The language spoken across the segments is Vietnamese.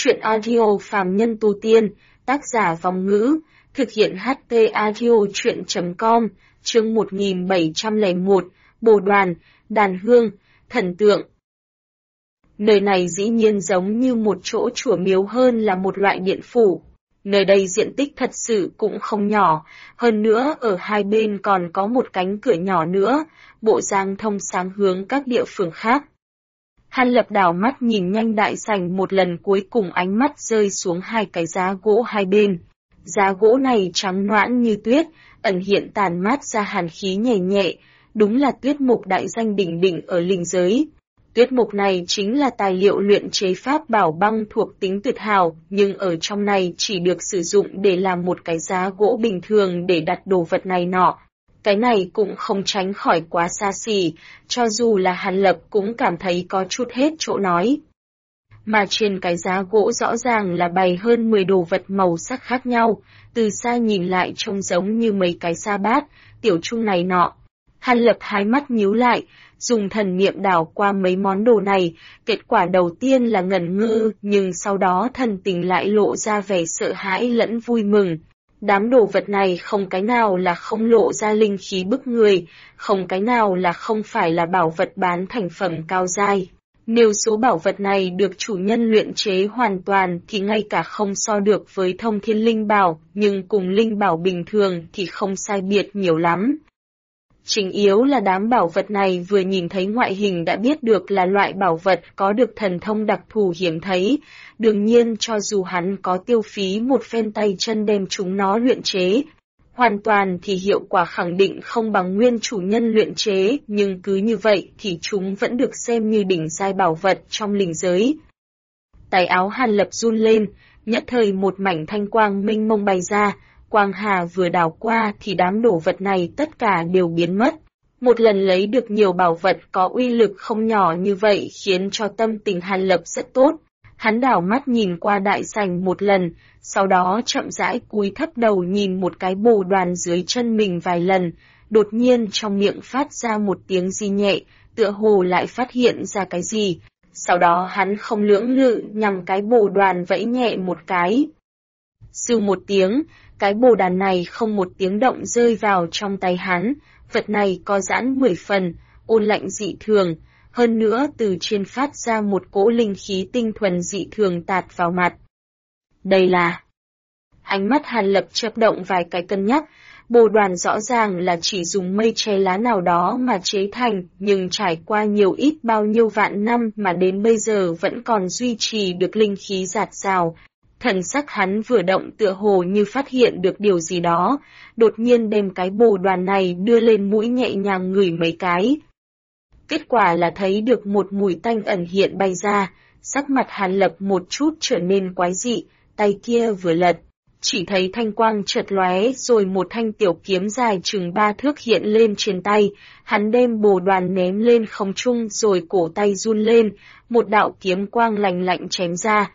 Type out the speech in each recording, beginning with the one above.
Chuyện audio phàm nhân tu tiên, tác giả Vong Ngữ, thực hiện HT audio chuyện.com, chương 1701, Bồ Đoàn, Đàn Hương, Thần Tượng. Nơi này dĩ nhiên giống như một chỗ chùa miếu hơn là một loại điện phủ. Nơi đây diện tích thật sự cũng không nhỏ, hơn nữa ở hai bên còn có một cánh cửa nhỏ nữa, bộ dáng thông sáng hướng các địa phương khác. Hàn Lập đảo mắt nhìn nhanh đại sảnh một lần, cuối cùng ánh mắt rơi xuống hai cái giá gỗ hai bên. Giá gỗ này trắng nõn như tuyết, ẩn hiện tàn mát ra hàn khí nhẹ nhẹ, đúng là tuyết mục đại danh đỉnh đỉnh ở linh giới. Tuyết mục này chính là tài liệu luyện chế pháp bảo băng thuộc tính tuyệt hảo, nhưng ở trong này chỉ được sử dụng để làm một cái giá gỗ bình thường để đặt đồ vật này nọ. Cái này cũng không tránh khỏi quá xa xỉ, cho dù là Hàn Lập cũng cảm thấy có chút hết chỗ nói. Mà trên cái giá gỗ rõ ràng là bày hơn 10 đồ vật màu sắc khác nhau, từ xa nhìn lại trông giống như mấy cái sa bát, tiểu chung này nọ. Hàn Lập hai mắt nhíu lại, dùng thần niệm đảo qua mấy món đồ này, kết quả đầu tiên là ngẩn ngơ, nhưng sau đó thần tình lại lộ ra vẻ sợ hãi lẫn vui mừng. Đám đồ vật này không cái nào là không lộ ra linh khí bức người, không cái nào là không phải là bảo vật bán thành phẩm cao giai. Nếu số bảo vật này được chủ nhân luyện chế hoàn toàn thì ngay cả không so được với thông thiên linh bảo, nhưng cùng linh bảo bình thường thì không sai biệt nhiều lắm. Chính yếu là đám bảo vật này vừa nhìn thấy ngoại hình đã biết được là loại bảo vật có được thần thông đặc thù hiếm thấy. Đương nhiên cho dù hắn có tiêu phí một phen tay chân đem chúng nó luyện chế, hoàn toàn thì hiệu quả khẳng định không bằng nguyên chủ nhân luyện chế, nhưng cứ như vậy thì chúng vẫn được xem như đỉnh giai bảo vật trong linh giới. Tay áo Hàn Lập run lên, nhất thời một mảnh thanh quang mênh mông bay ra. Quang hà vừa đảo qua thì đám đồ vật này tất cả đều biến mất. Một lần lấy được nhiều bảo vật có uy lực không nhỏ như vậy khiến cho tâm tình Hàn Lập rất tốt. Hắn đảo mắt nhìn qua đại sảnh một lần, sau đó chậm rãi cúi thấp đầu nhìn một cái bồ đoàn dưới chân mình vài lần, đột nhiên trong miệng phát ra một tiếng gì nhẹ, tựa hồ lại phát hiện ra cái gì. Sau đó hắn không lưỡng lự nhằm cái bồ đoàn vẫy nhẹ một cái. Sưu một tiếng, cái bồ đàn này không một tiếng động rơi vào trong tay hắn, vật này có giãn 10 phần, ôn lạnh dị thường, hơn nữa từ trên phát ra một cỗ linh khí tinh thuần dị thường tạt vào mặt. Đây là... Ánh mắt Hàn Lập chớp động vài cái cân nhắc, bồ đoàn rõ ràng là chỉ dùng mây tre lá nào đó mà chế thành, nhưng trải qua nhiều ít bao nhiêu vạn năm mà đến bây giờ vẫn còn duy trì được linh khí rạt rào. Thần sắc hắn vừa động tựa hồ như phát hiện được điều gì đó, đột nhiên đem cái bồ đoàn này đưa lên mũi nhẹ nhàng ngửi mấy cái. Kết quả là thấy được một mùi tanh ẩn hiện bay ra, sắc mặt Hàn Lập một chút trở nên quái dị, tay kia vừa lật. Chỉ thấy thanh quang chợt lóe rồi một thanh tiểu kiếm dài chừng 3 thước hiện lên trên tay, hắn đem bồ đoàn ném lên không trung rồi cổ tay run lên, một đạo kiếm quang lành lạnh chém ra.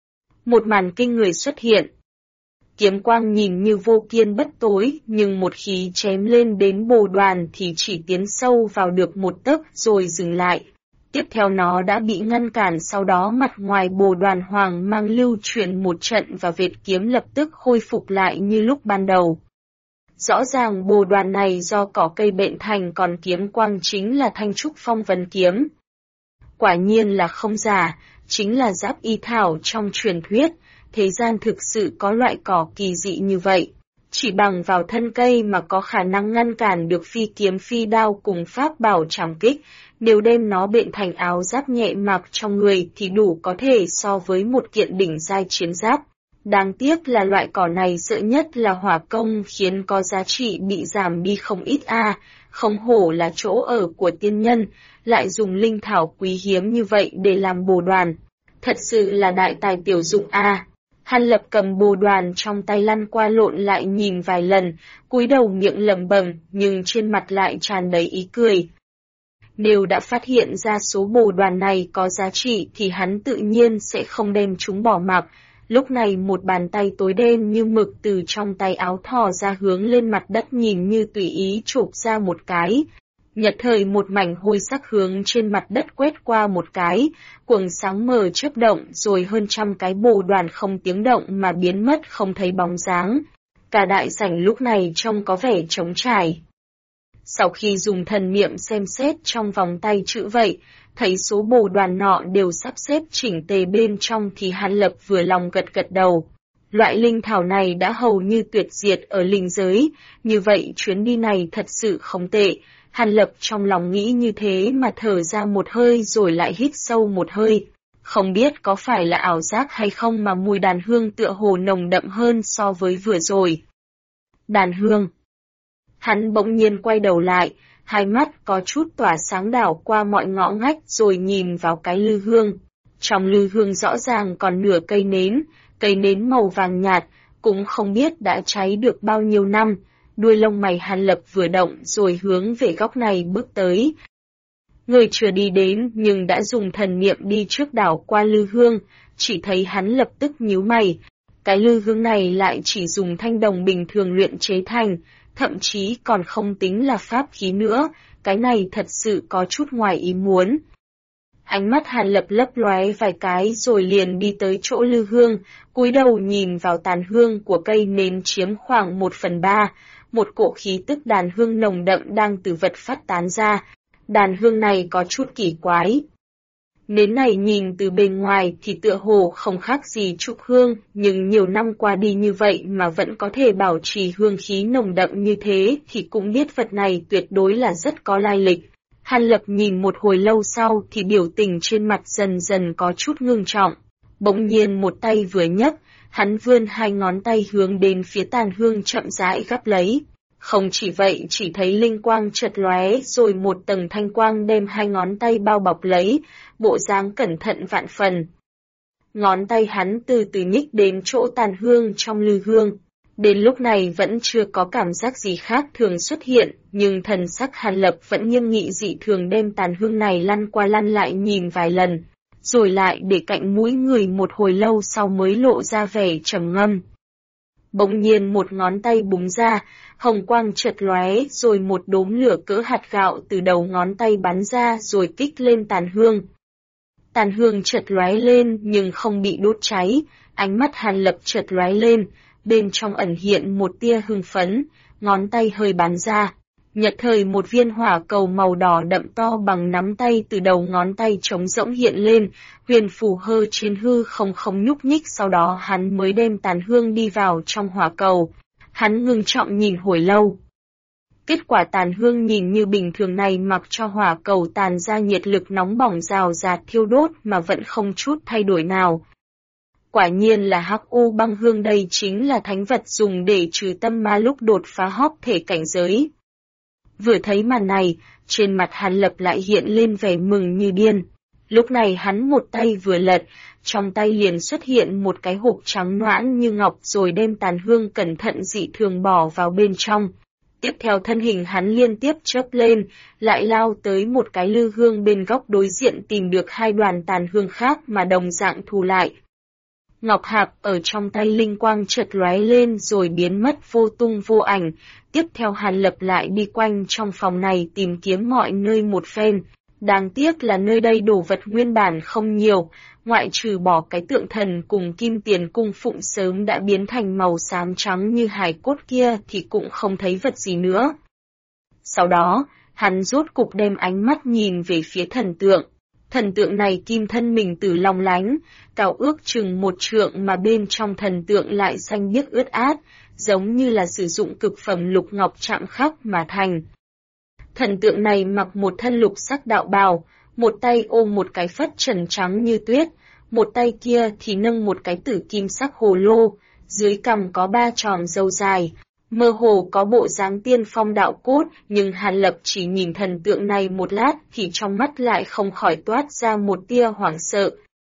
Một màn kinh người xuất hiện. Kiếm quang nhìn như vô kiên bất tối, nhưng một khí chém lên đến bồ đoàn thì chỉ tiến sâu vào được một tấc rồi dừng lại. Tiếp theo nó đã bị ngăn cản, sau đó mặt ngoài bồ đoàn hoàng mang lưu chuyển một trận và vệt kiếm lập tức khôi phục lại như lúc ban đầu. Rõ ràng bồ đoàn này do cỏ cây bện thành, còn kiếm quang chính là thanh trúc phong vân kiếm. Quả nhiên là không giả, chính là giáp y thảo trong truyền thuyết, thế gian thực sự có loại cỏ kỳ dị như vậy. Chỉ bằng vào thân cây mà có khả năng ngăn cản được phi kiếm phi đao cùng pháp bảo trảm kích, nếu đem nó bện thành áo giáp nhẹ mặc trong người thì đủ có thể so với một kiện đỉnh giai chiến giáp. Đáng tiếc là loại cỏ này sợ nhất là hỏa công khiến có giá trị bị giảm đi không ít không hổ là chỗ ở của tiên nhân, lại dùng linh thảo quý hiếm như vậy để làm bồ đoàn. Thật sự là đại tài tiểu dụng Hàn Lập cầm bồ đoàn trong tay lăn qua lộn lại nhìn vài lần, cúi đầu miệng lẩm bẩm nhưng trên mặt lại tràn đầy ý cười. Nếu đã phát hiện ra số bồ đoàn này có giá trị thì hắn tự nhiên sẽ không đem chúng bỏ mặc. Lúc này một bàn tay tối đen như mực từ trong tay áo thò ra hướng lên mặt đất, nhìn như tùy ý chụp ra một cái. Nhật thời một mảnh hôi sắc hướng trên mặt đất quét qua một cái, cuồng sáng mờ chớp động rồi hơn trăm cái bồ đoàn không tiếng động mà biến mất không thấy bóng dáng. Cả đại sảnh lúc này trông có vẻ trống trải. Sau khi dùng thần niệm xem xét trong vòng tay chữ vậy, thấy số bồ đoàn nọ đều sắp xếp chỉnh tề bên trong thì Hàn Lập vừa lòng gật gật đầu. Loại linh thảo này đã hầu như tuyệt diệt ở linh giới, như vậy chuyến đi này thật sự không tệ. Hàn Lập trong lòng nghĩ như thế mà thở ra một hơi rồi lại hít sâu một hơi. Không biết có phải là ảo giác hay không mà mùi đàn hương tựa hồ nồng đậm hơn so với vừa rồi. Đàn hương. Hắn bỗng nhiên quay đầu lại, hai mắt có chút tỏa sáng đảo qua mọi ngõ ngách rồi nhìn vào cái lư hương. Trong lư hương rõ ràng còn nửa cây nến màu vàng nhạt, cũng không biết đã cháy được bao nhiêu năm. Đuôi lông mày Hàn Lập vừa động rồi hướng về góc này bước tới. Người chưa đi đến nhưng đã dùng thần niệm đi trước đảo qua lư hương, chỉ thấy hắn lập tức nhíu mày. Cái lư hương này lại chỉ dùng thanh đồng bình thường luyện chế thành, thậm chí còn không tính là pháp khí nữa, cái này thật sự có chút ngoài ý muốn. Ánh mắt Hàn Lập lấp lóe vài cái rồi liền đi tới chỗ lư hương, cúi đầu nhìn vào tàn hương của cây nến chiếm khoảng 1/3, một cỗ khí tức đàn hương nồng đậm đang từ vật phát tán ra. Đàn hương này có chút kỳ quái. Nến này nhìn từ bên ngoài thì tựa hồ không khác gì trúc hương, nhưng nhiều năm qua đi như vậy mà vẫn có thể bảo trì hương khí nồng đậm như thế thì cũng biết vật này tuyệt đối là rất có lai lịch. Hàn Lập nhìn một hồi lâu sau thì biểu tình trên mặt dần dần có chút ngưng trọng. Bỗng nhiên một tay vừa nhấc, hắn vươn hai ngón tay hướng đến phía tàn hương chậm rãi gắp lấy. Không chỉ vậy, chỉ thấy linh quang chợt lóe rồi một tầng thanh quang đem hai ngón tay bao bọc lấy, bộ dáng cẩn thận vạn phần. Ngón tay hắn từ từ nhích đến chỗ tàn hương trong lư hương. Đến lúc này vẫn chưa có cảm giác gì khác thường xuất hiện, nhưng thần sắc Hàn Lập vẫn nghiêm nghị dị thường đem tàn hương này lăn qua lăn lại nhìn vài lần, rồi lại để cạnh mũi người một hồi lâu sau mới lộ ra vẻ trầm ngâm. Bỗng nhiên một ngón tay búng ra, hồng quang chợt lóe rồi một đốm lửa cỡ hạt gạo từ đầu ngón tay bắn ra rồi kích lên tàn hương. Tàn hương chợt lóe lên nhưng không bị đốt cháy, ánh mắt Hàn Lập chợt lóe lên, bên trong ẩn hiện một tia hưng phấn, ngón tay hơi bắn ra. Nhật thời một viên hỏa cầu màu đỏ đậm to bằng nắm tay từ đầu ngón tay trống rỗng hiện lên, huyền phù hơ trên hư không nhúc nhích, sau đó hắn mới đem tàn hương đi vào trong hỏa cầu. Hắn ngưng trọng nhìn hồi lâu. Kết quả tàn hương nhìn như bình thường này mặc cho hỏa cầu tàn ra nhiệt lực nóng bỏng rào rạt thiêu đốt mà vẫn không chút thay đổi nào. Quả nhiên là hắc u băng hương, đây chính là thánh vật dùng để trừ tâm ma lúc đột phá hóc thể cảnh giới. Vừa thấy màn này, trên mặt Hàn Lập lại hiện lên vẻ mừng như điên. Lúc này hắn một tay vừa lật, trong tay liền xuất hiện một cái hộp trắng noãn như ngọc rồi đem tàn hương cẩn thận dị thường bỏ vào bên trong. Tiếp theo thân hình hắn liên tiếp chớp lên, lại lao tới một cái lư hương bên góc đối diện tìm được hai đoàn tàn hương khác mà đồng dạng thu lại. Ngọc hạp ở trong tay linh quang chợt lóe lên rồi biến mất vô tung vô ảnh. Tiếp theo Hàn Lập lại đi quanh trong phòng này tìm kiếm mọi nơi một phen. Đáng tiếc là nơi đây đồ vật nguyên bản không nhiều, ngoại trừ bỏ cái tượng thần cùng kim tiền cung phụng sớm đã biến thành màu xám trắng như hài cốt kia thì cũng không thấy vật gì nữa. Sau đó, hắn rốt cục đem ánh mắt nhìn về phía thần tượng. Thần tượng này kim thân mình từ long lánh, cao ước chừng 1 trượng mà bên trong thần tượng lại xanh biếc ướt át, giống như là sử dụng cực phẩm lục ngọc chạm khắc mà thành. Thần tượng này mặc một thân lục sắc đạo bào, một tay ôm một cái phất trần trắng như tuyết, một tay kia thì nâng một cái tử kim sắc hồ lô, dưới cằm có 3 chòm râu dài. Mơ hồ có bộ dáng tiên phong đạo cốt, nhưng Hàn Lập chỉ nhìn thần tượng này một lát thì trong mắt lại không khỏi toát ra một tia hoảng sợ.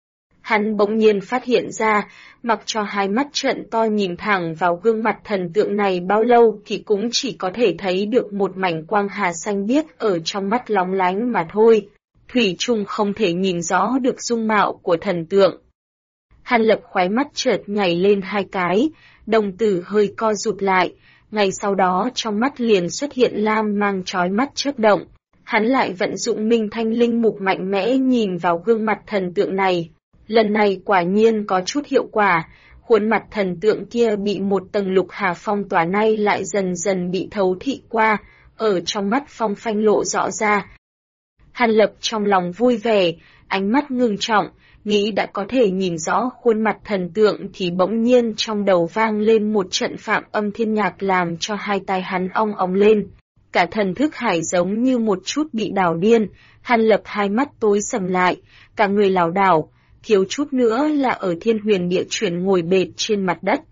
Hắn bỗng nhiên phát hiện ra, mặc cho hai mắt trợn to nhìn thẳng vào gương mặt thần tượng này bao lâu thì cũng chỉ có thể thấy được một mảnh quang hà xanh biếc ở trong mắt lóng lánh mà thôi. Thủy chung không thể nhìn rõ được dung mạo của thần tượng. Hàn Lập khóe mắt chợt nhảy lên 2 cái, đồng tử hơi co rụt lại, ngay sau đó trong mắt liền xuất hiện lam mang chói mắt chớp động. Hắn lại vận dụng minh thanh linh mục mạnh mẽ nhìn vào gương mặt thần tượng này. Lần này quả nhiên có chút hiệu quả, khuôn mặt thần tượng kia bị một tầng lục hà phong tỏa nay lại dần dần bị thấu thị qua, ở trong mắt phong phanh lộ rõ ra. Hàn Lập trong lòng vui vẻ, ánh mắt ngưng trọng, nghĩ đã có thể nhìn rõ khuôn mặt thần tượng thì bỗng nhiên trong đầu vang lên một trận phạm âm thiên nhạc làm cho hai tai hắn ong ong lên. Cả thần thức hải giống như một chút bị đảo điên, Hàn Lập hai mắt tối sầm lại, cả người lảo đảo, thiếu chút nữa là ở thiên huyền địa chuyển ngồi bệt trên mặt đất.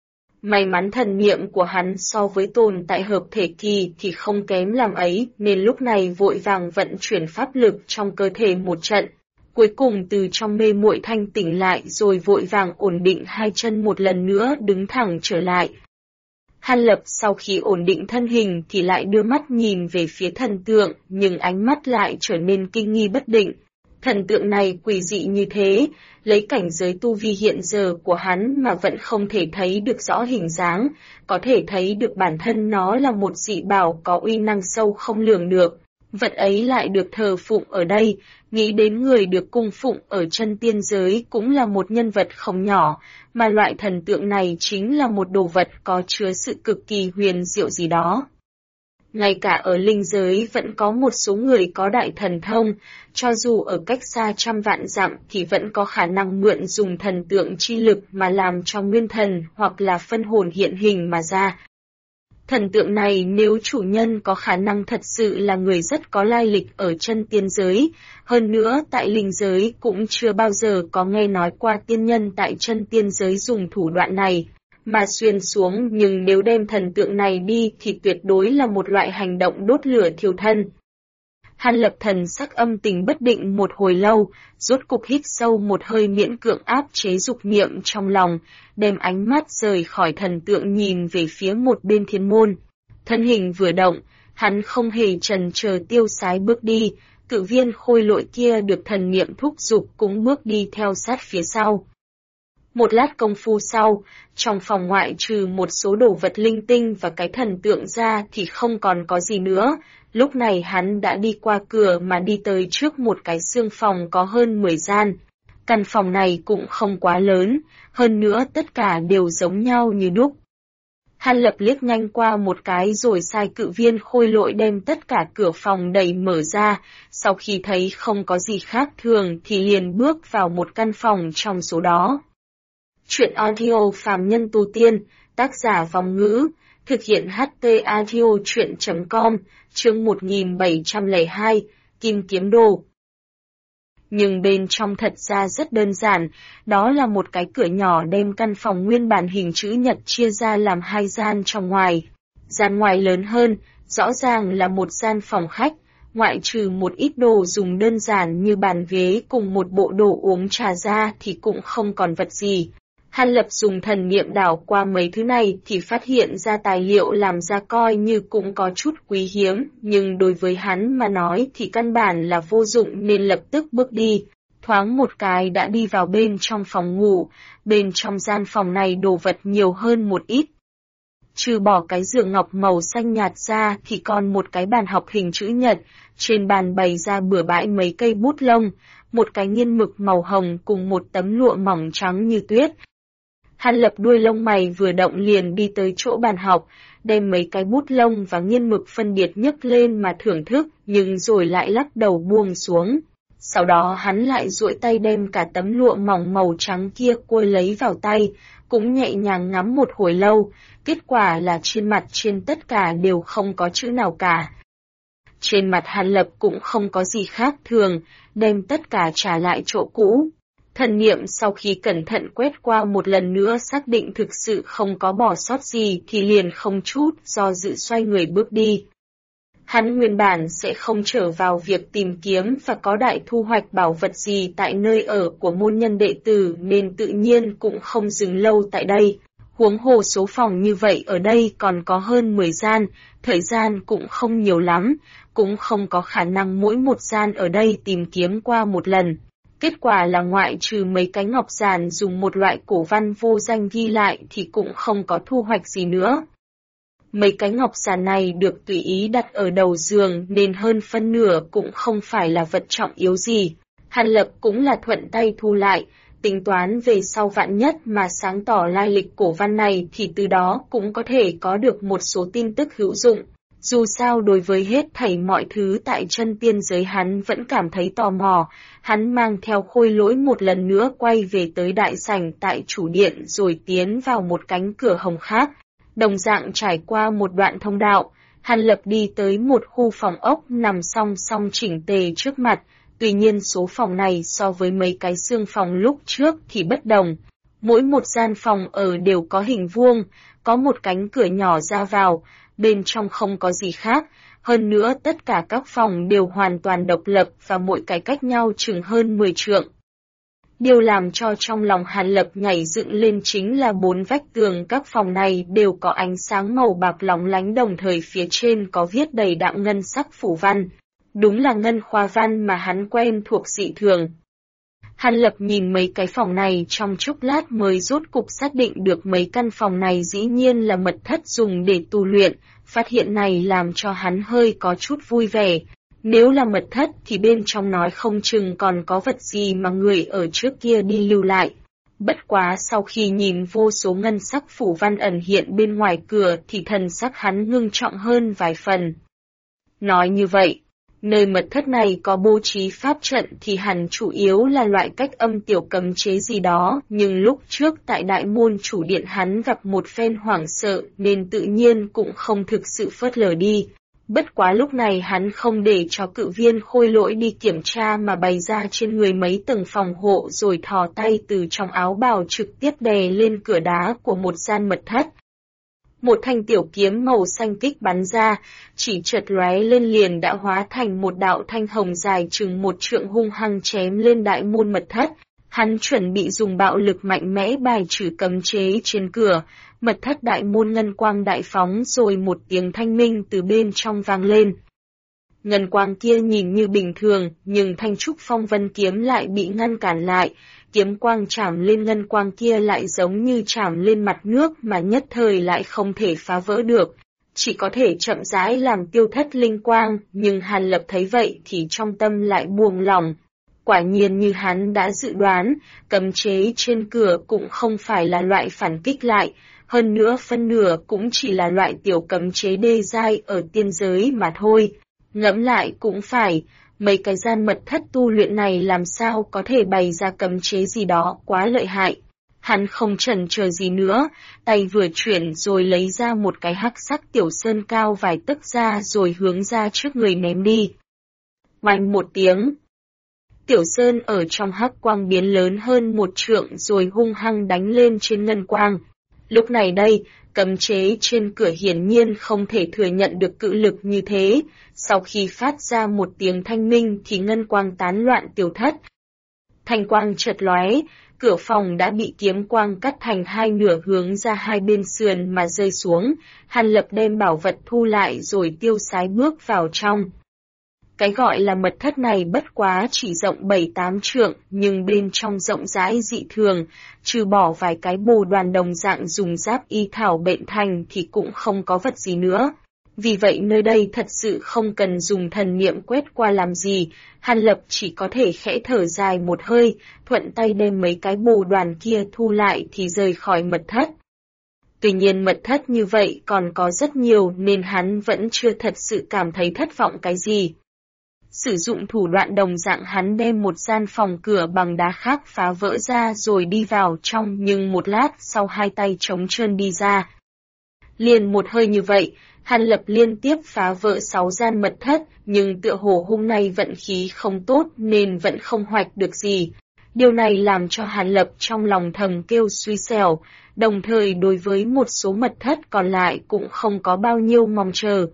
May mắn thần niệm của hắn so với tồn tại hợp thể kỳ thì không kém làm ấy, nên lúc này vội vàng vận chuyển pháp lực trong cơ thể một trận. Cuối cùng từ trong mê muội thanh tỉnh lại rồi vội vàng ổn định hai chân một lần nữa đứng thẳng trở lại. Hàn Lập sau khi ổn định thân hình thì lại đưa mắt nhìn về phía thần tượng, nhưng ánh mắt lại trở nên kinh nghi bất định. Thần tượng này quỷ dị như thế, lấy cảnh giới tu vi hiện giờ của hắn mà vẫn không thể thấy được rõ hình dáng, có thể thấy được bản thân nó là một dị bảo có uy năng sâu không lường được. Vật ấy lại được thờ phụng ở đây, nghĩ đến người được cung phụng ở chân tiên giới cũng là một nhân vật không nhỏ, mà loại thần tượng này chính là một đồ vật có chứa sự cực kỳ huyền diệu gì đó. Ngay cả ở linh giới vẫn có một số người có đại thần thông, cho dù ở cách xa trăm vạn dặm thì vẫn có khả năng mượn dùng thần tượng chi lực mà làm cho nguyên thần hoặc là phân hồn hiện hình mà ra. Thần tượng này nếu chủ nhân có khả năng thật sự là người rất có lai lịch ở chân tiên giới, hơn nữa tại linh giới cũng chưa bao giờ có nghe nói qua tiên nhân tại chân tiên giới dùng thủ đoạn này, mà xuyên xuống, nhưng nếu đem thần tượng này đi thì tuyệt đối là một loại hành động đốt lửa thiêu thân. Hàn Lập thần sắc âm tình bất định một hồi lâu, rốt cục hít sâu một hơi miễn cưỡng áp chế dục niệm trong lòng, đem ánh mắt rời khỏi thần tượng nhìn về phía một bên thiên môn. Thân hình vừa động, hắn không hề chần chờ tiêu sái bước đi, cự viên khôi lỗi kia được thần niệm thúc giục cũng bước đi theo sát phía sau. Một lát công phu sau, trong phòng ngoại trừ một số đồ vật linh tinh và cái thần tượng ra thì không còn có gì nữa. Lúc này hắn đã đi qua cửa mà đi tới trước một cái xương phòng có hơn 10 gian. Căn phòng này cũng không quá lớn, hơn nữa tất cả đều giống nhau như đúc. Hàn Lập liếc nhanh qua một cái rồi sai cự viên khôi lỗi đem tất cả cửa phòng đẩy mở ra, sau khi thấy không có gì khác thường thì liền bước vào một căn phòng trong số đó. Chuyện audio phàm nhân tu tiên, tác giả Vòng Ngữ, thực hiện HT audio chuyện.com, chương 1702, Kim Kiếm Đồ. Nhưng bên trong thật ra rất đơn giản, đó là một cái cửa nhỏ đem căn phòng nguyên bản hình chữ nhật chia ra làm hai gian trong ngoài. Gian ngoài lớn hơn, rõ ràng là một gian phòng khách, ngoại trừ một ít đồ dùng đơn giản như bàn ghế cùng một bộ đồ uống trà ra thì cũng không còn vật gì. Hàn Lập dùng thần niệm đảo qua mấy thứ này thì phát hiện ra tài liệu làm ra coi như cũng có chút quý hiếm, nhưng đối với hắn mà nói thì căn bản là vô dụng nên lập tức bước đi. Thoáng một cái đã đi vào bên trong phòng ngủ, bên trong gian phòng này đồ vật nhiều hơn một ít. Trừ bỏ cái giường ngọc màu xanh nhạt ra thì còn một cái bàn học hình chữ nhật, trên bàn bày ra bừa bãi mấy cây bút lông, một cái nghiên mực màu hồng cùng một tấm lụa mỏng trắng như tuyết. Hàn Lập đuôi lông mày vừa động liền đi tới chỗ bàn học, đem mấy cái bút lông và nghiên mực phân biệt nhấc lên mà thưởng thức, nhưng rồi lại lắc đầu buông xuống. Sau đó hắn lại duỗi tay đem cả tấm lụa mỏng màu trắng kia cuôi lấy vào tay, cũng nhẹ nhàng ngắm một hồi lâu, kết quả là trên mặt trên tất cả đều không có chữ nào cả. Trên mặt Hàn Lập cũng không có gì khác thường, đem tất cả trả lại chỗ cũ. Thần niệm sau khi cẩn thận quét qua một lần nữa xác định thực sự không có bỏ sót gì thì liền không chút do dự xoay người bước đi. Hắn nguyên bản sẽ không trở vào việc tìm kiếm và có đại thu hoạch bảo vật gì tại nơi ở của môn nhân đệ tử nên tự nhiên cũng không dừng lâu tại đây. Huống hồ số phòng như vậy ở đây còn có hơn 10 gian, thời gian cũng không nhiều lắm, cũng không có khả năng mỗi một gian ở đây tìm kiếm qua một lần. Kết quả là ngoại trừ mấy cái ngọc giản dùng một loại cổ văn vô danh ghi lại thì cũng không có thu hoạch gì nữa. Mấy cái ngọc giản này được tùy ý đặt ở đầu giường nên hơn phân nửa cũng không phải là vật trọng yếu gì. Hàn Lập cũng là thuận tay thu lại, tính toán về sau vạn nhất mà sáng tỏ lai lịch cổ văn này thì từ đó cũng có thể có được một số tin tức hữu dụng. Dù sao đối với hết thảy mọi thứ tại chân tiên giới hắn vẫn cảm thấy tò mò, hắn mang theo Khôi Lỗi một lần nữa quay về tới đại sảnh tại chủ điện rồi tiến vào một cánh cửa hồng khác. Đồng dạng trải qua một đoạn thông đạo, Hàn Lập đi tới một khu phòng ốc nằm song song chỉnh tề trước mặt, tuy nhiên số phòng này so với mấy cái xương phòng lúc trước thì bất đồng. Mỗi một gian phòng ở đều có hình vuông, có một cánh cửa nhỏ ra vào, bên trong không có gì khác, hơn nữa tất cả các phòng đều hoàn toàn độc lập và mỗi cái cách nhau chừng hơn 10 trượng. Điều làm cho trong lòng Hàn Lập nhảy dựng lên chính là 4 vách tường các phòng này đều có ánh sáng màu bạc lóng lánh, đồng thời phía trên có viết đầy đạm ngân sắc phủ văn. Đúng là ngân khoa văn mà hắn quen thuộc dị thường. Hàn Lập nhìn mấy cái phòng này trong chốc lát mới rốt cục xác định được mấy căn phòng này dĩ nhiên là mật thất dùng để tu luyện, phát hiện này làm cho hắn hơi có chút vui vẻ. Nếu là mật thất thì bên trong nói không chừng còn có vật gì mà người ở trước kia đi lưu lại. Bất quá sau khi nhìn vô số ngân sắc phủ văn ẩn hiện bên ngoài cửa thì thần sắc hắn ngưng trọng hơn vài phần. Nói như vậy, nơi mật thất này có bố trí pháp trận thì hẳn chủ yếu là loại cách âm tiểu cấm chế gì đó, nhưng lúc trước tại đại môn chủ điện hắn gặp một phen hoảng sợ nên tự nhiên cũng không thực sự phớt lờ đi. Bất quá lúc này hắn không để cho cự viên Khôi Lỗi đi kiểm tra mà bày ra trên người mấy tầng phòng hộ rồi thò tay từ trong áo bào trực tiếp đè lên cửa đá của một gian mật thất. Một thanh tiểu kiếm màu xanh kích bắn ra, chỉ chợt lóe lên liền đã hóa thành một đạo thanh hồng dài chừng 1 trượng hung hăng chém lên đại môn mật thất. Hắn chuẩn bị dùng bạo lực mạnh mẽ bài trừ cấm chế trên cửa, mật thất đại môn ngân quang đại phóng rồi một tiếng thanh minh từ bên trong vang lên. Ngân quang kia nhìn như bình thường, nhưng thanh trúc phong vân kiếm lại bị ngăn cản lại. Kiếm quang chạm lên ngân quang kia lại giống như chạm lên mặt nước mà nhất thời lại không thể phá vỡ được, chỉ có thể chậm rãi làm tiêu thất linh quang, nhưng Hàn Lập thấy vậy thì trong tâm lại buông lỏng. Quả nhiên như hắn đã dự đoán, cấm chế trên cửa cũng không phải là loại phản kích lại, hơn nữa phân nửa cũng chỉ là loại tiểu cấm chế đê giai ở tiên giới mà thôi. Ngẫm lại cũng phải, mấy cái gian mật thất tu luyện này làm sao có thể bày ra cấm chế gì đó quá lợi hại. Hắn không chần chờ gì nữa, tay vừa chuyển rồi lấy ra một cái hắc sắc tiểu sơn cao vài tấc ra rồi hướng ra trước người ném đi. Oanh một tiếng. Tiểu sơn ở trong hắc quang biến lớn hơn 1 trượng rồi hung hăng đánh lên trên ngân quang. Lúc này đây, cấm chế trên cửa hiển nhiên không thể thừa nhận được cự lực như thế, sau khi phát ra một tiếng thanh minh thì ngân quang tán loạn tiêu thất. Thanh quang chợt lóe, cửa phòng đã bị kiếm quang cắt thành 2 nửa hướng ra 2 bên sườn mà rơi xuống, Hàn Lập đem bảo vật thu lại rồi tiêu sái bước vào trong. Cái gọi là mật thất này bất quá chỉ rộng 7-8 trượng, nhưng bên trong rộng rãi dị thường, trừ bỏ vài cái bồ đoàn đồng dạng dùng giáp y thảo bện thành thì cũng không có vật gì nữa. Vì vậy nơi đây thật sự không cần dùng thần niệm quét qua làm gì, Hàn Lập chỉ có thể khẽ thở dài một hơi, thuận tay đem mấy cái bồ đoàn kia thu lại thì rời khỏi mật thất. Tuy nhiên mật thất như vậy còn có rất nhiều nên hắn vẫn chưa thật sự cảm thấy thất vọng cái gì. Sử dụng thủ đoạn đồng dạng hắn đem một gian phòng cửa bằng đá khác phá vỡ ra rồi đi vào trong, nhưng một lát sau 2 tay trống trơn đi ra. Liền một hơi như vậy, Hàn Lập liên tiếp phá vỡ 6 gian mật thất, nhưng tựa hồ hôm nay vận khí không tốt nên vẫn không hoạch được gì. Điều này làm cho Hàn Lập trong lòng thầm kêu xui xẻo, đồng thời đối với một số mật thất còn lại cũng không có bao nhiêu mong chờ.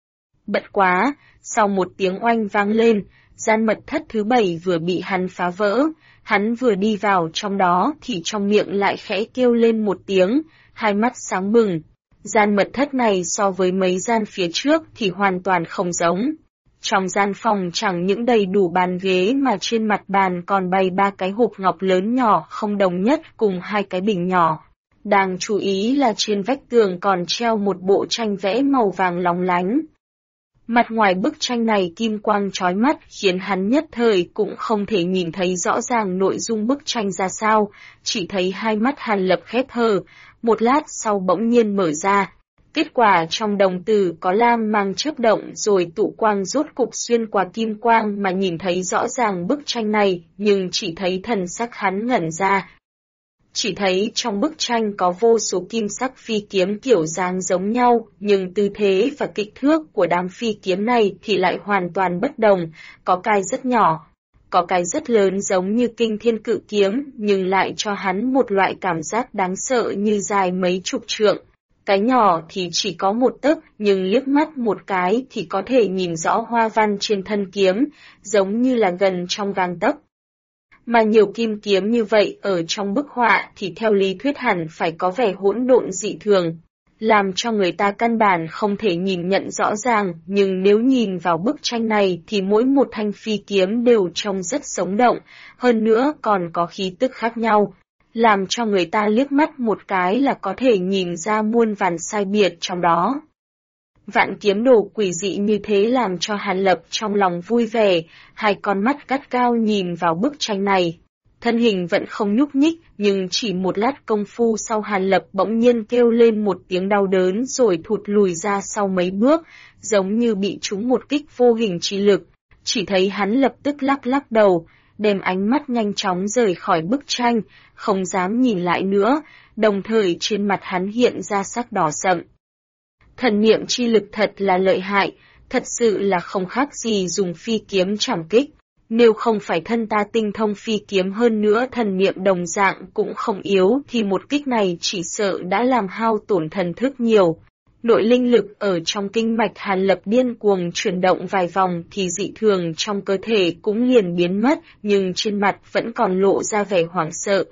Bất quá, sau một tiếng oanh vang lên, gian mật thất thứ 7 vừa bị hắn phá vỡ, hắn vừa đi vào trong đó thì trong miệng lại khẽ kêu lên một tiếng, hai mắt sáng bừng. Gian mật thất này so với mấy gian phía trước thì hoàn toàn không giống. Trong gian phòng chẳng những đầy đủ bàn ghế mà trên mặt bàn còn bày 3 cái hộp ngọc lớn nhỏ không đồng nhất cùng 2 cái bình nhỏ. Đáng chú ý là trên vách tường còn treo một bộ tranh vẽ màu vàng lóng lánh. Mặt ngoài bức tranh này kim quang chói mắt khiến hắn nhất thời cũng không thể nhìn thấy rõ ràng nội dung bức tranh ra sao, chỉ thấy hai mắt Hàn Lập khép hờ, một lát sau bỗng nhiên mở ra. Kết quả trong đồng tử có lam mang chớp động rồi tụ quang rốt cục xuyên qua kim quang mà nhìn thấy rõ ràng bức tranh này, nhưng chỉ thấy thần sắc hắn ngẩn ra. Chỉ thấy trong bức tranh có vô số kim sắc phi kiếm kiểu dáng giống nhau, nhưng tư thế và kích thước của đám phi kiếm này thì lại hoàn toàn bất đồng, có cái rất nhỏ, có cái rất lớn giống như kinh thiên cự kiếm, nhưng lại cho hắn một loại cảm giác đáng sợ như dài mấy chục trượng. Cái nhỏ thì chỉ có một tấc, nhưng liếc mắt một cái thì có thể nhìn rõ hoa văn trên thân kiếm, giống như là gần trong gang tấc. Mà nhiều kim kiếm như vậy ở trong bức họa thì theo lý thuyết hẳn phải có vẻ hỗn độn dị thường, làm cho người ta căn bản không thể nhìn nhận rõ ràng, nhưng nếu nhìn vào bức tranh này thì mỗi một thanh phi kiếm đều trông rất sống động, hơn nữa còn có khí tức khác nhau, làm cho người ta liếc mắt một cái là có thể nhìn ra muôn vàn sai biệt trong đó. Vạn kiếm đồ quỷ dị như thế làm cho Hàn Lập trong lòng vui vẻ, hai con mắt gắt cao nhìn vào bức tranh này. Thân hình vẫn không nhúc nhích, nhưng chỉ một lát công phu sau Hàn Lập bỗng nhiên kêu lên một tiếng đau đớn rồi thụt lùi ra sau mấy bước, giống như bị trúng một kích vô hình chi lực. Chỉ thấy hắn lập tức lắc lắc đầu, đem ánh mắt nhanh chóng rời khỏi bức tranh, không dám nhìn lại nữa, đồng thời trên mặt hắn hiện ra sắc đỏ sậm. Thần niệm chi lực thật là lợi hại, thật sự là không khác gì dùng phi kiếm trảm kích. Nếu không phải thân ta tinh thông phi kiếm hơn nữa thần niệm đồng dạng cũng không yếu thì một kích này chỉ sợ đã làm hao tổn thần thức nhiều. Nội linh lực ở trong kinh mạch Hàn Lập điên cuồng chuyển động vài vòng thì dị thường trong cơ thể cũng liền biến mất, nhưng trên mặt vẫn còn lộ ra vẻ hoảng sợ.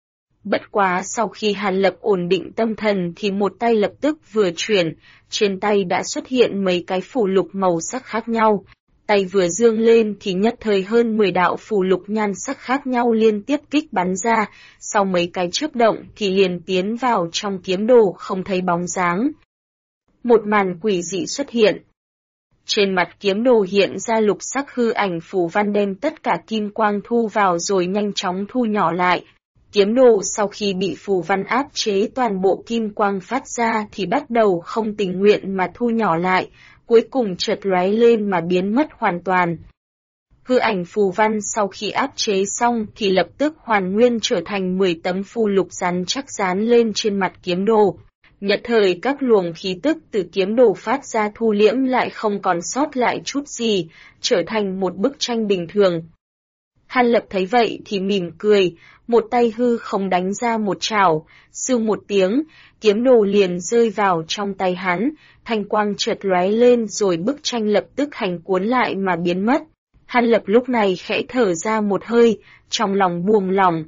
Bất quá sau khi Hàn Lập ổn định tâm thần thì một tay lập tức vừa chuyển, trên tay đã xuất hiện mấy cái phù lục màu sắc khác nhau. Tay vừa dương lên thì nhất thời hơn 10 đạo phù lục nhan sắc khác nhau liên tiếp kích bắn ra, sau mấy cái chớp động thì liền tiến vào trong kiếm đồ không thấy bóng dáng. Một màn quỷ dị xuất hiện. Trên mặt kiếm đồ hiện ra lục sắc hư ảnh phù văn đem tất cả kim quang thu vào rồi nhanh chóng thu nhỏ lại. Kiếm đồ sau khi bị phù văn áp chế toàn bộ kim quang phát ra thì bắt đầu không tình nguyện mà thu nhỏ lại, cuối cùng chợt lóe lên mà biến mất hoàn toàn. Hư ảnh phù văn sau khi áp chế xong thì lập tức hoàn nguyên trở thành 10 tấm phù lục rắn chắc dán lên trên mặt kiếm đồ. Nhất thời các luồng khí tức từ kiếm đồ phát ra thu liễm lại không còn sót lại chút gì, trở thành một bức tranh bình thường. Hàn Lập thấy vậy thì mỉm cười, một tay hư không đánh ra một chảo, sưu một tiếng, kiếm đồ liền rơi vào trong tay hắn, thanh quang chợt lóe lên rồi bức tranh lập tức hành cuốn lại mà biến mất. Hàn Lập lúc này khẽ thở ra một hơi, trong lòng buông lỏng.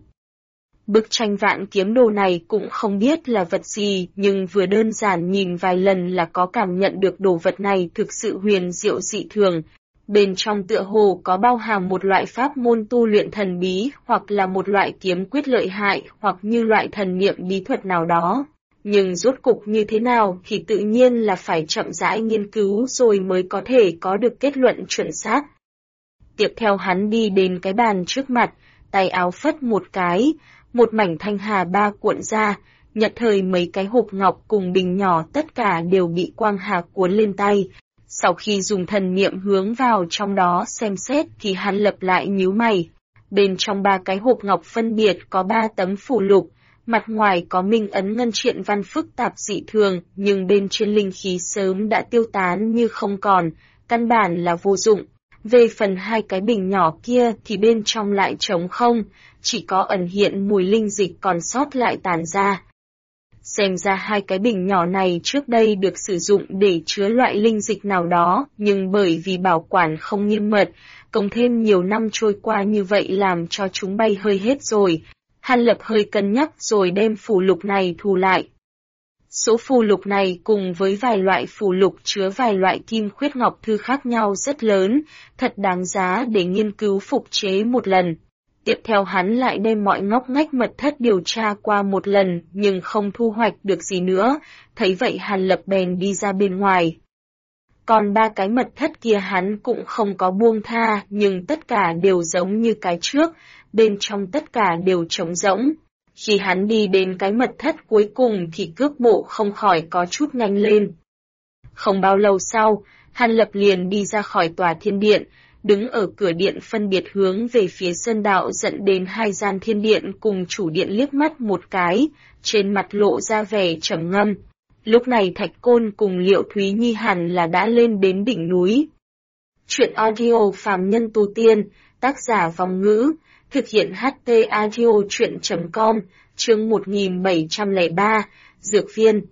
Bức tranh vạn kiếm đồ này cũng không biết là vật gì, nhưng vừa đơn giản nhìn vài lần là có cảm nhận được đồ vật này thực sự huyền diệu dị thường. Bên trong tựa hồ có bao hàm một loại pháp môn tu luyện thần bí, hoặc là một loại kiếm quyết lợi hại, hoặc như loại thần niệm bí thuật nào đó. Nhưng rốt cục như thế nào thì tự nhiên là phải chậm rãi nghiên cứu rồi mới có thể có được kết luận chuẩn xác. Tiếp theo hắn đi đến cái bàn trước mặt, tay áo phất một cái, một mảnh thanh hà ba cuộn ra, nhất thời mấy cái hộp ngọc cùng bình nhỏ tất cả đều bị quang hà cuốn lên tay. Sau khi dùng thần niệm hướng vào trong đó xem xét thì hắn lập lại nhíu mày. Bên trong ba cái hộp ngọc phân biệt có 3 tấm phù lục, mặt ngoài có minh ấn ngân triện văn phức tạp dị thường, nhưng bên trên linh khí sớm đã tiêu tán như không còn, căn bản là vô dụng. Về phần 2 cái bình nhỏ kia thì bên trong lại trống không, chỉ có ẩn hiện mùi linh dịch còn sót lại tàn ra. Xem ra 2 cái bình nhỏ này trước đây được sử dụng để chứa loại linh dịch nào đó, nhưng bởi vì bảo quản không nghiêm mật, cộng thêm nhiều năm trôi qua như vậy làm cho chúng bay hơi hết rồi. Hàn Lập hơi cân nhắc rồi đem phù lục này thu lại. Số phù lục này cùng với vài loại phù lục chứa vài loại kim khuyết ngọc thư khác nhau rất lớn, thật đáng giá để nghiên cứu phục chế một lần. Tiếp theo hắn lại đem mọi ngóc ngách mật thất điều tra qua một lần nhưng không thu hoạch được gì nữa, thấy vậy Hàn Lập bèn đi ra bên ngoài. Còn 3 cái mật thất kia hắn cũng không có buông tha nhưng tất cả đều giống như cái trước, bên trong tất cả đều trống rỗng. Khi hắn đi đến cái mật thất cuối cùng thì cước bộ không khỏi có chút nhanh lên. Không bao lâu sau, Hàn Lập liền đi ra khỏi tòa thiên điện, đứng ở cửa điện phân biệt hướng về phía sơn đạo dẫn đến 2 gian thiên điện cùng chủ điện liếc mắt một cái, trên mặt lộ ra vẻ trầm ngâm. Lúc này Thạch Côn cùng Liệu Thúy Nhi hẳn là đã lên đến đỉnh núi. Chuyện audio phàm nhân tu tiên, tác giả Vong Ngữ, thực hiện HT audio chuyện.com, chương 1703, Dược Viên.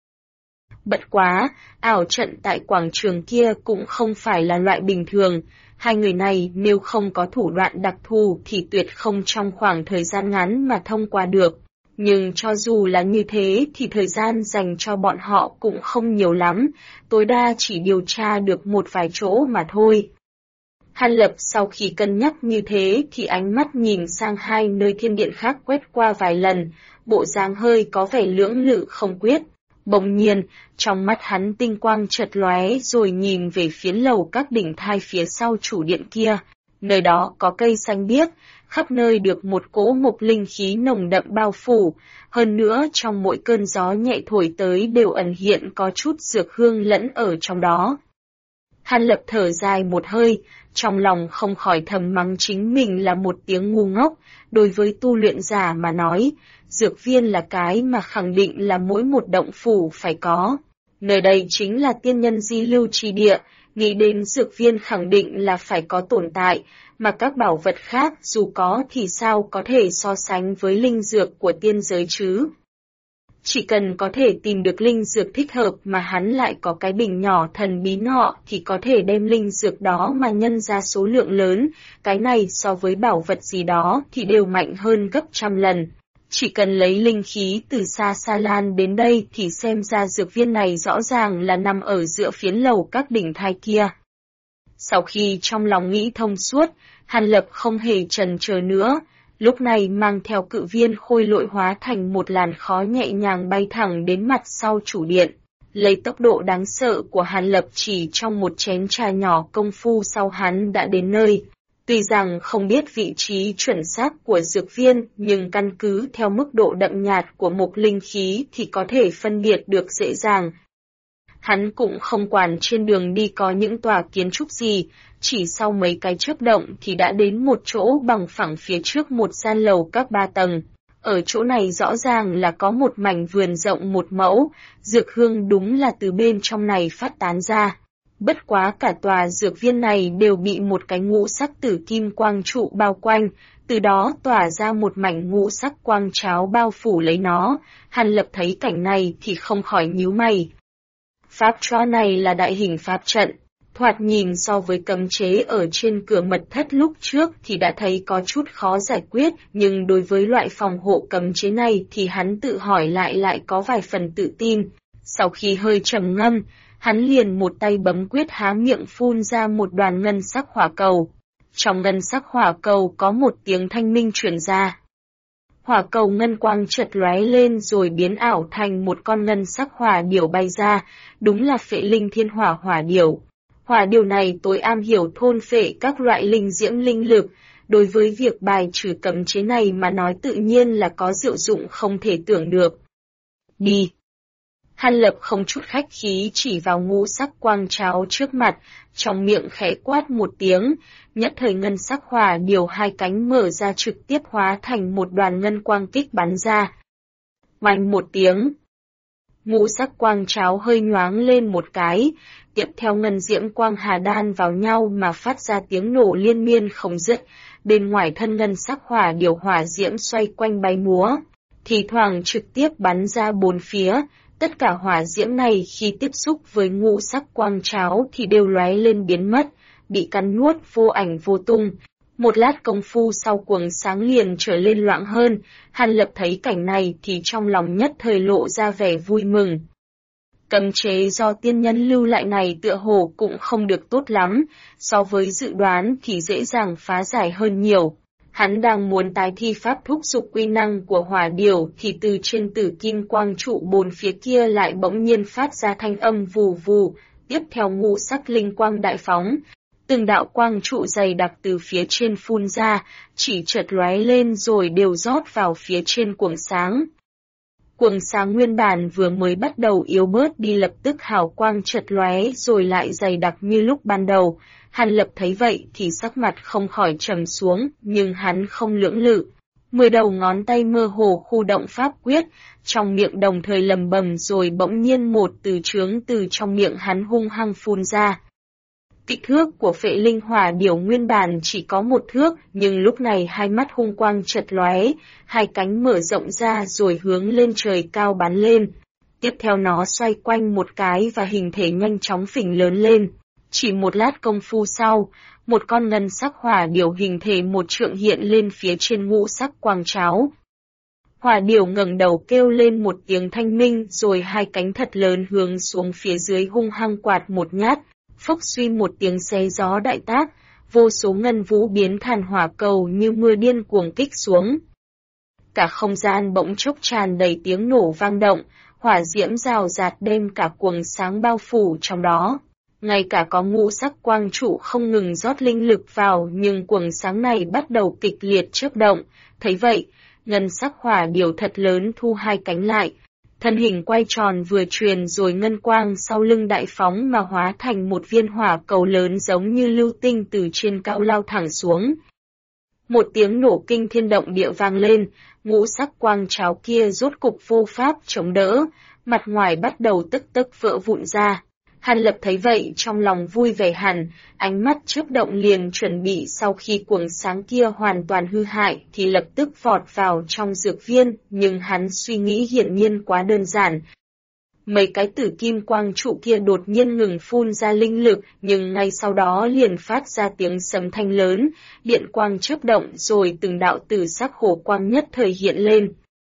Bất quá, ảo trận tại quảng trường kia cũng không phải là loại bình thường, 2 người này nếu không có thủ đoạn đặc thù thì tuyệt không trong khoảng thời gian ngắn mà thông qua được. Nhưng cho dù là như thế thì thời gian dành cho bọn họ cũng không nhiều lắm, tối đa chỉ điều tra được một vài chỗ mà thôi. Hàn Lập sau khi cân nhắc như thế thì ánh mắt nhìn sang 2 nơi thiên điện khác quét qua vài lần, bộ dáng hơi có vẻ lưỡng lự không quyết. Bỗng nhiên, trong mắt hắn tinh quang chợt lóe rồi nhìn về phía lầu các đỉnh thai phía sau chủ điện kia. Nơi đó có cây xanh biếc, khắp nơi được một cỗ mộc linh khí nồng đậm bao phủ, hơn nữa trong mỗi cơn gió nhẹ thổi tới đều ẩn hiện có chút dược hương lẫn ở trong đó. Hàn Lập thở dài một hơi, trong lòng không khỏi thầm mắng chính mình là một tiếng ngu ngốc, đối với tu luyện giả mà nói, dược viên là cái mà khẳng định là mỗi một động phủ phải có. Nơi đây chính là tiên nhân di lưu chi địa, nghĩ đến dược viên khẳng định là phải có tồn tại, mà các bảo vật khác dù có thì sao có thể so sánh với linh dược của tiên giới chứ. Chỉ cần có thể tìm được linh dược thích hợp mà hắn lại có cái bình nhỏ thần bí nọ thì có thể đem linh dược đó mà nhân ra số lượng lớn, cái này so với bảo vật gì đó thì đều mạnh hơn gấp trăm lần. Chỉ cần lấy linh khí từ xa xa lan đến đây thì xem ra dược viên này rõ ràng là nằm ở giữa phiến lầu các đỉnh thai kia. Sau khi trong lòng nghĩ thông suốt, Hàn Lập không hề chần chờ nữa, lúc này mang theo cự viên khôi lội hóa thành một làn khói nhẹ nhàng bay thẳng đến mặt sau chủ điện. Lấy tốc độ đáng sợ của Hàn Lập chỉ trong một chén trà nhỏ công phu sau hắn đã đến nơi. Tuy rằng không biết vị trí chuẩn xác của dược viên, nhưng căn cứ theo mức độ đậm nhạt của mộc linh khí thì có thể phân biệt được dễ dàng. Hắn cũng không quản trên đường đi có những tòa kiến trúc gì, chỉ sau mấy cái chớp động thì đã đến một chỗ bằng phẳng phía trước một gian lầu các 3 tầng. Ở chỗ này rõ ràng là có một mảnh vườn rộng 1 mẫu, dược hương đúng là từ bên trong này phát tán ra. Bất quá cả tòa dược viên này đều bị một cái ngũ sắc tử kim quang trụ bao quanh, từ đó tỏa ra một mảnh ngũ sắc quang cháo bao phủ lấy nó. Hàn Lập thấy cảnh này thì không khỏi nhíu mày. Pháp tró này là đại hình pháp trận, thoạt nhìn so với cấm chế ở trên cửa mật thất lúc trước thì đã thấy có chút khó giải quyết, nhưng đối với loại phòng hộ cấm chế này thì hắn tự hỏi lại có vài phần tự tin. Sau khi hơi trầm ngâm, hắn liền một tay bấm quyết há miệng phun ra một đoàn ngân sắc hỏa cầu. Trong ngân sắc hỏa cầu có một tiếng thanh minh truyền ra. Hỏa cầu ngân quang chợt lóe lên rồi biến ảo thành một con ngân sắc hỏa điểu bay ra, đúng là phệ linh thiên hỏa hỏa điểu. Hỏa điểu này tối am hiểu thôn phệ các loại linh diễm linh lực, đối với việc bài trừ cấm chế này mà nói tự nhiên là có diệu dụng không thể tưởng được. Đi! Hàn Lập không chút khách khí chỉ vào ngũ sắc quang cháo trước mặt, trong miệng khẽ quát một tiếng, nhất thời ngân sắc hỏa điểu 2 cánh mở ra trực tiếp hóa thành một đoàn ngân quang kích bắn ra. Oanh một tiếng, ngũ sắc quang cháo hơi nhoáng lên một cái, tiếp theo ngân diễm quang hà đan vào nhau mà phát ra tiếng nổ liên miên không dứt, bên ngoài thân ngân sắc hỏa điểu hỏa diễm xoay quanh bay múa, thì thoảng trực tiếp bắn ra 4 phía. Tất cả hỏa diễm này khi tiếp xúc với ngũ sắc quang cháo thì đều lóe lên biến mất, bị cắn nuốt vô ảnh vô tung. Một lát công phu sau quầng sáng liền trở lên loãng hơn, Hàn Lập thấy cảnh này thì trong lòng nhất thời lộ ra vẻ vui mừng. Cấm chế do tiên nhân lưu lại này tựa hồ cũng không được tốt lắm, so với dự đoán thì dễ dàng phá giải hơn nhiều. Hắn đang muốn tái thi pháp thúc dục quy năng của hỏa điểu thì từ trên tử kim quang trụ bồn phía kia lại bỗng nhiên phát ra thanh âm vù vù, tiếp theo ngũ sắc linh quang đại phóng. Từng đạo quang trụ dày đặc từ phía trên phun ra, chỉ chợt lóe lên rồi đều rót vào phía trên cuồng sáng. Cuồng sáng nguyên bản vừa mới bắt đầu yếu bớt đi lập tức hào quang chợt lóe rồi lại dày đặc như lúc ban đầu. Hàn Lập thấy vậy thì sắc mặt không khỏi trầm xuống, nhưng hắn không lưỡng lự. 10 đầu ngón tay mơ hồ khu động pháp quyết, trong miệng đồng thời lầm bầm rồi bỗng nhiên một từ trướng từ trong miệng hắn hung hăng phun ra. Kích thước của phệ linh hỏa điểu nguyên bản chỉ có 1 thước, nhưng lúc này hai mắt hung quang chợt lóe, hai cánh mở rộng ra rồi hướng lên trời cao bắn lên. Tiếp theo nó xoay quanh một cái và hình thể nhanh chóng phình lớn lên. Chỉ một lát công phu sau, một con ngân sắc hỏa điểu hình thể 1 trượng hiện lên phía trên ngũ sắc quang tráo. Hỏa điểu ngẩng đầu kêu lên một tiếng thanh minh rồi hai cánh thật lớn hướng xuống phía dưới hung hăng quạt một nhát. Phốc suy một tiếng xé gió đại tác, vô số ngân vũ biến thành hỏa cầu như mưa điên cuồng kích xuống. Cả không gian bỗng chốc tràn đầy tiếng nổ vang động, hỏa diễm rào rạt đem cả cuồng sáng bao phủ trong đó. Ngay cả có ngũ sắc quang trụ không ngừng rót linh lực vào nhưng cuồng sáng này bắt đầu kịch liệt chớp động. Thấy vậy, ngân sắc hỏa điểu thật lớn thu hai cánh lại. Thân hình quay tròn vừa truyền rồi ngân quang sau lưng đại phóng mà hóa thành một viên hỏa cầu lớn giống như lưu tinh từ trên cao lao thẳng xuống. Một tiếng nổ kinh thiên động địa vang lên, ngũ sắc quang tráo kia rốt cục vô pháp chống đỡ, mặt ngoài bắt đầu tức tức vỡ vụn ra. Hàn Lập thấy vậy trong lòng vui vẻ hẳn, ánh mắt chớp động liền chuẩn bị sau khi cuồng sáng kia hoàn toàn hư hại thì lập tức vọt vào trong dược viên, nhưng hắn suy nghĩ hiển nhiên quá đơn giản. Mấy cái tử kim quang trụ kia đột nhiên ngừng phun ra linh lực, nhưng ngay sau đó liền phát ra tiếng sấm thanh lớn, điện quang chớp động rồi từng đạo tử sắc hồ quang nhất thời hiện lên.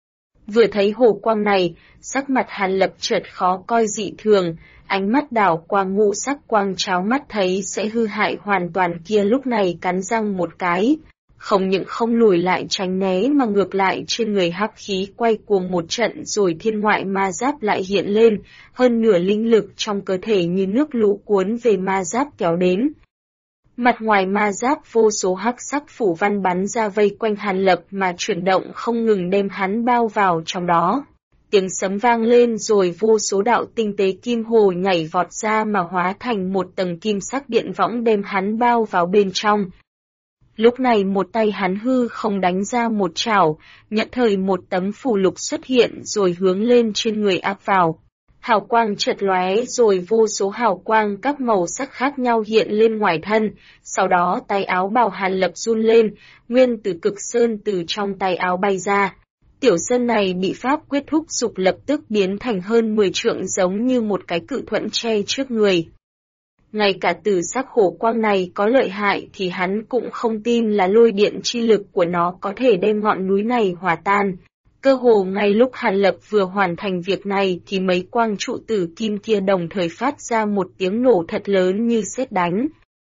Vừa thấy hồ quang này, sắc mặt Hàn Lập chợt khó coi dị thường, ánh mắt đảo qua ngũ sắc quang tráo mắt thấy sẽ hư hại hoàn toàn kia lúc này cắn răng một cái. Không những không lùi lại tránh né mà ngược lại trên người hắc khí quay cuồng một trận rồi thiên ngoại ma giáp lại hiện lên, hơn nửa linh lực trong cơ thể như nước lũ cuốn về ma giáp kéo đến. Mặt ngoài ma giáp vô số hắc sắc phủ văn bắn ra vây quanh Hàn Lập mà chuyển động không ngừng đem hắn bao vào trong đó. Tiếng sấm vang lên rồi vô số đạo tinh tế kim hồ nhảy vọt ra mà hóa thành một tầng kim sắc điện võng đem hắn bao vào bên trong. Lúc này một tay hắn hư không đánh ra một chảo, nhận thời một tấm phù lục xuất hiện rồi hướng lên trên người áp vào. Hào quang chợt lóe rồi vô số hào quang các màu sắc khác nhau hiện lên ngoài thân, sau đó tay áo bào Hàn Lập run lên, nguyên tử cực sơn từ trong tay áo bay ra. Tiểu sơn này bị pháp quyết thúc dục lập tức biến thành hơn 10 trượng giống như một cái cự thuẫn che trước người. Ngay cả tử sắc hổ quang này có lợi hại thì hắn cũng không tin là lôi điện chi lực của nó có thể đem ngọn núi này hòa tan. Cơ hồ ngay lúc Hàn Lập vừa hoàn thành việc này thì mấy quang trụ tử kim kia đồng thời phát ra một tiếng nổ thật lớn như sét đánh.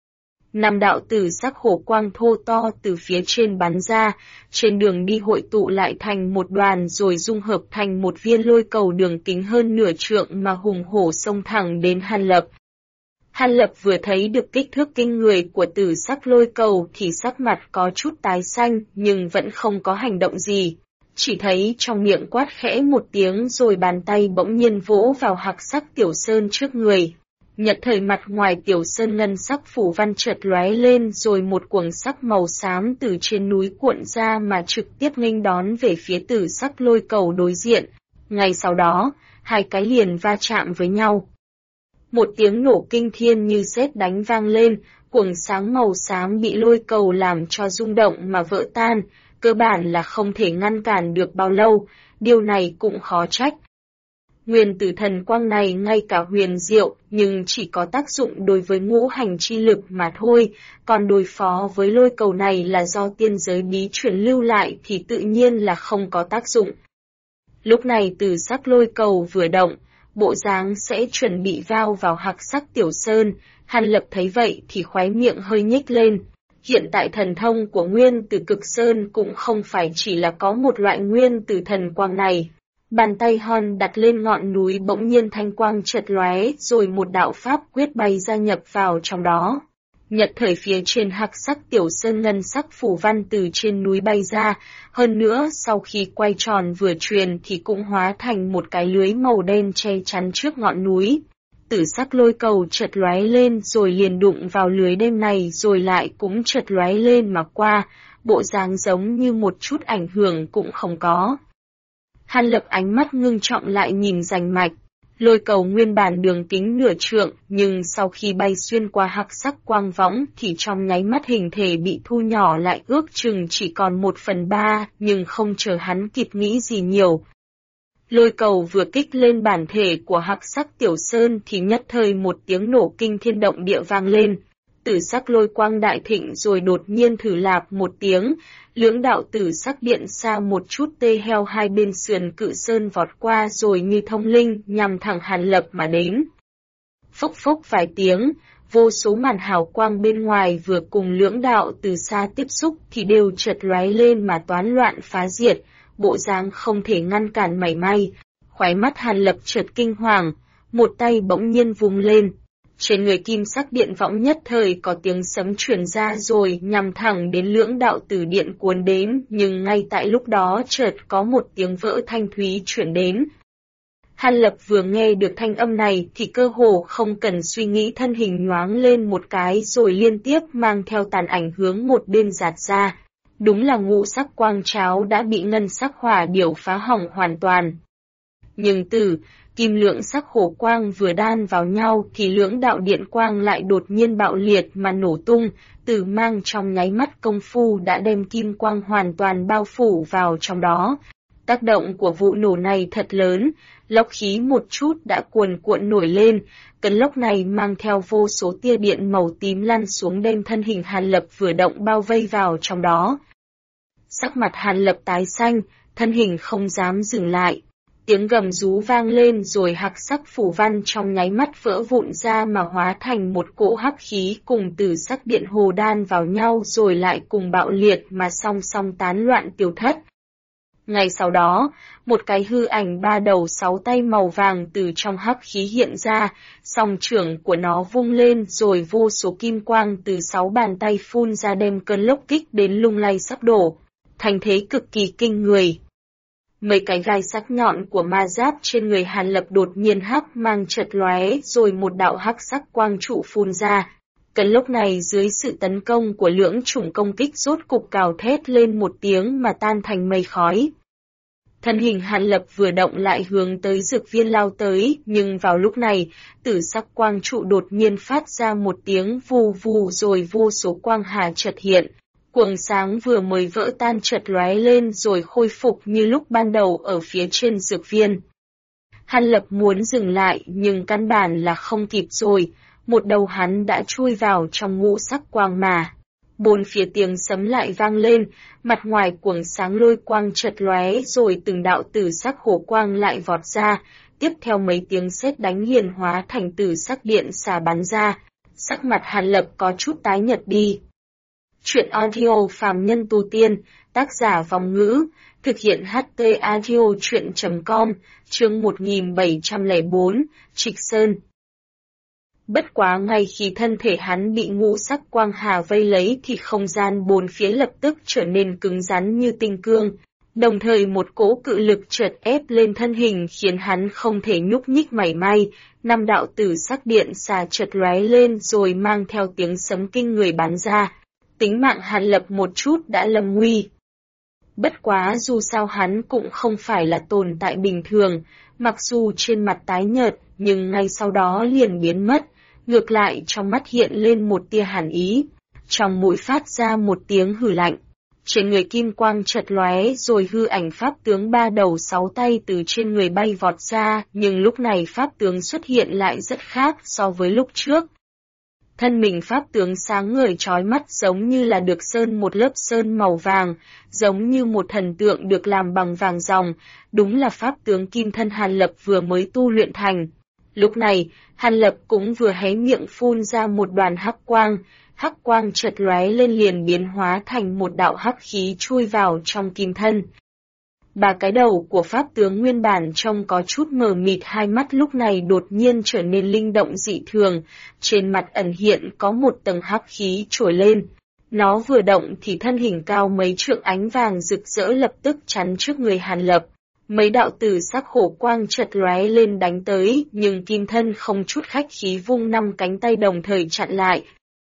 5 đạo tử sắc hổ quang thô to từ phía trên bắn ra, trên đường đi hội tụ lại thành một đoàn rồi dung hợp thành một viên lôi cầu đường kính hơn nửa trượng mà hùng hổ xông thẳng đến Hàn Lập. Hàn Lập vừa thấy được kích thước kinh người của tử sắc lôi cầu thì sắc mặt có chút tái xanh nhưng vẫn không có hành động gì. Chỉ thấy trong miệng quát khẽ một tiếng rồi bàn tay bỗng nhiên vỗ vào hạc sắc tiểu sơn trước người. Nhận thời mặt ngoài tiểu sơn ngân sắc phủ văn chợt lóe lên rồi một cuồng sắc màu xám từ trên núi cuộn ra mà trực tiếp nghênh đón về phía tử sắc lôi cầu đối diện. Ngay sau đó, hai cái liền va chạm với nhau. Một tiếng nổ kinh thiên như sét đánh vang lên, cuồng sáng màu xám bị lôi cầu làm cho rung động mà vỡ tan, cơ bản là không thể ngăn cản được bao lâu, điều này cũng khó trách. Nguyên tử thần quang này ngay cả huyền diệu nhưng chỉ có tác dụng đối với ngũ hành chi lực mà thôi, còn đối phó với lôi cầu này là do tiên giới bí truyền lưu lại thì tự nhiên là không có tác dụng. Lúc này tử sắc lôi cầu vừa động, bộ dáng sẽ chuẩn bị vào hạc sắc tiểu sơn, Hàn Lập thấy vậy thì khóe miệng hơi nhếch lên. Hiện tại thần thông của Nguyên Tử Cực Sơn cũng không phải chỉ là có một loại nguyên tử thần quang này. Bàn tay Hon đặt lên ngọn núi bỗng nhiên thanh quang chợt lóe rồi một đạo pháp quyết bay gia nhập vào trong đó. Nhật thời phía trên hắc sắc tiểu sơn ngân sắc phủ văn từ trên núi bay ra, hơn nữa sau khi quay tròn vừa truyền thì cũng hóa thành một cái lưới màu đen che chắn trước ngọn núi. Tử sắc lôi cầu chợt lóe lên rồi liền đụng vào lưới đêm này rồi lại cũng chợt lóe lên mà qua, bộ dáng giống như một chút ảnh hưởng cũng không có. Hàn Lập ánh mắt ngưng trọng lại nhìn rành mạch. Lôi cầu nguyên bản đường kính nửa trượng, nhưng sau khi bay xuyên qua hắc sắc quang võng thì trong nháy mắt hình thể bị thu nhỏ lại ước chừng chỉ còn 1/3, nhưng không chờ hắn kịp nghĩ gì nhiều. Lôi cầu vừa kích lên bản thể của hắc sắc tiểu sơn thì nhất thời một tiếng nổ kinh thiên động địa vang lên. Tử sắc lôi quang đại thịnh rồi đột nhiên thử lạp một tiếng, lưỡng đạo tử sắc điện xa một chút tê heo hai bên sườn cự sơn vọt qua rồi như thông linh nhằm thẳng Hàn Lập mà đến. Phốc phốc vài tiếng, vô số màn hào quang bên ngoài vừa cùng lưỡng đạo từ xa tiếp xúc thì đều chợt lóe lên mà toán loạn phá diệt, bộ dáng không thể ngăn cản mảy may. Khóe mắt Hàn Lập chợt kinh hoàng, một tay bỗng nhiên vung lên. Trên người kim sắc điện võng nhất thời có tiếng sấm truyền ra rồi nhằm thẳng đến lưỡng đạo tử điện cuốn đến, nhưng ngay tại lúc đó chợt có một tiếng vỡ thanh thúy chuyển đến. Hàn Lập vừa nghe được thanh âm này thì cơ hồ không cần suy nghĩ thân hình nhoáng lên một cái rồi liên tiếp mang theo tàn ảnh hướng một bên giạt ra. Đúng là ngũ sắc quang cháo đã bị ngân sắc hỏa điểu phá hỏng hoàn toàn. Nhưng kim lượng sắc hổ quang vừa đan vào nhau thì lưỡng đạo điện quang lại đột nhiên bạo liệt mà nổ tung, tử mang trong nháy mắt công phu đã đem kim quang hoàn toàn bao phủ vào trong đó. Tác động của vụ nổ này thật lớn, lốc khí một chút đã cuồn cuộn nổi lên, cơn lốc này mang theo vô số tia điện màu tím lăn xuống đem thân hình Hàn Lập vừa động bao vây vào trong đó. Sắc mặt Hàn Lập tái xanh, thân hình không dám dừng lại. Tiếng gầm rú vang lên rồi hắc sắc phủ văn trong nháy mắt vỡ vụn ra mà hóa thành một cỗ hắc khí cùng từ sắc điện hồ đan vào nhau rồi lại cùng bạo liệt mà song song tán loạn tiêu thất. Ngay sau đó, một cái hư ảnh 3 đầu 6 tay màu vàng từ trong hắc khí hiện ra, song trưởng của nó vung lên rồi vô số kim quang từ 6 bàn tay phun ra đem cơn lốc kích đến lung lay sắp đổ, thành thế cực kỳ kinh người. Mấy cái gai sắc nhọn của ma giáp trên người Hàn Lập đột nhiên hắc mang chợt lóe rồi một đạo hắc sắc quang trụ phun ra. Cơn lốc này dưới sự tấn công của lưỡng chủng công kích rốt cục cào thét lên một tiếng mà tan thành mây khói. Thân hình Hàn Lập vừa động lại hướng tới dược viên lao tới, nhưng vào lúc này, tử sắc quang trụ đột nhiên phát ra một tiếng vù vù rồi vô số quang hà chợt hiện. Quầng sáng vừa mới vỡ tan chợt lóe lên rồi khôi phục như lúc ban đầu ở phía trên dược viên. Hàn Lập muốn dừng lại nhưng căn bản là không kịp rồi, một đầu hắn đã chui vào trong ngũ sắc quang mà. Bốn phía tiếng sấm lại vang lên, mặt ngoài quầng sáng lôi quang chợt lóe rồi từng đạo tử sắc hổ quang lại vọt ra, tiếp theo mấy tiếng sét đánh hiền hóa thành tử sắc điện xà bắn ra. Sắc mặt Hàn Lập có chút tái nhợt đi. Chuyện audio phàm nhân tu tiên, tác giả Vong Ngữ, thực hiện HT audio chuyện.com, chương 1704, Trịch Sơn. Bất quá ngay khi thân thể hắn bị ngũ sắc quang hà vây lấy thì không gian bốn phía lập tức trở nên cứng rắn như tinh cương, đồng thời một cỗ cự lực chợt ép lên thân hình khiến hắn không thể nhúc nhích mảy may. 5 đạo tử sắc điện xà chợt lóe lên rồi mang theo tiếng sấm kinh người bắn ra. Tính mạng Hàn Lập một chút đã lâm nguy. Bất quá dù sao hắn cũng không phải là tồn tại bình thường, mặc dù trên mặt tái nhợt nhưng ngay sau đó liền biến mất, ngược lại trong mắt hiện lên một tia hàn ý, trong mũi phát ra một tiếng hừ lạnh. Trên người kim quang chợt lóe rồi hư ảnh pháp tướng 3 đầu 6 tay từ trên người bay vọt ra, nhưng lúc này pháp tướng xuất hiện lại rất khác so với lúc trước. Thân mình pháp tướng sáng ngời chói mắt giống như là được sơn một lớp sơn màu vàng, giống như một thần tượng được làm bằng vàng ròng, đúng là pháp tướng kim thân Hàn Lập vừa mới tu luyện thành. Lúc này, Hàn Lập cũng vừa hé miệng phun ra một đoàn hắc quang, hắc quang chợt lóe lên liền biến hóa thành một đạo hắc khí chui vào trong kim thân. Ba cái đầu của pháp tướng nguyên bản trông có chút mờ mịt, hai mắt lúc này đột nhiên trở nên linh động dị thường, trên mặt ẩn hiện có một tầng hắc khí trồi lên. Nó vừa động thì thân hình cao mấy trượng ánh vàng rực rỡ lập tức chắn trước người Hàn Lập. Mấy đạo tử sắc hổ quang chợt lóe lên đánh tới, nhưng kim thân không chút khách khí vung 5 cánh tay đồng thời chặn lại.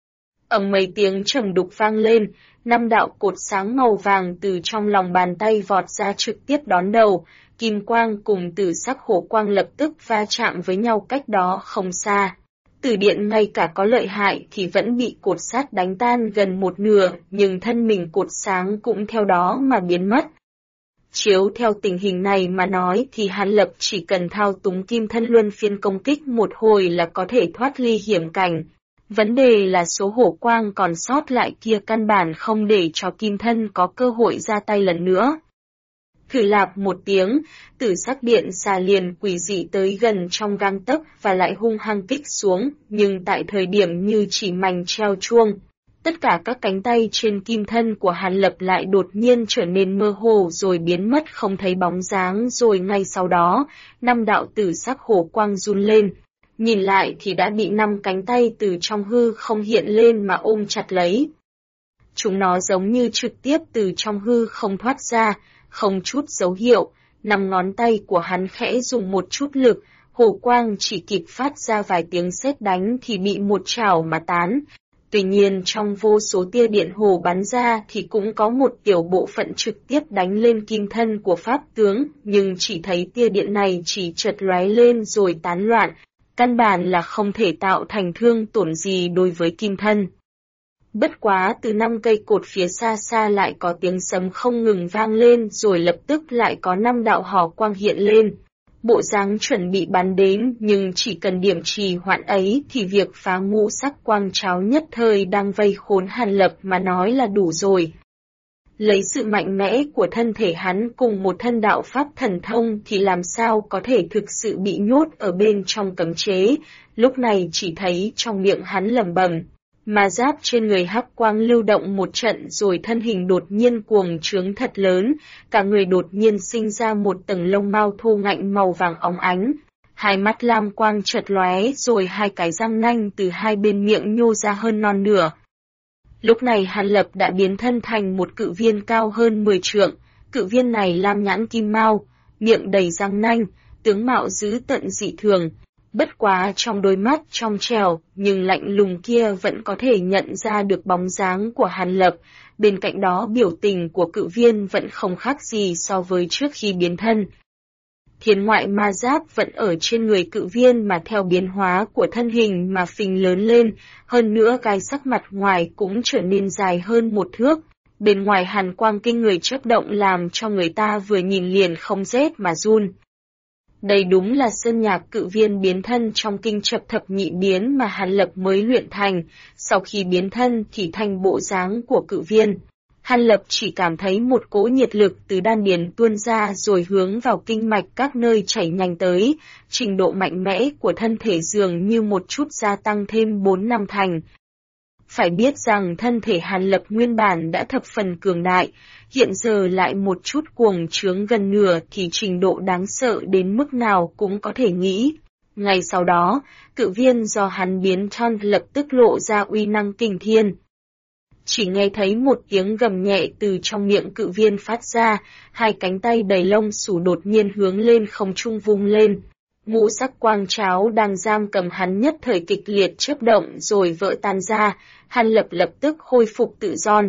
Ầm mấy tiếng trầm đục vang lên, 5 đạo cột sáng màu vàng từ trong lòng bàn tay vọt ra trực tiếp đón đầu, kim quang cùng tử sắc hổ quang lập tức va chạm với nhau cách đó không xa. Tử điện ngay cả có lợi hại thì vẫn bị cột sắt đánh tan gần một nửa, nhưng thân mình cột sáng cũng theo đó mà biến mất. Chiếu theo tình hình này mà nói thì Hàn Lập chỉ cần thao túng kim thân luân phiên công kích một hồi là có thể thoát ly hiểm cảnh. Vấn đề là số hổ quang còn sót lại kia căn bản không để cho kim thân có cơ hội ra tay lần nữa. Thử lạp một tiếng, tử sắc điện xà liền quỷ dị tới gần trong gang tấc và lại hung hăng kích xuống, nhưng tại thời điểm như chỉ mảnh treo chuông. Tất cả các cánh tay trên kim thân của Hàn Lập lại đột nhiên trở nên mơ hồ rồi biến mất không thấy bóng dáng, rồi ngay sau đó, 5 đạo tử sắc hổ quang run lên. Nhìn lại thì đã bị 5 cánh tay từ trong hư không hiện lên mà ôm chặt lấy. Chúng nó giống như trực tiếp từ trong hư không thoát ra, không chút dấu hiệu, 5 ngón tay của hắn khẽ dùng một chút lực, hổ quang chỉ kịp phát ra vài tiếng sét đánh thì bị một chảo mà tán. Tuy nhiên trong vô số tia điện hồ bắn ra thì cũng có một tiểu bộ phận trực tiếp đánh lên kim thân của pháp tướng, nhưng chỉ thấy tia điện này chỉ chợt lóe lên rồi tán loạn, căn bản là không thể tạo thành thương tổn gì đối với kim thân. Bất quá từ 5 cây cột phía xa xa lại có tiếng sấm không ngừng vang lên rồi lập tức lại có 5 đạo hò quang hiện lên. Bộ dáng chuẩn bị bắn đến nhưng chỉ cần điểm trì hoãn ấy thì việc phá ngũ sắc quang cháo nhất thời đang vây khốn Hàn Lập mà nói là đủ rồi. Lấy sự mạnh mẽ của thân thể hắn cùng một thân đạo pháp thần thông thì làm sao có thể thực sự bị nhốt ở bên trong cấm chế, lúc này chỉ thấy trong miệng hắn lẩm bẩm. Mà giáp trên người hắc quang lưu động một trận rồi thân hình đột nhiên cuồng trướng thật lớn, cả người đột nhiên sinh ra một tầng lông mao thô ngạnh màu vàng óng ánh. Hai mắt lam quang chợt lóe rồi hai cái răng nanh từ hai bên miệng nhô ra hơn non nửa. Lúc này Hàn Lập đã biến thân thành một cự viên cao hơn 10 trượng, cự viên này lam nhãn kim mao, miệng đầy răng nanh, tướng mạo dữ tợn dị thường. Bất quá trong đôi mắt trong trẻo nhưng lạnh lùng kia vẫn có thể nhận ra được bóng dáng của Hàn Lập, bên cạnh đó biểu tình của cự viên vẫn không khác gì so với trước khi biến thân. Thiên ngoại ma giáp vẫn ở trên người cự viên mà theo biến hóa của thân hình mà phình lớn lên, hơn nữa cái sắc mặt ngoài cũng trở nên dài hơn 1 thước. Bên ngoài hàn quang kinh người chớp động làm cho người ta vừa nhìn liền không rét mà run. Đây đúng là sơn nhạc cự viên biến thân trong kinh chập thập nhị biến mà Hàn Lập mới luyện thành, sau khi biến thân thì thành bộ dáng của cự viên. Hàn Lập chỉ cảm thấy một cỗ nhiệt lực từ đan điền tuôn ra rồi hướng vào kinh mạch các nơi chảy nhanh tới, trình độ mạnh mẽ của thân thể dường như một chút gia tăng thêm 4 năm thành. Phải biết rằng thân thể Hàn Lập nguyên bản đã thập phần cường đại, hiện giờ lại một chút cuồng trướng gần nửa thì trình độ đáng sợ đến mức nào cũng có thể nghĩ. Ngay sau đó, cự viên do hắn biến thân lập tức lộ ra uy năng kinh thiên. Chỉ nghe thấy một tiếng gầm nhẹ từ trong miệng cự viên phát ra, hai cánh tay đầy lông xù đột nhiên hướng lên không trung vung lên. Ngũ sắc quang cháo đang giam cầm hắn nhất thời kịch liệt chớp động rồi vỡ tan ra, Hàn Lập lập tức khôi phục tự do.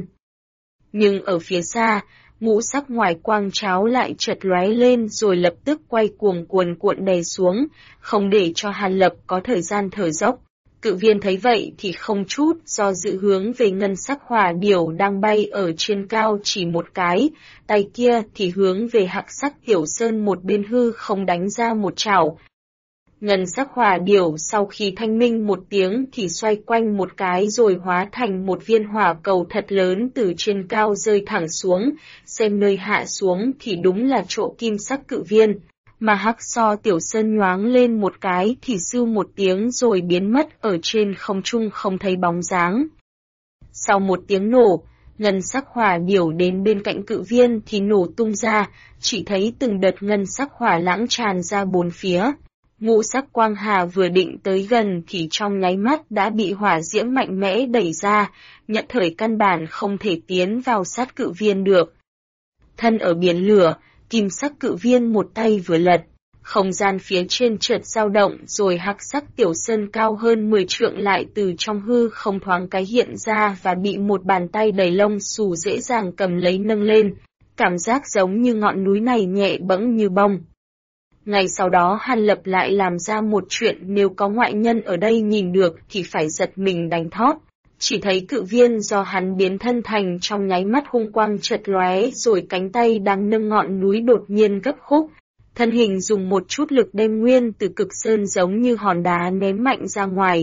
Nhưng ở phía xa, ngũ sắc ngoài quang cháo lại chợt lóe lên rồi lập tức quay cuồng cuồn cuộn đè xuống, không để cho Hàn Lập có thời gian thở dốc. Cự viên thấy vậy thì không chút do dự hướng về ngân sắc hỏa điểu đang bay ở trên cao chỉ một cái, tay kia thì hướng về hắc sắc tiểu sơn một bên hư không đánh ra một chảo. Ngân sắc hỏa điểu sau khi thanh minh một tiếng thì xoay quanh một cái rồi hóa thành một viên hỏa cầu thật lớn từ trên cao rơi thẳng xuống, xem nơi hạ xuống thì đúng là chỗ kim sắc cự viên. Mà hắc so tiểu sơn nhoáng lên một cái thì sưu một tiếng rồi biến mất ở trên không trung không thấy bóng dáng. Sau một tiếng nổ, ngân sắc hỏa điểu đến bên cạnh Cự Viên thì nổ tung ra, chỉ thấy từng đợt ngân sắc hỏa lãng tràn ra bốn phía. Ngũ sắc quang hà vừa định tới gần thì trong nháy mắt đã bị hỏa diễm mạnh mẽ đẩy ra, nhận thời căn bản không thể tiến vào sát Cự Viên được. Thân ở biển lửa, kim sắc Cự Viên một tay vừa lật, không gian phía trên chợt dao động rồi hắc sắc tiểu sơn cao hơn 10 trượng lại từ trong hư không thoáng cái hiện ra và bị một bàn tay đầy lông xù dễ dàng cầm lấy nâng lên, cảm giác giống như ngọn núi này nhẹ bẫng như bông. Ngày sau đó Hàn Lập lại làm ra một chuyện nếu có ngoại nhân ở đây nhìn được thì phải giật mình đánh thót. Chỉ thấy Cự Viên do hắn biến thân thành trong nháy mắt hung quang chợt lóe rồi cánh tay đang nâng ngọn núi đột nhiên gấp khúc. Thân hình dùng một chút lực đem nguyên từ Cực Sơn giống như hòn đá ném mạnh ra ngoài.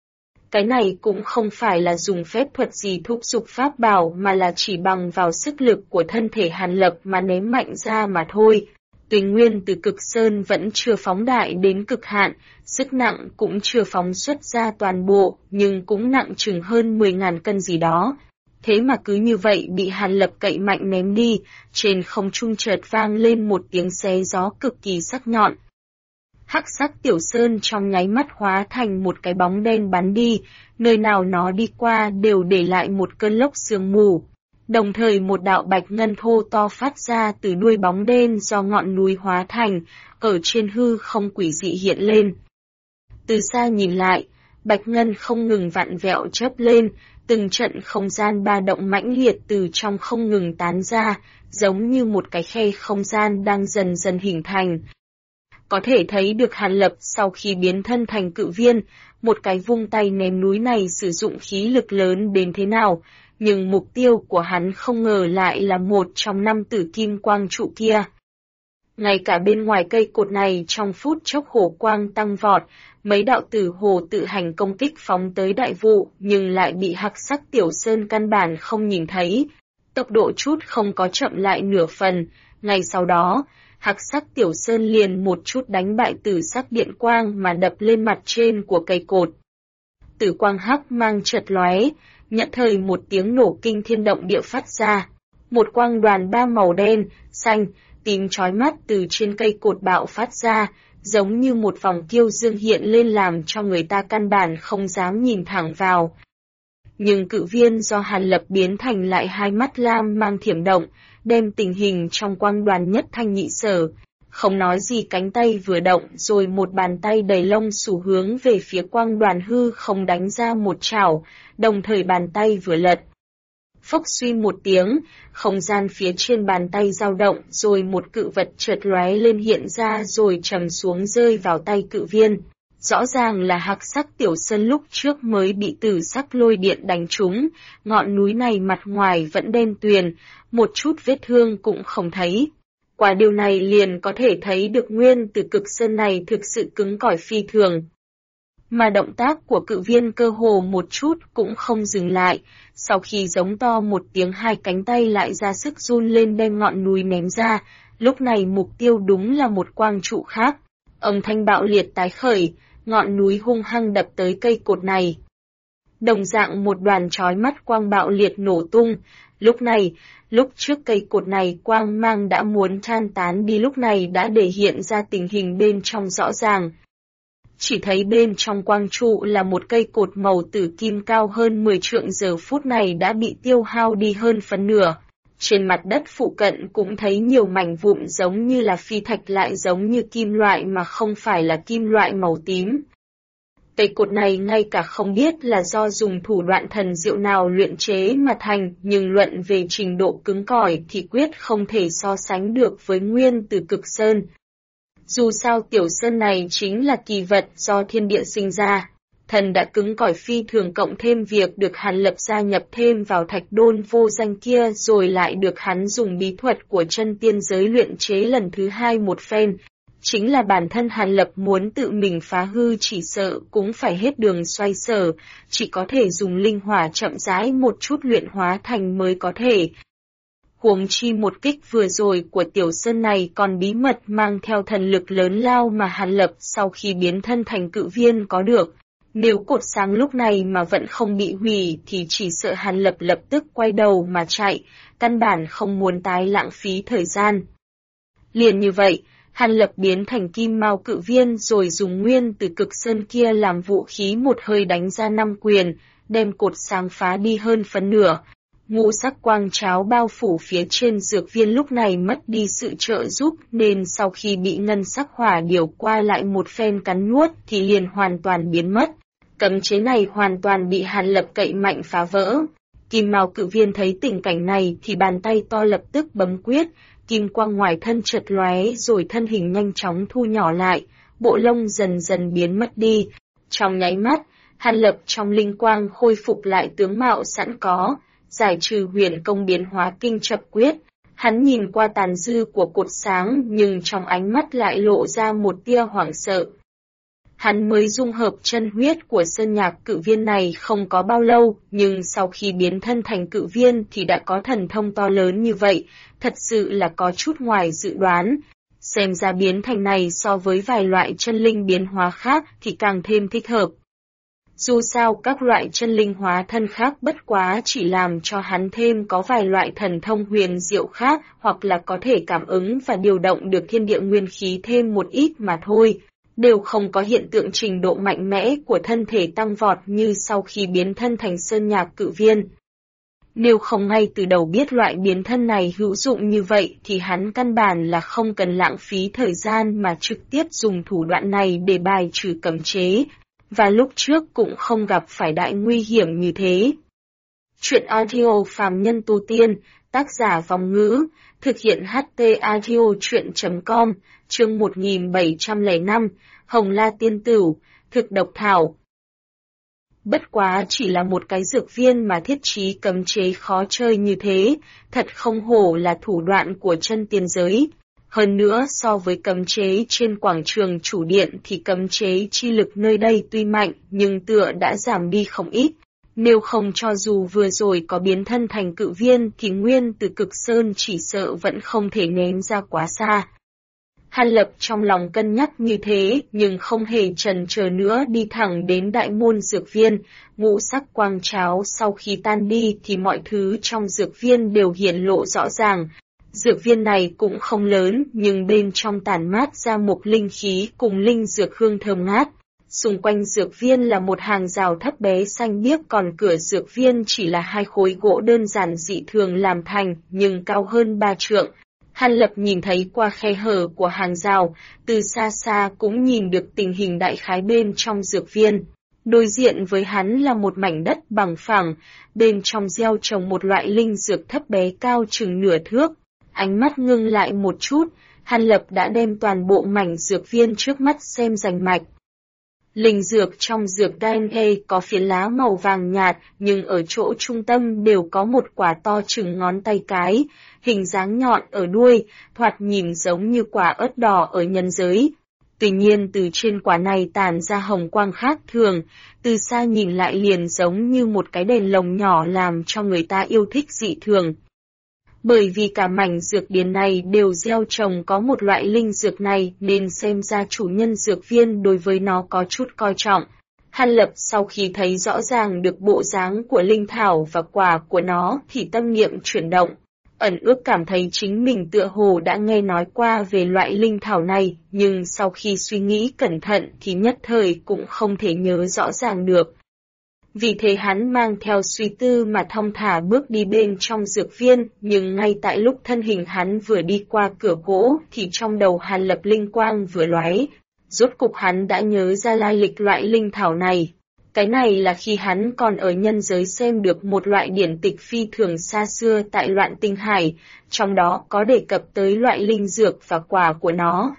Cái này cũng không phải là dùng phép thuật gì thúc giục pháp bảo mà là chỉ bằng vào sức lực của thân thể Hàn Lập mà ném mạnh ra mà thôi. Tuy nguyên từ Cực Sơn vẫn chưa phóng đại đến cực hạn, sức nặng cũng chưa phóng xuất ra toàn bộ, nhưng cũng nặng chừng hơn 10.000 cân gì đó. Thế mà cứ như vậy bị Hàn Lập cậy mạnh ném đi, trên không trung chợt vang lên một tiếng xé gió cực kỳ sắc nhọn. Hắc sắc tiểu sơn trong nháy mắt hóa thành một cái bóng đen bắn đi, nơi nào nó đi qua đều để lại một cơn lốc sương mù. Đồng thời một đạo bạch ngân thô to phát ra từ đuôi bóng đen do ngọn núi hóa thành, ở trên hư không quỷ dị hiện lên. Từ xa nhìn lại, bạch ngân không ngừng vặn vẹo chớp lên, từng trận không gian ba động mãnh liệt từ trong không ngừng tán ra, giống như một cái khe không gian đang dần dần hình thành. Có thể thấy được Hàn Lập sau khi biến thân thành Cự Viên, một cái vung tay ném núi này sử dụng khí lực lớn đến thế nào, nhưng mục tiêu của hắn không ngờ lại là một trong 5 tử kim quang trụ kia. Ngay cả bên ngoài cây cột này trong phút chốc hổ quang tăng vọt, mấy đạo tử hồ tự hành công kích phóng tới đại vụ nhưng lại bị hắc sắc tiểu sơn căn bản không nhìn thấy. Tốc độ chút không có chậm lại nửa phần, ngay sau đó, hắc sắc tiểu sơn liền một chút đánh bại tử sắc điện quang mà đập lên mặt trên của cây cột. Tử quang hắc mang chợt lóe, nhận thời một tiếng nổ kinh thiên động địa phát ra. Một quang đoàn ba màu đen, xanh, tím chói mắt từ trên cây cột bạo phát ra, giống như một vòng kiêu dương hiện lên làm cho người ta căn bản không dám nhìn thẳng vào. Nhưng Cự Viên do Hàn Lập biến thành lại hai mắt lam mang thiểm động, đem tình hình trong quang đoàn nhất thanh nhị sở. Không nói gì cánh tay vừa động rồi một bàn tay đầy lông xù hướng về phía quang đoàn hư không đánh ra một chảo, đồng thời bàn tay vừa lật. Phốc suy một tiếng, không gian phía trên bàn tay dao động rồi một cự vật chợt lóe lên hiện ra rồi trầm xuống rơi vào tay Cự Viên. Rõ ràng là hắc sắc tiểu sơn lúc trước mới bị tử sắc lôi điện đánh trúng, ngọn núi này mặt ngoài vẫn đen tuyền, một chút vết thương cũng không thấy. Qua điều này liền có thể thấy được nguyên từ Cực Sơn này thực sự cứng cỏi phi thường. Mà động tác của Cự Viên cơ hồ một chút cũng không dừng lại, sau khi giống to một tiếng hai cánh tay lại ra sức run lên đem ngọn núi ném ra, lúc này mục tiêu đúng là một quang trụ khác. Âm thanh bạo liệt tái khởi, ngọn núi hung hăng đập tới cây cột này. Đồng dạng một đoàn chói mắt quang bạo liệt nổ tung, lúc trước cây cột này quang mang đã muốn tan tán đi lúc này đã để hiện ra tình hình bên trong rõ ràng. Chỉ thấy bên trong quang trụ là một cây cột màu tử kim cao hơn 10 trượng giờ phút này đã bị tiêu hao đi hơn phần nửa. Trên mặt đất phụ cận cũng thấy nhiều mảnh vụn giống như là phi thạch lại giống như kim loại mà không phải là kim loại màu tím. Cây cột này ngay cả không biết là do dùng thủ đoạn thần diệu nào luyện chế mà thành, nhưng luận về trình độ cứng cỏi thì quyết không thể so sánh được với nguyên từ Cực Sơn. Dù sao tiểu sơn này chính là kỳ vật do thiên địa sinh ra, thần đã cứng cỏi phi thường cộng thêm việc được Hàn Lập gia nhập thêm vào thạch đôn vô danh kia rồi lại được hắn dùng bí thuật của chân tiên giới luyện chế lần thứ hai một phen. Chính là bản thân Hàn Lập muốn tự mình phá hư chỉ sợ cũng phải hết đường xoay sở, chỉ có thể dùng linh hỏa chậm rãi một chút luyện hóa thành mới có thể. Huống chi một kích vừa rồi của tiểu sơn này còn bí mật mang theo thần lực lớn lao mà Hàn Lập sau khi biến thân thành Cự Viên có được. Nếu cột sáng lúc này mà vẫn không bị hủy thì chỉ sợ Hàn Lập lập tức quay đầu mà chạy, căn bản không muốn tái lãng phí thời gian. Liền như vậy, Hàn Lập biến thành kim mao cự viên rồi dùng nguyên từ cực sơn kia làm vũ khí một hơi đánh ra 5 quyền, đem cột sáng phá đi hơn phân nửa. Ngũ sắc quang cháo bao phủ phía trên dược viên lúc này mất đi sự trợ giúp nên sau khi bị ngân sắc hỏa điều qua lại một phen cắn nuốt thì liền hoàn toàn biến mất. Cấm chế này hoàn toàn bị Hàn Lập cậy mạnh phá vỡ. Kim mao cự viên thấy tình cảnh này thì bàn tay to lập tức bấm quyết, kim quang ngoài thân chợt lóe rồi thân hình nhanh chóng thu nhỏ lại, bộ lông dần dần biến mất đi. Trong nháy mắt, Hàn Lập trong linh quang khôi phục lại tướng mạo sẵn có, giải trừ huyền công biến hóa kinh chập quyết. Hắn nhìn qua tàn dư của cột sáng nhưng trong ánh mắt lại lộ ra một tia hoảng sợ. Hắn mới dung hợp chân huyết của sơn nhạc cự viên này không có bao lâu, nhưng sau khi biến thân thành cự viên thì đã có thần thông to lớn như vậy, thật sự là có chút ngoài dự đoán. Xem ra biến thành này so với vài loại chân linh biến hóa khác thì càng thêm thích hợp. Dù sao các loại chân linh hóa thân khác bất quá chỉ làm cho hắn thêm có vài loại thần thông huyền diệu khác hoặc là có thể cảm ứng và điều động được thiên địa nguyên khí thêm một ít mà thôi, đều không có hiện tượng trình độ mạnh mẽ của thân thể tăng vọt như sau khi biến thân thành sơn nhạc cự viên. Nếu không ngay từ đầu biết loại biến thân này hữu dụng như vậy thì hắn căn bản là không cần lãng phí thời gian mà trực tiếp dùng thủ đoạn này để bài trừ cấm chế, và lúc trước cũng không gặp phải đại nguy hiểm như thế. Chuyện audio phàm nhân tu tiên, tác giả Vong Ngữ, thực hiện HT audio chuyện.com, chương 1705, Hồng La Tiên Tửu, thực độc thảo. Bất quá chỉ là một cái dược viên mà thiết trí cấm chế khó chơi như thế, thật không hổ là thủ đoạn của chân tiên giới. Hơn nữa so với cấm chế trên quảng trường chủ điện thì cấm chế chi lực nơi đây tuy mạnh nhưng tựa đã giảm đi không ít. Nếu không cho dù vừa rồi có biến thân thành cự viên thì nguyên từ cực sơn chỉ sợ vẫn không thể ném ra quá xa. Hàn Lập trong lòng cân nhắc như thế nhưng không hề chần chờ nữa đi thẳng đến đại môn dược viên. Ngũ sắc quang cháo sau khi tan đi thì mọi thứ trong dược viên đều hiển lộ rõ ràng. Dược viên này cũng không lớn nhưng bên trong tản mát ra một linh khí cùng linh dược hương thơm ngát. Xung quanh dược viên là một hàng rào thấp bé xanh biếc, còn cửa dược viên chỉ là hai khối gỗ đơn giản dị thường làm thành nhưng cao hơn 3 trượng. Hàn Lập nhìn thấy qua khe hở của hàng rào, từ xa xa cũng nhìn được tình hình đại khái bên trong dược viên. Đối diện với hắn là một mảnh đất bằng phẳng, bên trong gieo trồng một loại linh dược thấp bé cao chừng nửa thước. Ánh mắt ngưng lại một chút, Hàn Lập đã đem toàn bộ mảnh dược viên trước mắt xem rành mạch. Linh dược trong dược đan có phiến lá màu vàng nhạt, nhưng ở chỗ trung tâm đều có một quả to chừng ngón tay cái, hình dáng nhọn ở đuôi, thoạt nhìn giống như quả ớt đỏ ở nhân giới. Tuy nhiên từ trên quả này tản ra hồng quang khác thường, từ xa nhìn lại liền giống như một cái đèn lồng nhỏ làm cho người ta yêu thích dị thường. Bởi vì cả mảnh dược điền này đều gieo trồng có một loại linh dược này nên xem ra chủ nhân dược viên đối với nó có chút coi trọng. Hàn Lập sau khi thấy rõ ràng được bộ dáng của linh thảo và quả của nó thì tâm niệm chuyển động, ẩn ước cảm thấy chính mình tựa hồ đã nghe nói qua về loại linh thảo này, nhưng sau khi suy nghĩ cẩn thận thì nhất thời cũng không thể nhớ rõ ràng được. Vì thế hắn mang theo suy tư mà thong thả bước đi bên trong dược viên, nhưng ngay tại lúc thân hình hắn vừa đi qua cửa gỗ thì trong đầu Hàn Lập linh quang vừa lóe. Rốt cục hắn đã nhớ ra lai lịch loại linh thảo này. Cái này là khi hắn còn ở nhân giới xem được một loại điển tịch phi thường xa xưa tại Loạn Tinh Hải, trong đó có đề cập tới loại linh dược và quả của nó.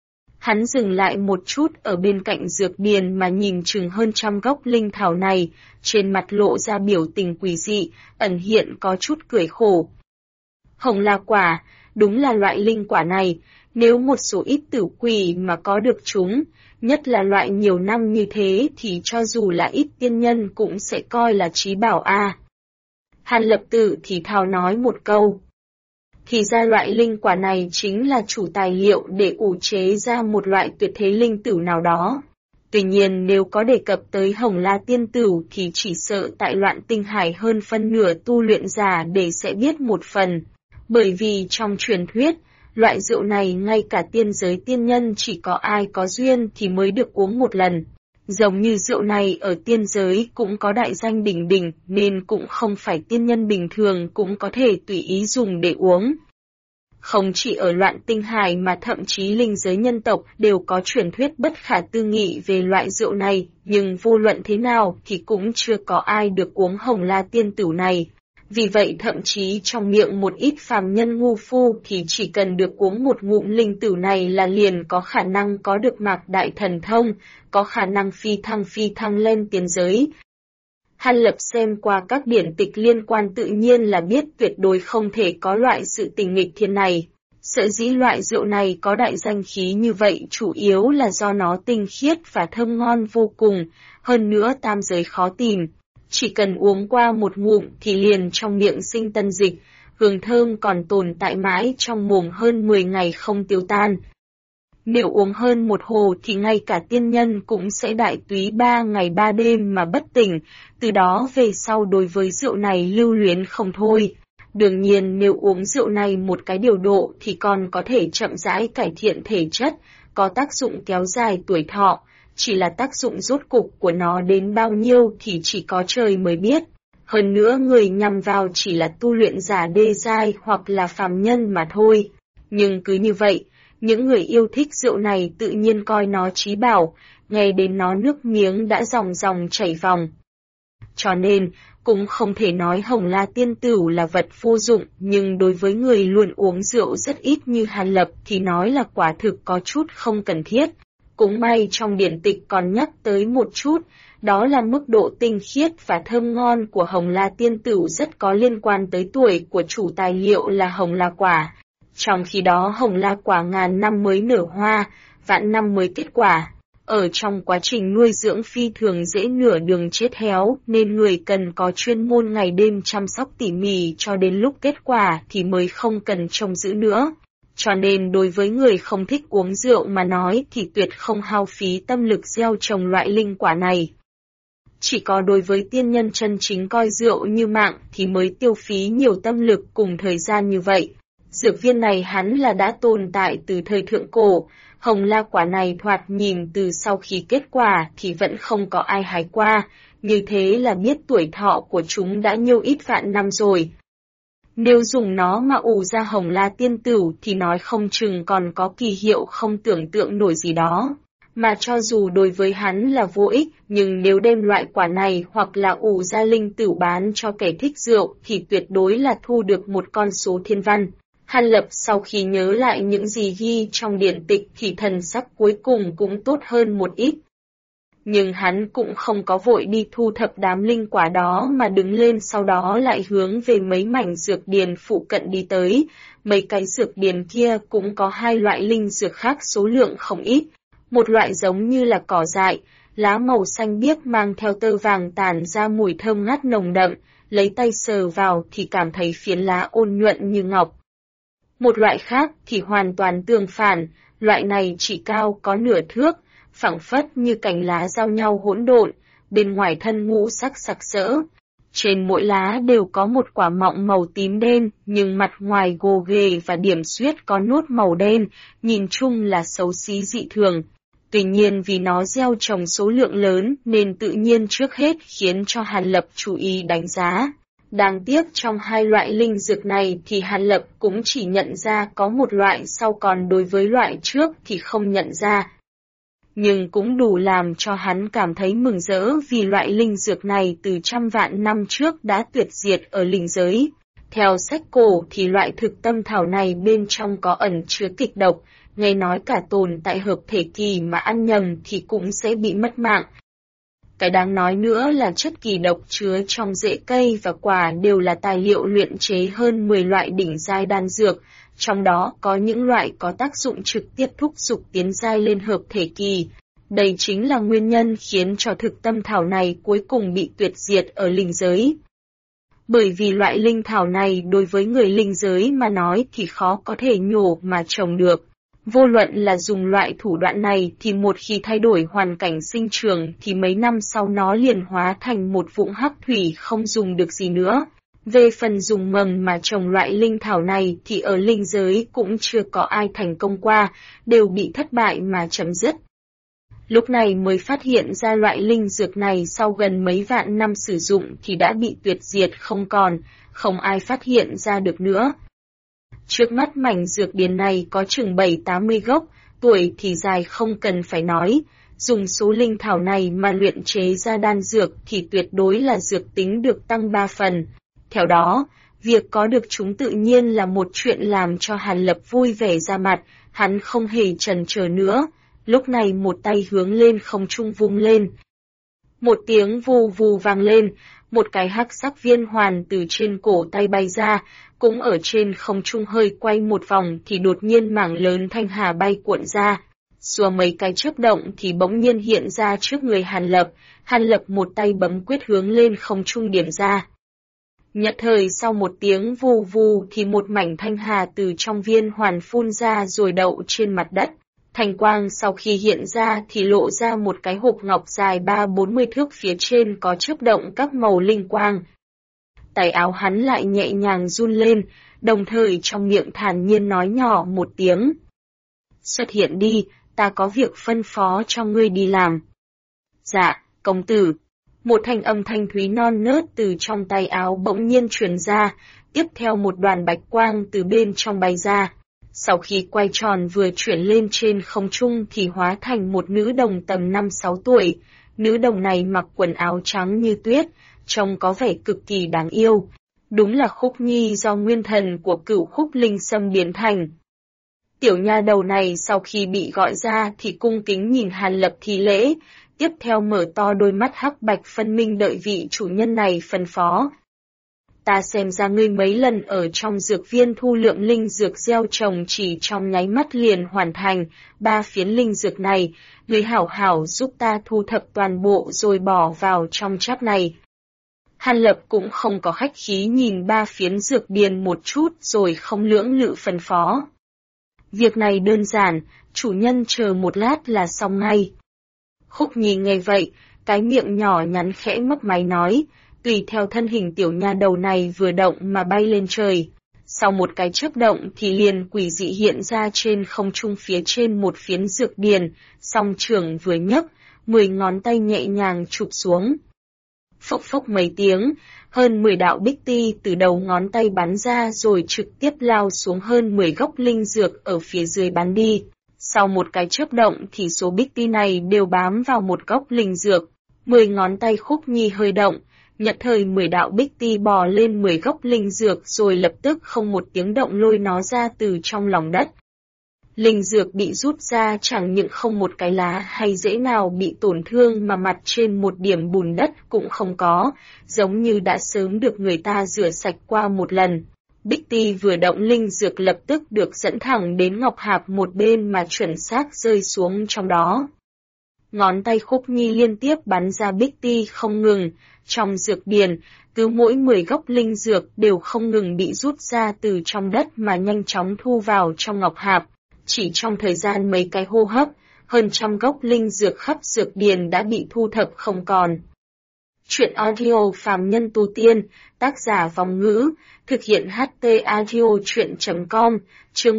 Hắn dừng lại một chút ở bên cạnh dược điền mà nhìn chừng hơn 100 gốc linh thảo này, trên mặt lộ ra biểu tình quỷ dị, ẩn hiện có chút cười khổ. Hồng La quả, đúng là loại linh quả này, nếu một số ít tử quỷ mà có được chúng, nhất là loại nhiều năm như thế thì cho dù là ít tiên nhân cũng sẽ coi là trí bảo a. Hàn Lập tự thì thào nói một câu. Thì ra loại linh quả này chính là chủ tài liệu để ủ chế ra một loại tuyệt thế linh tửu nào đó. Tuy nhiên nếu có đề cập tới Hồng La Tiên Tửu thì chỉ sợ tại Loạn Tinh Hải hơn phân nửa tu luyện giả để sẽ biết một phần. Bởi vì trong truyền thuyết, loại rượu này ngay cả tiên giới tiên nhân chỉ có ai có duyên thì mới được uống một lần. Giống như rượu này ở tiên giới cũng có đại danh đỉnh đỉnh nên cũng không phải tiên nhân bình thường cũng có thể tùy ý dùng để uống. Không chỉ ở Loạn Tinh Hải mà thậm chí linh giới nhân tộc đều có truyền thuyết bất khả tư nghị về loại rượu này, nhưng vô luận thế nào thì cũng chưa có ai được uống Hồng La Tiên Tửu này. Vì vậy thậm chí trong miệng một ít phàm nhân ngu phu thì chỉ cần được uống một ngụm linh tửu này là liền có khả năng có được mạc đại thần thông, có khả năng phi thăng lên tiên giới. Hàn Lập xem qua các điển tịch liên quan tự nhiên là biết tuyệt đối không thể có loại sự tình nghịch thiên này. Sở dĩ loại rượu này có đại danh khí như vậy chủ yếu là do nó tinh khiết và thơm ngon vô cùng, hơn nữa tam giới khó tìm. Chỉ cần uống qua một ngụm thì liền trong miệng sinh tân dịch, hương thơm còn tồn tại mãi trong mồm hơn 10 ngày không tiêu tan. Nếu uống hơn một hồ thì ngay cả tiên nhân cũng sẽ đại túy 3 ngày 3 đêm mà bất tỉnh, từ đó về sau đối với rượu này lưu luyến không thôi. Đương nhiên nếu uống rượu này một cái điều độ thì còn có thể chậm rãi cải thiện thể chất, có tác dụng kéo dài tuổi thọ, chỉ là tác dụng rốt cục của nó đến bao nhiêu thì chỉ có trời mới biết. Hơn nữa người nhằm vào chỉ là tu luyện giả đê giai hoặc là phàm nhân mà thôi. Nhưng cứ như vậy, những người yêu thích rượu này tự nhiên coi nó chí bảo, nghe đến nó nước miếng đã ròng ròng chảy vòng. Cho nên, cũng không thể nói Hồng La Tiên Tửu là vật vô dụng, nhưng đối với người luôn uống rượu rất ít như Hàn Lập thì nói là quả thực có chút không cần thiết. Cũng may trong điển tịch còn nhắc tới một chút, đó là mức độ tinh khiết và thơm ngon của Hồng La Tiên Tửu rất có liên quan tới tuổi của chủ tài liệu là Hồng La Quả. Trong khi đó Hồng La Quả ngàn năm mới nở hoa, vạn năm mới kết quả. Ở trong quá trình nuôi dưỡng phi thường dễ nửa đường chết héo nên người cần có chuyên môn ngày đêm chăm sóc tỉ mỉ cho đến lúc kết quả thì mới không cần trông giữ nữa. Cho nên đối với người không thích uống rượu mà nói thì tuyệt không hao phí tâm lực gieo trồng loại linh quả này. Chỉ có đối với tiên nhân chân chính coi rượu như mạng thì mới tiêu phí nhiều tâm lực cùng thời gian như vậy. Dược viên này hắn là đã tồn tại từ thời thượng cổ, Hồng La Quả này thoạt nhìn từ sau khi kết quả thì vẫn không có ai hái qua, như thế là biết tuổi thọ của chúng đã nhiều ít vạn năm rồi. Nếu dùng nó mà ủ ra Hồng La Tiên Tửu thì nói không chừng còn có kỳ hiệu không tưởng tượng nổi gì đó. Mà cho dù đối với hắn là vô ích, nhưng nếu đem loại quả này hoặc là ủ ra linh tửu bán cho kẻ thích rượu thì tuyệt đối là thu được một con số thiên văn. Hàn Lập sau khi nhớ lại những gì ghi trong điển tịch thì thần sắc cuối cùng cũng tốt hơn một ít. Nhưng hắn cũng không có vội đi thu thập đám linh quả đó mà đứng lên sau đó lại hướng về mấy mảnh dược điền phụ cận đi tới. Mấy cái dược điền kia cũng có hai loại linh dược khác số lượng không ít. Một loại giống như là cỏ dại, lá màu xanh biếc mang theo tơ vàng tản ra mùi thơm ngát nồng đậm, lấy tay sờ vào thì cảm thấy phiến lá ôn nhuận như ngọc. Một loại khác thì hoàn toàn tương phản, loại này chỉ cao có nửa thước, phẳng phất như cành lá giao nhau hỗn độn, bên ngoài thân ngũ sắc sặc sỡ. Trên mỗi lá đều có một quả mọng màu tím đen, nhưng mặt ngoài gồ ghề và điểm xuyết có nốt màu đen, nhìn chung là xấu xí dị thường. Tuy nhiên vì nó gieo trồng số lượng lớn nên tự nhiên trước hết khiến cho Hàn Lập chú ý đánh giá. Đáng tiếc trong hai loại linh dược này thì Hàn Lập cũng chỉ nhận ra có một loại sau còn đối với loại trước thì không nhận ra. Nhưng cũng đủ làm cho hắn cảm thấy mừng rỡ vì loại linh dược này từ trăm vạn năm trước đã tuyệt diệt ở linh giới. Theo sách cổ thì loại thực tâm thảo này bên trong có ẩn chứa kịch độc, nghe nói cả tồn tại hợp thể kỳ mà ăn nhầm thì cũng sẽ bị mất mạng. Cái đáng nói nữa là chất kỳ độc chứa trong rễ cây và quả đều là tài liệu luyện chế hơn 10 loại đỉnh giai đan dược, trong đó có những loại có tác dụng trực tiếp thúc giục tiến giai lên hợp thể kỳ. Đây chính là nguyên nhân khiến cho thực tâm thảo này cuối cùng bị tuyệt diệt ở linh giới. Bởi vì loại linh thảo này đối với người linh giới mà nói thì khó có thể nhổ mà trồng được. Vô luận là dùng loại thủ đoạn này thì một khi thay đổi hoàn cảnh sinh trưởng thì mấy năm sau nó liền hóa thành một vũng hắc thủy không dùng được gì nữa. Về phần dùng mầm mà trồng loại linh thảo này thì ở linh giới cũng chưa có ai thành công qua, đều bị thất bại mà chấm dứt. Lúc này mới phát hiện ra loại linh dược này sau gần mấy vạn năm sử dụng thì đã bị tuyệt diệt không còn, không ai phát hiện ra được nữa. Trước mắt mảnh dược điền này có chừng 7-80 gốc, tuổi thì dài không cần phải nói. Dùng số linh thảo này mà luyện chế ra đan dược thì tuyệt đối là dược tính được tăng 3 phần. Theo đó, việc có được chúng tự nhiên là một chuyện làm cho Hàn Lập vui vẻ ra mặt, hắn không hề chần chờ nữa. Lúc này một tay hướng lên không trung vung lên. Một tiếng vù vù vang lên, một cái hắc sắc viên hoàn từ trên cổ tay bay ra, cũng ở trên không trung hơi quay một vòng thì đột nhiên mảng lớn thanh hà bay cuộn ra. Xua mấy cái chớp động thì bỗng nhiên hiện ra trước người Hàn Lập một tay bấm quyết hướng lên không trung điểm ra. Nhất thời sau một tiếng vù vù thì một mảnh thanh hà từ trong viên hoàn phun ra rồi đậu trên mặt đất. Thanh quang sau khi hiện ra thì lộ ra một cái hộp ngọc dài 30-40 thước phía trên có chớp động các màu linh quang. Tay áo hắn lại nhẹ nhàng run lên, đồng thời trong miệng thản nhiên nói nhỏ một tiếng. Xuất hiện đi, ta có việc phân phó cho ngươi đi làm. Dạ, công tử. Một thanh âm thanh thúy non nớt từ trong tay áo bỗng nhiên truyền ra, tiếp theo một đoàn bạch quang từ bên trong bay ra. Sau khi quay tròn vừa chuyển lên trên không trung thì hóa thành một nữ đồng tầm 5-6 tuổi. Nữ đồng này mặc quần áo trắng như tuyết, trông có vẻ cực kỳ đáng yêu. Đúng là Khúc Nhi do nguyên thần của Cửu Khúc Linh Sâm biến thành. Tiểu nha đầu này sau khi bị gọi ra thì cung kính nhìn Hàn Lập thi lễ, tiếp theo mở to đôi mắt hắc bạch phân minh đợi vị chủ nhân này phân phó. Ta xem ra ngươi mấy lần ở trong dược viên thu lượng linh dược gieo trồng chỉ trong nháy mắt liền hoàn thành, 3 phiến linh dược này, ngươi hảo hảo giúp ta thu thập toàn bộ rồi bỏ vào trong cháp này. Hàn Lập cũng không có khách khí nhìn 3 phiến dược điền một chút rồi không lưỡng lự phân phó. Việc này đơn giản, chủ nhân chờ một lát là xong ngay. Khúc Nhi nghe vậy, cái miệng nhỏ nhắn khẽ mấp máy nói, tùy theo thân hình tiểu nha đầu này vừa động mà bay lên trời. Sau một cái chớp động thì liền quỷ dị hiện ra trên không trung phía trên một phiến dược điền, song trưởng vừa nhấc, 10 ngón tay nhẹ nhàng chụp xuống. Phốc phốc mấy tiếng, hơn 10 đạo bích ti từ đầu ngón tay bắn ra rồi trực tiếp lao xuống hơn 10 gốc linh dược ở phía dưới bắn đi. Sau một cái chớp động thì số bích ti này đều bám vào một gốc linh dược. 10 ngón tay Khúc Nhi hơi động, nhất thời 10 đạo bích ti bò lên 10 gốc linh dược rồi lập tức không một tiếng động lôi nó ra từ trong lòng đất. Linh dược bị rút ra chẳng những không một cái lá hay rễ nào bị tổn thương mà mặt trên một điểm bùn đất cũng không có, giống như đã sớm được người ta rửa sạch qua một lần. Bích ti vừa động linh dược lập tức được dẫn thẳng đến ngọc hạp một bên mà chuẩn xác rơi xuống trong đó. Ngón tay Khúc Nhi liên tiếp bắn ra bích ti không ngừng, trong dược điền, cứ mỗi 10 gốc linh dược đều không ngừng bị rút ra từ trong đất mà nhanh chóng thu vào trong ngọc hạp. Chỉ trong thời gian mấy cái hô hấp, hơn trăm gốc linh dược khắp dược điền đã bị thu thập không còn. Chuyện audio phàm nhân tu tiên, tác giả Vong Ngữ, thực hiện HT audio chuyện.com, chương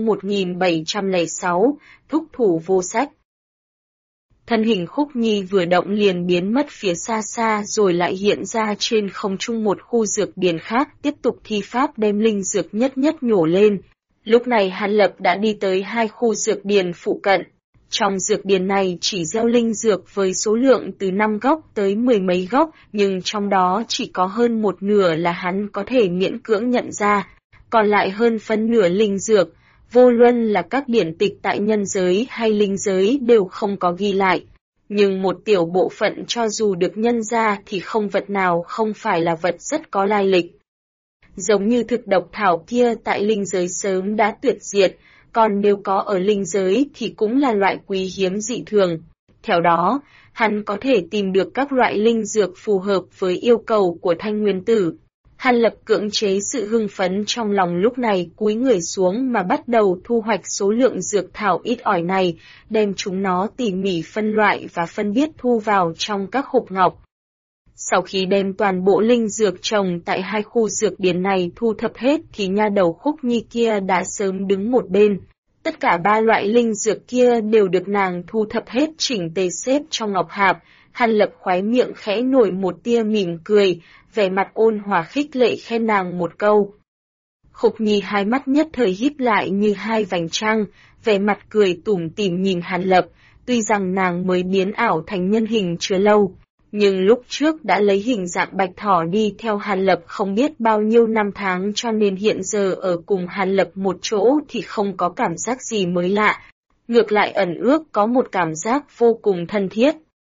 1706, thúc thủ vô sách. Thân hình Khúc Nhi vừa động liền biến mất phía xa xa rồi lại hiện ra trên không trung một khu dược điền khác tiếp tục thi pháp đem linh dược nhất nhất nhổ lên. Lúc này Hàn Lập đã đi tới 2 khu dược điền phụ cận. Trong dược điền này chỉ gieo linh dược với số lượng từ 5 gốc tới 10 mấy gốc, nhưng trong đó chỉ có hơn một nửa là hắn có thể miễn cưỡng nhận ra. Còn lại hơn phân nửa linh dược, vô luận là các điển tịch tại nhân giới hay linh giới đều không có ghi lại. Nhưng một tiểu bộ phận cho dù được nhân ra thì không vật nào không phải là vật rất có lai lịch. Giống như thực độc thảo kia tại linh giới sớm đã tuyệt diệt, còn nếu có ở linh giới thì cũng là loại quý hiếm dị thường. Theo đó, hắn có thể tìm được các loại linh dược phù hợp với yêu cầu của Thanh Nguyên Tử. Hàn Lập cưỡng chế sự hưng phấn trong lòng lúc này, cúi người xuống mà bắt đầu thu hoạch số lượng dược thảo ít ỏi này, đem chúng nó tỉ mỉ phân loại và phân biệt thu vào trong các hộp ngọc. Sau khi đem toàn bộ linh dược trồng tại 2 khu dược điển này thu thập hết thì nha đầu Khúc Nhi kia đã sớm đứng một bên. Tất cả 3 loại linh dược kia đều được nàng thu thập hết chỉnh tề xếp trong ngọc hạp. Hàn Lập khóe miệng khẽ nổi một tia mỉm cười, vẻ mặt ôn hòa khích lệ khen nàng một câu. Khúc Nhi hai mắt nhất thời híp lại như 2 vành trăng, vẻ mặt cười tủm tỉm nhìn Hàn Lập, tuy rằng nàng mới biến ảo thành nhân hình chưa lâu, nhưng lúc trước đã lấy hình dạng bạch thỏ đi theo Hàn Lập không biết bao nhiêu năm tháng, cho nên hiện giờ ở cùng Hàn Lập một chỗ thì không có cảm giác gì mới lạ, ngược lại ẩn ước có một cảm giác vô cùng thân thiết.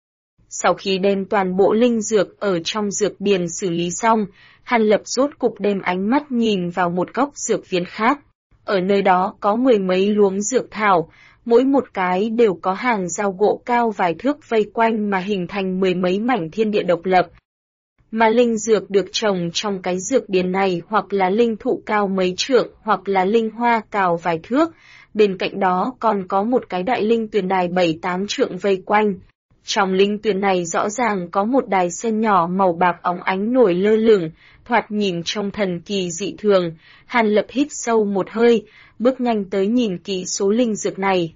Sau khi đem toàn bộ linh dược ở trong dược điền xử lý xong, Hàn Lập rốt cục đem ánh mắt nhìn vào một góc dược viên khác. Ở nơi đó có 10 mấy luống dược thảo, mỗi một cái đều có hàng rào gỗ cao vài thước vây quanh mà hình thành 10 mấy mảnh thiên địa độc lập. Mà linh dược được trồng trong cái dược điền này hoặc là linh thụ cao mấy trượng hoặc là linh hoa cao vài thước, bên cạnh đó còn có một cái đại linh tuyền đài 7-8 trượng vây quanh. Trong linh tuyền này rõ ràng có một đài sen nhỏ màu bạc óng ánh nổi lơ lửng, thoạt nhìn trông thần kỳ dị thường. Hàn Lập hít sâu một hơi, bước nhanh tới nhìn kỹ số linh dược này.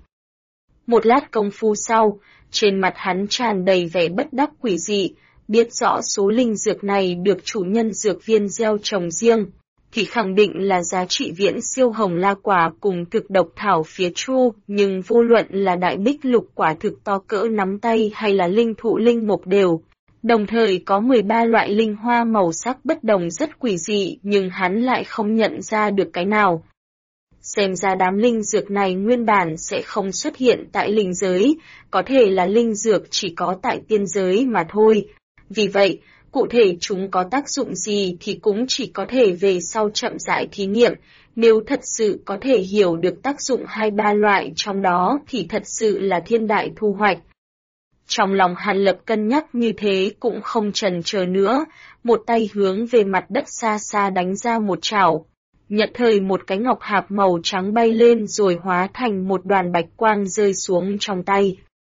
Một lát công phu sau, trên mặt hắn tràn đầy vẻ bất đắc quỷ dị, biết rõ số linh dược này được chủ nhân dược viên gieo trồng riêng, thì khẳng định là giá trị viễn siêu hồng la quả cùng thực độc thảo phía chu, nhưng vô luận là đại bích lục quả thực to cỡ nắm tay hay là linh thụ linh mục đều. Đồng thời có 13 loại linh hoa màu sắc bất đồng rất quỷ dị, nhưng hắn lại không nhận ra được cái nào. Xem ra đám linh dược này nguyên bản sẽ không xuất hiện tại linh giới, có thể là linh dược chỉ có tại tiên giới mà thôi. Vì vậy, cụ thể chúng có tác dụng gì thì cũng chỉ có thể về sau chậm rãi thí nghiệm, nếu thật sự có thể hiểu được tác dụng 2-3 loại trong đó thì thật sự là thiên đại thu hoạch. Trong lòng Hàn Lập cân nhắc như thế cũng không chần chờ nữa, một tay hướng về mặt đất xa xa đánh ra một chảo. Nhận thời một cái ngọc hạp màu trắng bay lên rồi hóa thành một đoàn bạch quang rơi xuống trong tay.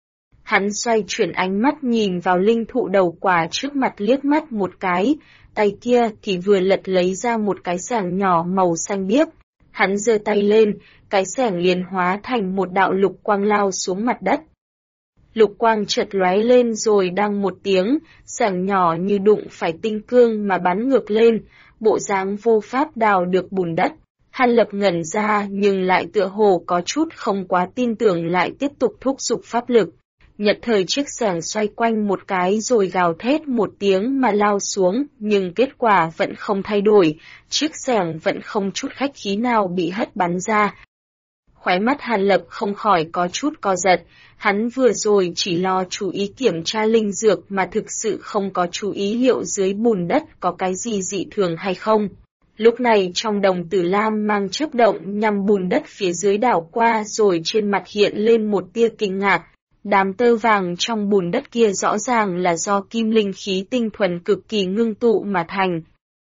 Hắn xoay chuyển ánh mắt nhìn vào linh thụ đầu quả trước mặt liếc mắt một cái, tay kia thì vừa lật lấy ra một cái xẻng nhỏ màu xanh biếc. Hắn giơ tay lên, cái xẻng liền hóa thành một đạo lục quang lao xuống mặt đất. Lục quang chợt lóe lên rồi đăng một tiếng, xẻng nhỏ như đụng phải tinh cương mà bắn ngược lên, bộ dáng vô pháp đào được bùn đất. Hàn Lập ngẩn ra nhưng lại tựa hồ có chút không quá tin tưởng, lại tiếp tục thúc giục pháp lực. Nhật thời chiếc xẻng xoay quanh một cái rồi gào thét một tiếng mà lao xuống, nhưng kết quả vẫn không thay đổi, chiếc xẻng vẫn không chút khách khí nào bị hất bắn ra. Khóe mắt Hàn Lập không khỏi có chút co giật, hắn vừa rồi chỉ lo chú ý kiểm tra linh dược mà thực sự không có chú ý liệu dưới bùn đất có cái gì dị thường hay không. Lúc này trong đồng tử lam mang chớp động nhằm bùn đất phía dưới đảo qua rồi trên mặt hiện lên một tia kinh ngạc. Đám tơ vàng trong bùn đất kia rõ ràng là do kim linh khí tinh thuần cực kỳ ngưng tụ mà thành.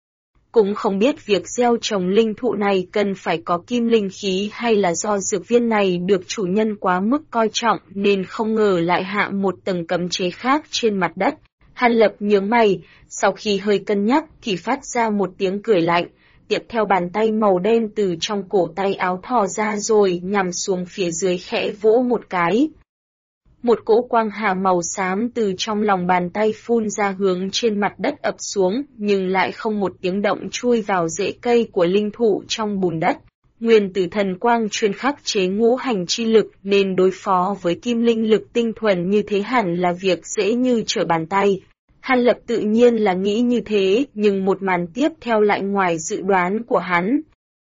Cũng không biết việc gieo trồng linh thụ này cần phải có kim linh khí hay là do dược viên này được chủ nhân quá mức coi trọng nên không ngờ lại hạ một tầng cấm chế khác trên mặt đất. Hàn Lập nhướng mày, sau khi hơi cân nhắc thì phát ra một tiếng cười lạnh, tiếp theo bàn tay màu đen từ trong cổ tay áo thò ra rồi nhằm xuống phía dưới khẽ vỗ một cái. Một cỗ quang hà màu xám từ trong lòng bàn tay phun ra hướng trên mặt đất ập xuống, nhưng lại không một tiếng động chui vào rễ cây của linh thụ trong bùn đất. Nguyên tử thần quang chuyên khắc chế ngũ hành chi lực nên đối phó với kim linh lực tinh thuần như thế hẳn là việc dễ như trở bàn tay. Hàn Lập tự nhiên là nghĩ như thế, nhưng một màn tiếp theo lại ngoài dự đoán của hắn.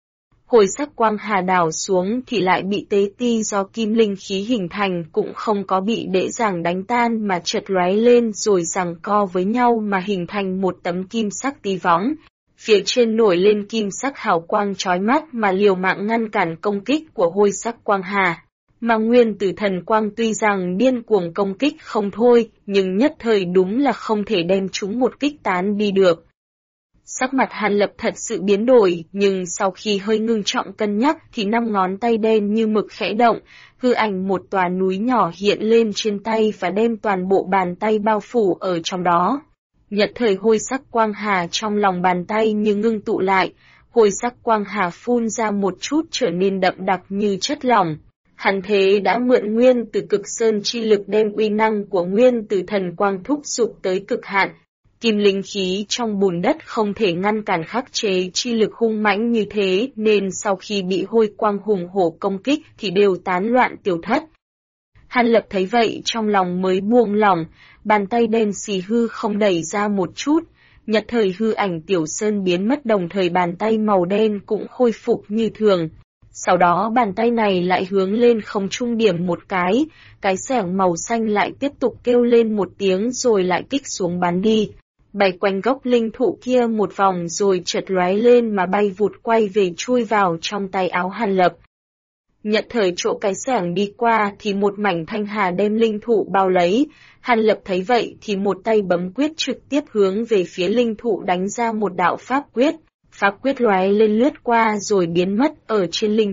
Hồi sắc quang hà đảo xuống thì lại bị tế ti do kim linh khí hình thành, cũng không có bị dễ dàng đánh tan mà chợt lóe lên rồi giằng co với nhau mà hình thành một tấm kim sắc tí võng. Phía trên nổi lên kim sắc hào quang chói mắt mà liều mạng ngăn cản công kích của hồi sắc quang hà. Mà nguyên tử thần quang tuy rằng điên cuồng công kích không thôi, nhưng nhất thời đúng là không thể đem chúng một kích tán đi được. Sắc mặt Hàn Lập thật sự biến đổi, nhưng sau khi hơi ngưng trọng cân nhắc thì 5 ngón tay đen như mực khẽ động, hư ảnh một tòa núi nhỏ hiện lên trên tay và đem toàn bộ bàn tay bao phủ ở trong đó. Nhất thời hôi sắc quang hà trong lòng bàn tay như ngưng tụ lại, hôi sắc quang hà phun ra một chút trở nên đậm đặc như chất lỏng. Hắn thế đã mượn nguyên từ cực sơn chi lực đem uy năng của nguyên từ thần quang thúc giục tới cực hạn. Kim linh khí trong bùn đất không thể ngăn cản khắc chế chi lực hung mãnh như thế nên sau khi bị hôi quang hùng hổ công kích thì đều tán loạn tiêu thất. Hàn Lập thấy vậy trong lòng mới buông lỏng, bàn tay đen xì hư không đẩy ra một chút, nhất thời hư ảnh Tiểu Sơn biến mất đồng thời bàn tay màu đen cũng khôi phục như thường. Sau đó bàn tay này lại hướng lên không trung điểm một cái xẻng màu xanh lại tiếp tục kêu lên một tiếng rồi lại kích xuống bắn đi. Bay quanh gốc linh thụ kia một vòng rồi chợt lóe lên mà bay vụt quay về chui vào trong tay áo Hàn Lập. Nhận thời chỗ cái xẻng đi qua thì một mảnh thanh hà đem linh thụ bao lấy, Hàn Lập thấy vậy thì một tay bấm quyết trực tiếp hướng về phía linh thụ đánh ra một đạo pháp quyết lóe lên lướt qua rồi biến mất ở trên linh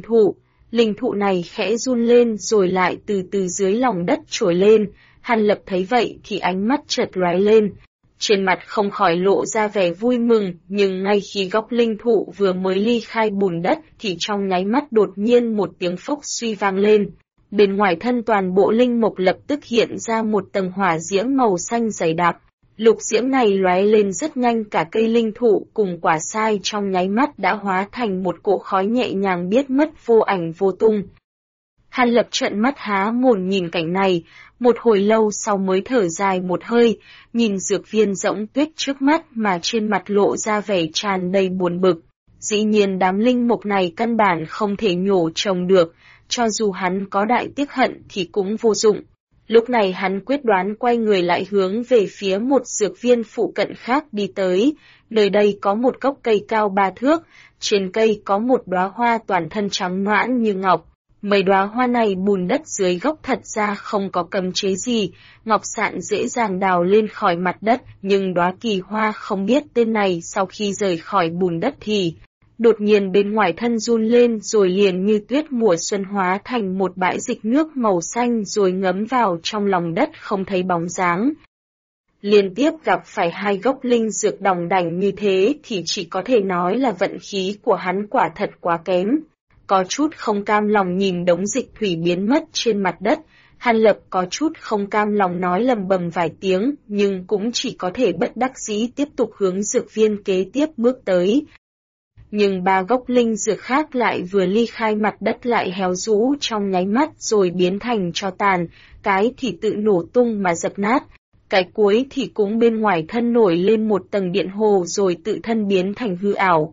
thụ này khẽ run lên rồi lại từ từ dưới lòng đất trồi lên, Hàn Lập thấy vậy thì ánh mắt chợt lóe lên. Trên mặt không khỏi lộ ra vẻ vui mừng, nhưng ngay khi góc linh thụ vừa mới ly khai bùn đất thì trong nháy mắt đột nhiên một tiếng phốc suy vang lên. Bên ngoài thân toàn bộ linh mục lập tức hiện ra một tầng hỏa diễm màu xanh dày đặc. Lục diễm này lóe lên rất nhanh, cả cây linh thụ cùng quả sai trong nháy mắt đã hóa thành một cỗ khói nhẹ nhàng biết mất vô ảnh vô tung. Hàn Lập trợn mắt há mồm nhìn cảnh này, một hồi lâu sau mới thở dài một hơi, nhìn dược viên rỗng tuyết trước mắt mà trên mặt lộ ra vẻ tràn đầy buồn bực. Dĩ nhiên đám linh mục này căn bản không thể nhổ trồng được, cho dù hắn có đại tiếc hận thì cũng vô dụng. Lúc này hắn quyết đoán quay người lại hướng về phía một dược viên phụ cận khác đi tới, nơi đây có một gốc cây cao 3 thước, trên cây có một đóa hoa toàn thân trắng noãn như ngọc. Mấy đóa hoa này bùn đất dưới gốc thật ra không có cấm chế gì, ngọc sạn dễ dàng đào lên khỏi mặt đất, nhưng đóa kỳ hoa không biết tên này sau khi rời khỏi bùn đất thì đột nhiên bên ngoài thân run lên rồi liền như tuyết mùa xuân hóa thành một bãi dịch nước màu xanh rồi ngấm vào trong lòng đất không thấy bóng dáng. Liên tiếp gặp phải hai gốc linh dược đòng đảnh như thế thì chỉ có thể nói là vận khí của hắn quả thật quá kém. Có chút không cam lòng nhìn đống dịch thủy biến mất trên mặt đất, Hàn Lập có chút không cam lòng nói lầm bầm vài tiếng, nhưng cũng chỉ có thể bất đắc dĩ tiếp tục hướng dược viên kế tiếp bước tới. Nhưng ba gốc linh dược khác lại vừa ly khai mặt đất lại héo rũ trong nháy mắt rồi biến thành tro tàn, cái thì tự nổ tung mà dập nát, cái cuối thì cũng bên ngoài thân nổi lên một tầng điện hồ rồi tự thân biến thành hư ảo.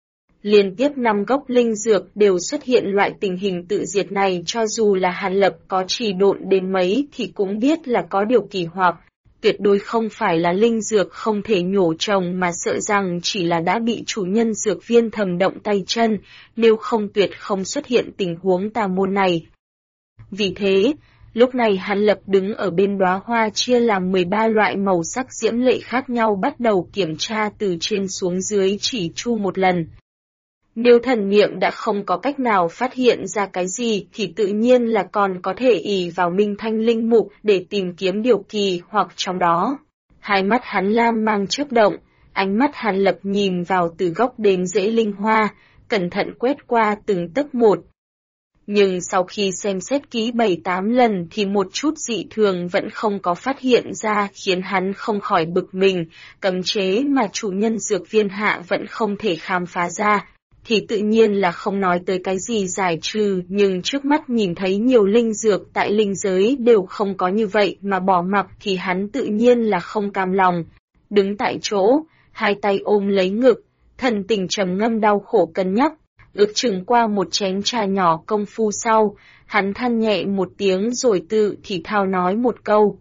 Liên tiếp 5 gốc linh dược đều xuất hiện loại tình hình tự diệt này, cho dù là Hàn Lập có trì độn đến mấy thì cũng biết là có điều kỳ hoặc, tuyệt đối không phải là linh dược không thể nhổ trồng mà sợ rằng chỉ là đã bị chủ nhân dược viên thầm động tay chân, nếu không tuyệt không xuất hiện tình huống tà môn này. Vì thế, lúc này Hàn Lập đứng ở bên đóa hoa chia làm 13 loại màu sắc diễm lệ khác nhau bắt đầu kiểm tra từ trên xuống dưới chỉ chu một lần. Nếu thần niệm đã không có cách nào phát hiện ra cái gì thì tự nhiên là còn có thể ỷ vào minh thanh linh mục để tìm kiếm điều kỳ hoặc trong đó. Hai mắt hắn lam mang chớp động, ánh mắt Hàn Lập nhìn vào từ gốc đến rễ linh hoa, cẩn thận quét qua từng tấc một. Nhưng sau khi xem xét kỹ 7-8 lần thì một chút dị thường vẫn không có phát hiện ra, khiến hắn không khỏi bực mình, cấm chế mà chủ nhân dược viên hạ vẫn không thể khám phá ra. Thì tự nhiên là không nói tới cái gì giải trừ, nhưng trước mắt nhìn thấy nhiều linh dược tại linh giới đều không có như vậy mà bỏ mặc thì hắn tự nhiên là không cam lòng. Đứng tại chỗ, hai tay ôm lấy ngực, thần tình trầm ngâm đau khổ cân nhắc, ước chừng qua một chén trà nhỏ công phu sau, hắn than nhẹ một tiếng rồi tự thì thào nói một câu.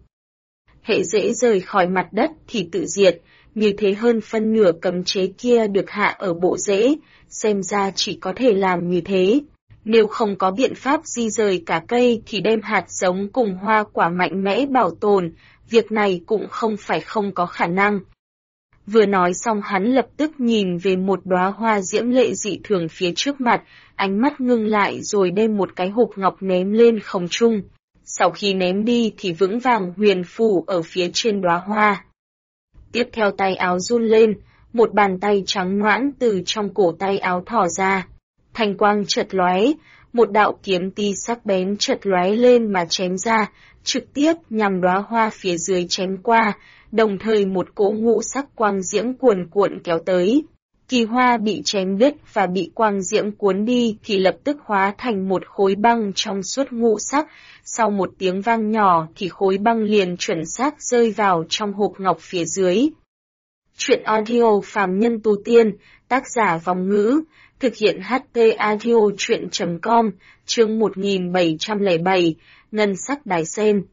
Hệ dễ rời khỏi mặt đất thì tự diệt, như thế hơn phân nửa cấm chế kia được hạ ở bộ rễ, xem ra chỉ có thể làm như thế. Nếu không có biện pháp di rời cả cây thì đem hạt giống cùng hoa quả mạnh mẽ bảo tồn, việc này cũng không phải không có khả năng. Vừa nói xong hắn lập tức nhìn về một đóa hoa diễm lệ dị thường phía trước mặt, ánh mắt ngưng lại rồi đem một cái hộp ngọc ném lên không trung. Sau khi ném đi thì vững vàng huyền phù ở phía trên đóa hoa. Tiếp theo tay áo run lên, một bàn tay trắng nõn từ trong cổ tay áo thò ra. Thanh quang chợt lóe, một đạo kiếm ti sắc bén chợt lóe lên mà chém ra, trực tiếp nhằm đóa hoa phía dưới chém qua, đồng thời một cỗ ngũ sắc quang diễm cuồn cuộn kéo tới. Kỳ hoa bị chém đứt và bị quang diễm cuốn đi thì lập tức hóa thành một khối băng trong suốt ngũ sắc, sau một tiếng vang nhỏ thì khối băng liền chuẩn xác rơi vào trong hộp ngọc phía dưới. Truyện audio phàm nhân tu tiên, tác giả Vong Ngữ, thực hiện HT audio truyện.com, chương 1707, ngân sắc đài sen.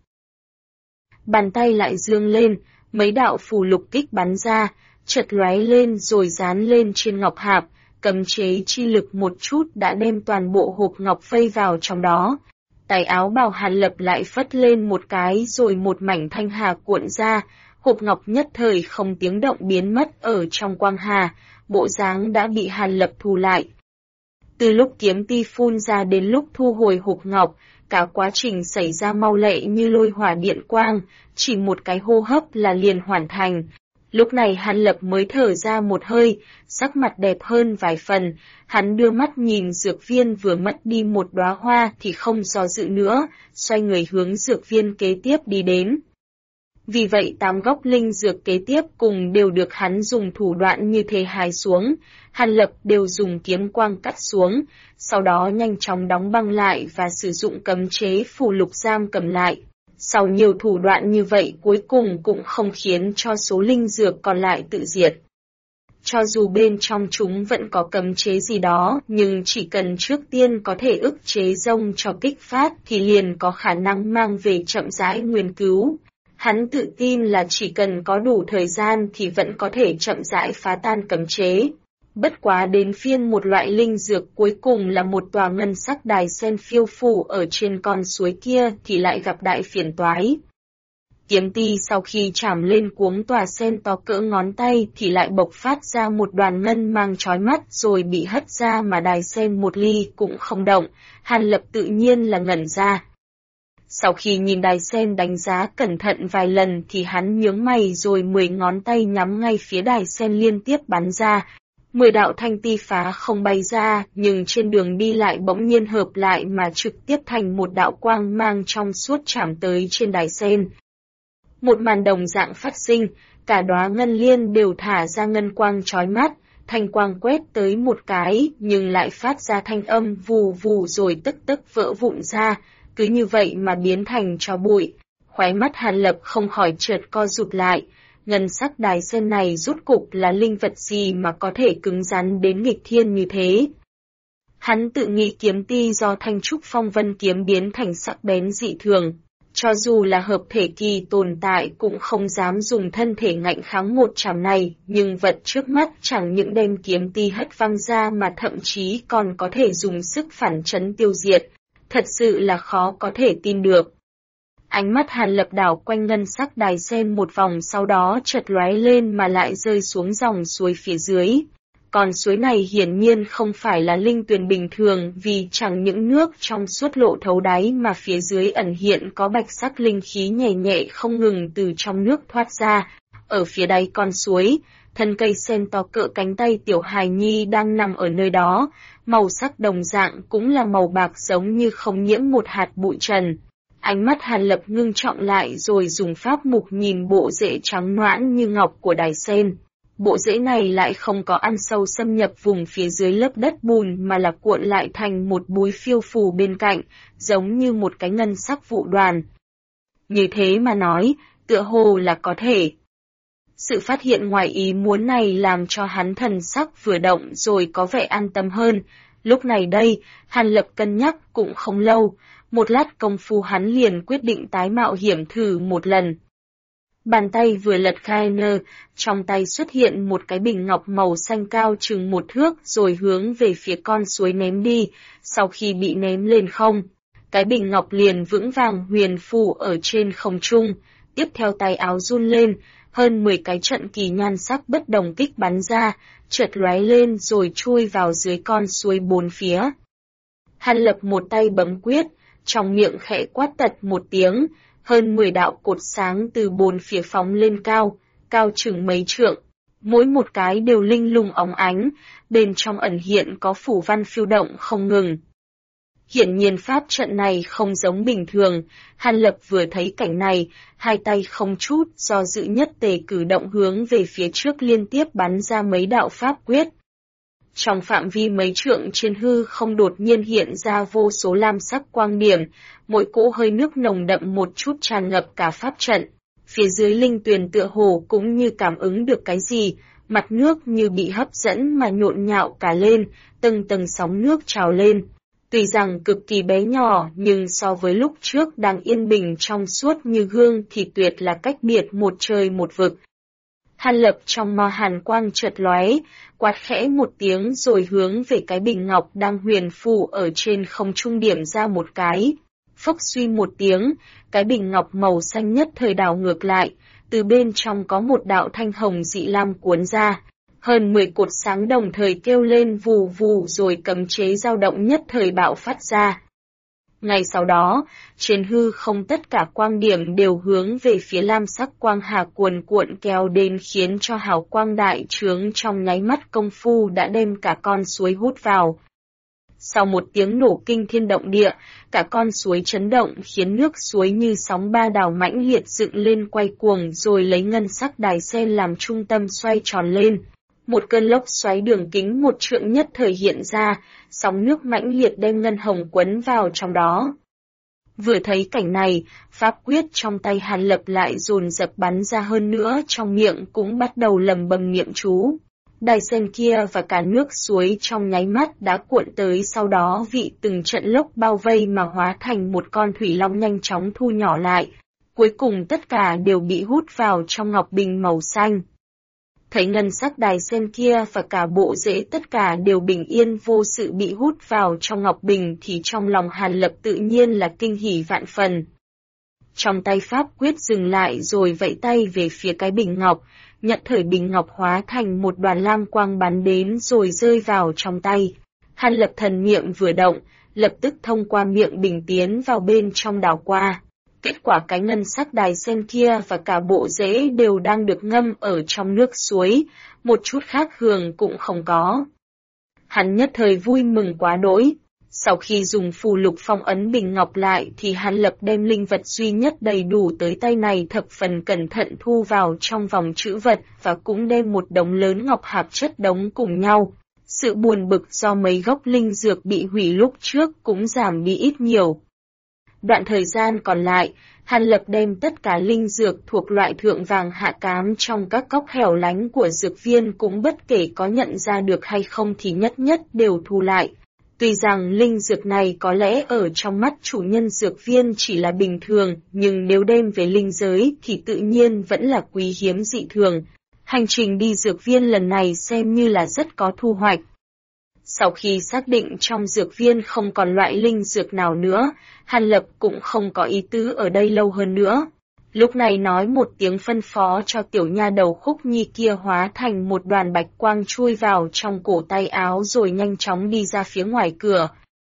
Bàn tay lại dương lên, mấy đạo phù lục kích bắn ra, chợt lóe lên rồi dán lên trên ngọc hạp, cấm chế chi lực một chút đã đem toàn bộ hộp ngọc vây vào trong đó. Tay áo bào Hàn Lập lại phất lên một cái rồi một mảnh thanh hà cuộn ra, hộp ngọc nhất thời không tiếng động biến mất ở trong quang hà, bộ dáng đã bị Hàn Lập thu lại. Từ lúc kiếm ti phun ra đến lúc thu hồi hộp ngọc, cả quá trình xảy ra mau lẹ như lôi hỏa điện quang, chỉ một cái hô hấp là liền hoàn thành. Lúc này Hàn Lập mới thở ra một hơi, sắc mặt đẹp hơn vài phần, hắn đưa mắt nhìn dược viên vừa mất đi một đóa hoa thì không do dự nữa, xoay người hướng dược viên kế tiếp đi đến. Vì vậy 8 gốc linh dược kế tiếp cùng đều được hắn dùng thủ đoạn như thế hái xuống, Hàn Lập đều dùng kiếm quang cắt xuống, sau đó nhanh chóng đóng băng lại và sử dụng cấm chế phù lục giam cầm lại. Sau nhiều thủ đoạn như vậy cuối cùng cũng không khiến cho số linh dược còn lại tự diệt. Cho dù bên trong chúng vẫn có cấm chế gì đó, nhưng chỉ cần trước tiên có thể ức chế rông cho kích phát thì liền có khả năng mang về chậm rãi nguyên cứu. Hắn tự tin là chỉ cần có đủ thời gian thì vẫn có thể chậm rãi phá tan cấm chế. Bất quá đến phiên một loại linh dược cuối cùng là một tòa ngân sắc đài sen phiêu phù ở trên con suối kia thì lại gặp đại phiền toái. Kiếm ti sau khi chạm lên cuống tòa sen to cỡ ngón tay thì lại bộc phát ra một đoàn ngân mang chói mắt rồi bị hất ra mà đài sen một ly cũng không động, Hàn Lập tự nhiên là ngẩn ra. Sau khi nhìn đài sen đánh giá cẩn thận vài lần thì hắn nhướng mày rồi 10 ngón tay nhắm ngay phía đài sen liên tiếp bắn ra. 10 đạo thanh ti phá không bay ra, nhưng trên đường đi lại bỗng nhiên hợp lại mà trực tiếp thành một đạo quang mang trong suốt chạm tới trên đài sen. Một màn đồng dạng phát sinh, cả đóa ngân liên đều thả ra ngân quang chói mắt, thanh quang quét tới một cái nhưng lại phát ra thanh âm vù vù rồi tức tức vỡ vụn ra, cứ như vậy mà biến thành tro bụi. Khóe mắt Hàn Lập không khỏi chợt co rụt lại. Ngân sắc đài sen này rốt cục là linh vật gì mà có thể cứng rắn đến nghịch thiên như thế. Hắn tự nghĩ kiếm ti do thanh trúc phong vân kiếm biến thành sắc bén dị thường. Cho dù là hợp thể kỳ tồn tại cũng không dám dùng thân thể ngạnh kháng một chảm này, nhưng vật trước mắt chẳng những đem kiếm ti hất văng ra mà thậm chí còn có thể dùng sức phản chấn tiêu diệt. Thật sự là khó có thể tin được. Ánh mắt Hàn Lập đảo quanh ngân sắc đài sen một vòng sau đó chợt lóe lên mà lại rơi xuống dòng suối phía dưới. Còn suối này hiển nhiên không phải là linh tuyền bình thường vì chẳng những nước trong suốt lộ thấu đáy mà phía dưới ẩn hiện có bạch sắc linh khí nhẹ nhẹ không ngừng từ trong nước thoát ra. Ở phía đáy con suối, thân cây sen to cỡ cánh tay tiểu hài nhi đang nằm ở nơi đó, màu sắc đồng dạng cũng là màu bạc giống như không nhiễm một hạt bụi trần. Ánh mắt Hàn Lập ngưng trọng lại rồi dùng pháp mục nhìn bộ rễ trắng nõn như ngọc của đài sen. Bộ rễ này lại không có ăn sâu xâm nhập vùng phía dưới lớp đất bùn mà là cuộn lại thành một búi phiêu phù bên cạnh, giống như một cái ngân sắc vụ đoàn. Như thế mà nói, tựa hồ là có thể. Sự phát hiện ngoài ý muốn này làm cho hắn thần sắc vừa động rồi có vẻ an tâm hơn. Lúc này đây, Hàn Lập cân nhắc cũng không lâu, một lát công phu hắn liền quyết định tái mạo hiểm thử một lần. Bàn tay vừa lật khai nơ, trong tay xuất hiện một cái bình ngọc màu xanh cao chừng 1 thước rồi hướng về phía con suối ném đi, sau khi bị ném lên không. Cái bình ngọc liền vững vàng huyền phù ở trên không trung, tiếp theo tay áo run lên, hơn 10 cái trận kỳ nhan sắc bất đồng kích bắn ra, chợt lóe lên rồi chui vào dưới con suối bốn phía. Hàn Lập một tay bấm quyết, trong miệng khẽ quát tật một tiếng, hơn 10 đạo cột sáng từ bốn phía phóng lên cao, cao chừng mấy trượng. Mỗi một cái đều linh lung óng ánh, bên trong ẩn hiện có phủ văn phiêu động không ngừng. Hiển nhiên pháp trận này không giống bình thường, Hàn Lập vừa thấy cảnh này, hai tay không chút do dự nhất tề cử động hướng về phía trước liên tiếp bắn ra mấy đạo pháp quyết. Trong phạm vi mấy trượng trên hư không đột nhiên hiện ra vô số lam sắc quang điểm, mỗi cỗ hơi nước nồng đậm một chút tràn ngập cả pháp trận. Phía dưới linh tuyền tựa hồ cũng như cảm ứng được cái gì, mặt nước như bị hấp dẫn mà nhộn nhạo cả lên, từng tầng sóng nước trào lên. Tuy rằng cực kỳ bé nhỏ nhưng so với lúc trước đang yên bình trong suốt như gương thì tuyệt là cách biệt một trời một vực. Hàn Lập trong ma hàn quang chợt lóe, quát khẽ một tiếng rồi hướng về cái bình ngọc đang huyền phù ở trên không trung điểm ra một cái. Phốc suy một tiếng, cái bình ngọc màu xanh nhất thời đảo ngược lại, từ bên trong có một đạo thanh hồng dị lam cuốn ra. Hơn 10 cột sáng đồng thời kêu lên vù vù rồi cấm chế dao động nhất thời bạo phát ra. Ngay sau đó, trên hư không tất cả quang điểm đều hướng về phía lam sắc quang hà cuồn cuộn kéo đến khiến cho hào quang đại trướng trong nháy mắt công phu đã đem cả con suối hút vào. Sau một tiếng nổ kinh thiên động địa, cả con suối chấn động khiến nước suối như sóng ba đảo mãnh liệt dựng lên quay cuồng rồi lấy ngân sắc đài sen làm trung tâm xoay tròn lên. Một cơn lốc xoáy đường kính một trượng nhất thời hiện ra, sóng nước mãnh liệt đem ngân hồng quấn vào trong đó. Vừa thấy cảnh này, pháp quyết trong tay Hàn Lập lại dồn dập bắn ra hơn nữa, trong miệng cũng bắt đầu lầm bầm niệm chú. Đài sen kia và cả nước suối trong nháy mắt đã cuộn tới, sau đó vị từng trận lốc bao vây mà hóa thành một con thủy long nhanh chóng thu nhỏ lại. Cuối cùng tất cả đều bị hút vào trong ngọc bình màu xanh. Thấy ngân sắc đài sen kia và cả bộ rễ tất cả đều bình yên vô sự bị hút vào trong ngọc bình thì trong lòng Hàn Lập tự nhiên là kinh hỉ vạn phần. Trong tay pháp quyết dừng lại rồi vẫy tay về phía cái bình ngọc, nhận thời bình ngọc hóa thành một đoàn lam quang bắn đến rồi rơi vào trong tay. Hàn Lập thần niệm vừa động, lập tức thông qua miệng bình tiến vào bên trong đảo qua. Kết quả cái ngân sắc đài sen kia và cả bộ rễ đều đang được ngâm ở trong nước suối, một chút khác thường cũng không có. Hắn nhất thời vui mừng quá đỗi. Sau khi dùng phù lục phong ấn bình ngọc lại thì Hàn Lập đem linh vật duy nhất đầy đủ tới tay này thập phần cẩn thận thu vào trong vòng trữ vật và cũng đem một đống lớn ngọc hạp chất đống cùng nhau. Sự buồn bực do mấy gốc linh dược bị hủy lúc trước cũng giảm đi ít nhiều. Đoạn thời gian còn lại, Hàn Lập đem tất cả linh dược thuộc loại thượng vàng hạ cám trong các góc hẻo lánh của dược viên cũng bất kể có nhận ra được hay không thì nhất nhất đều thu lại. Tuy rằng linh dược này có lẽ ở trong mắt chủ nhân dược viên chỉ là bình thường, nhưng nếu đem về linh giới thì tự nhiên vẫn là quý hiếm dị thường. Hành trình đi dược viên lần này xem như là rất có thu hoạch. Sau khi xác định trong dược viên không còn loại linh dược nào nữa, Hàn Lập cũng không có ý tứ ở đây lâu hơn nữa. Lúc này nói một tiếng phân phó cho tiểu nha đầu Khúc Nhi kia hóa thành một đoàn bạch quang chui vào trong cổ tay áo rồi nhanh chóng đi ra phía ngoài cửa.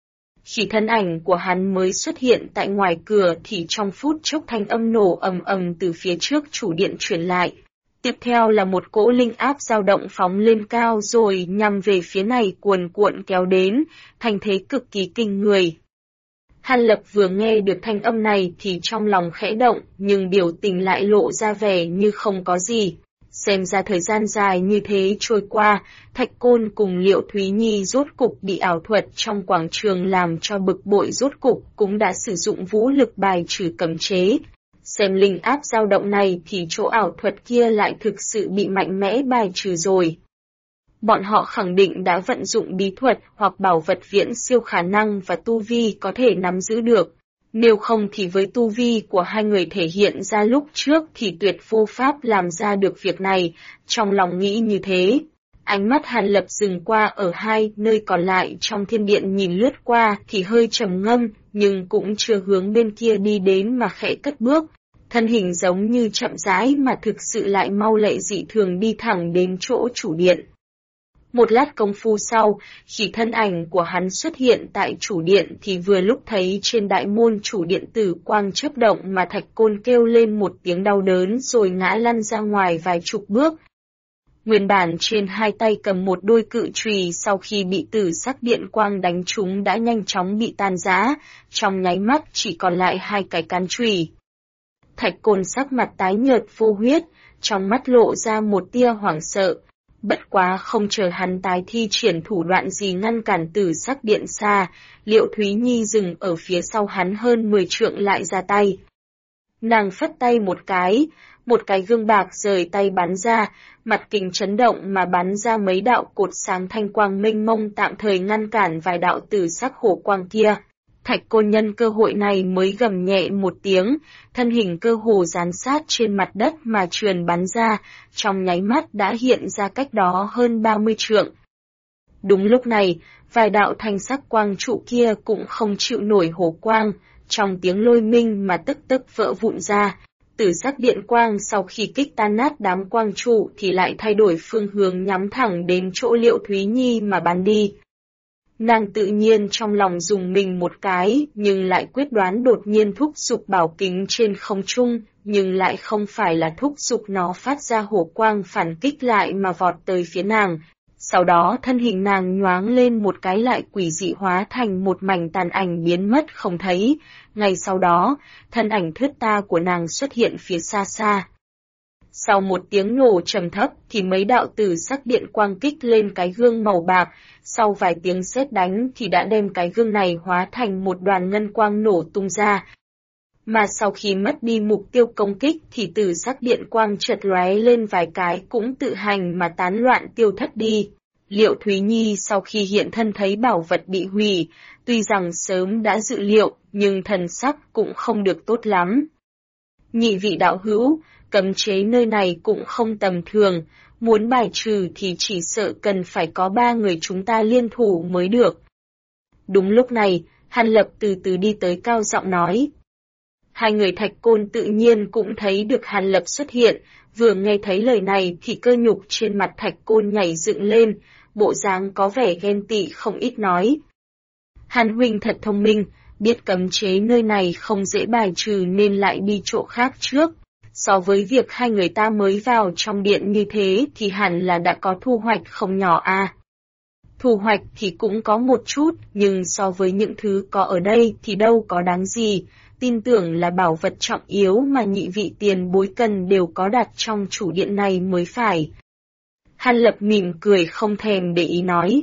Khi thân ảnh của hắn mới xuất hiện tại ngoài cửa thì trong phút chốc thanh âm nổ ầm ầm từ phía trước chủ điện truyền lại. Tiếp theo là một cỗ linh áp dao động phóng lên cao rồi nhằm về phía này cuồn cuộn kéo đến, thành thế cực kỳ kinh người. Hàn Lập vừa nghe được thanh âm này thì trong lòng khẽ động, nhưng biểu tình lại lộ ra vẻ như không có gì. Xem ra thời gian dài như thế trôi qua, Thạch Côn cùng Liệu Thúy Nhi rốt cục bị ảo thuật trong quảng trường làm cho bực bội, rốt cục cũng đã sử dụng vũ lực bài trừ cấm chế. Xem linh áp dao động này thì chỗ ảo thuật kia lại thực sự bị mạnh mẽ bài trừ rồi. Bọn họ khẳng định đã vận dụng bí thuật hoặc bảo vật viễn siêu khả năng và tu vi có thể nắm giữ được. Nếu không thì với tu vi của hai người thể hiện ra lúc trước thì tuyệt vô pháp làm ra được việc này, trong lòng nghĩ như thế. Ánh mắt Hàn Lập dừng qua ở hai nơi còn lại trong thiên điện nhìn lướt qua thì hơi trầm ngâm, nhưng cũng chưa hướng bên kia đi đến mà khẽ cất bước. thân hình giống như chậm rãi mà thực sự lại mau lẹ dị thường đi thẳng đến chỗ chủ điện. Một lát công phu sau, khi thân ảnh của hắn xuất hiện tại chủ điện thì vừa lúc thấy trên đại môn chủ điện tử quang chớp động mà Thạch Côn kêu lên một tiếng đau đớn rồi ngã lăn ra ngoài vài chục bước. Nguyên bản trên hai tay cầm một đôi cự chùy sau khi bị tử sắc điện quang đánh trúng đã nhanh chóng bị tan rã, trong nháy mắt chỉ còn lại hai cái cán chùy. Thạch Côn sắc mặt tái nhợt vô huyết, trong mắt lộ ra một tia hoảng sợ. Bất quá không chờ hắn tái thi triển thủ đoạn gì ngăn cản tử sắc điện xa, Liệu Thúy Nhi dừng ở phía sau hắn hơn 10 trượng lại ra tay. Nàng phất tay một cái gương bạc rời tay bắn ra, mặt kính chấn động mà bắn ra mấy đạo cột sáng thanh quang mênh mông tạm thời ngăn cản vài đạo tử sắc hổ quang kia. Thạch Côn nhân cơ hội này mới gầm nhẹ một tiếng, thân hình cơ hồ dán sát trên mặt đất mà truyền bắn ra, trong nháy mắt đã hiện ra cách đó hơn 30 trượng. Đúng lúc này, vài đạo thanh sắc quang trụ kia cũng không chịu nổi hổ quang, trong tiếng lôi minh mà tức tức vỡ vụn ra. Tử sắc điện quang sau khi kích tan nát đám quang trụ thì lại thay đổi phương hướng nhắm thẳng đến chỗ Liệu Thúy Nhi mà bắn đi. Nàng tự nhiên trong lòng dùng mình một cái, nhưng lại quyết đoán đột nhiên thúc giục bảo kính trên không trung, nhưng lại không phải là thúc giục nó phát ra hổ quang phản kích lại mà vọt tới phía nàng. Sau đó thân hình nàng nhoáng lên một cái lại quỷ dị hóa thành một mảnh tàn ảnh biến mất không thấy, ngay sau đó, thân ảnh thướt tha của nàng xuất hiện phía xa xa. Sau một tiếng nổ trầm thấp thì mấy đạo tử sắc điện quang kích lên cái gương màu bạc, sau vài tiếng sét đánh thì đã đem cái gương này hóa thành một đoàn ngân quang nổ tung ra. Mà sau khi mất đi mục tiêu công kích thì tử sắc điện quang chợt lóe lên vài cái cũng tự hành mà tán loạn tiêu thất đi. Liệu Thúy Nhi sau khi hiện thân thấy bảo vật bị hủy, tuy rằng sớm đã dự liệu, nhưng thần sắc cũng không được tốt lắm. Nhị vị đạo hữu, cấm chế nơi này cũng không tầm thường, muốn bài trừ thì chỉ sợ cần phải có 3 người chúng ta liên thủ mới được. Đúng lúc này, Hàn Lập từ từ đi tới cao giọng nói. Hai người Thạch Côn tự nhiên cũng thấy được Hàn Lập xuất hiện, vừa nghe thấy lời này thì cơ nhục trên mặt Thạch Côn nhảy dựng lên, bộ dáng có vẻ ghen tị không ít nói. Hàn huynh thật thông minh, biết cấm chế nơi này không dễ bài trừ nên lại đi chỗ khác trước. So với việc hai người ta mới vào trong điện như thế thì hẳn là đã có thu hoạch không nhỏ à. Thu hoạch thì cũng có một chút, nhưng so với những thứ có ở đây thì đâu có đáng gì. Tin tưởng là bảo vật trọng yếu mà nhị vị tiền bối cần đều có đặt trong chủ điện này mới phải. Hàn Lập mỉm cười không thèm để ý nói.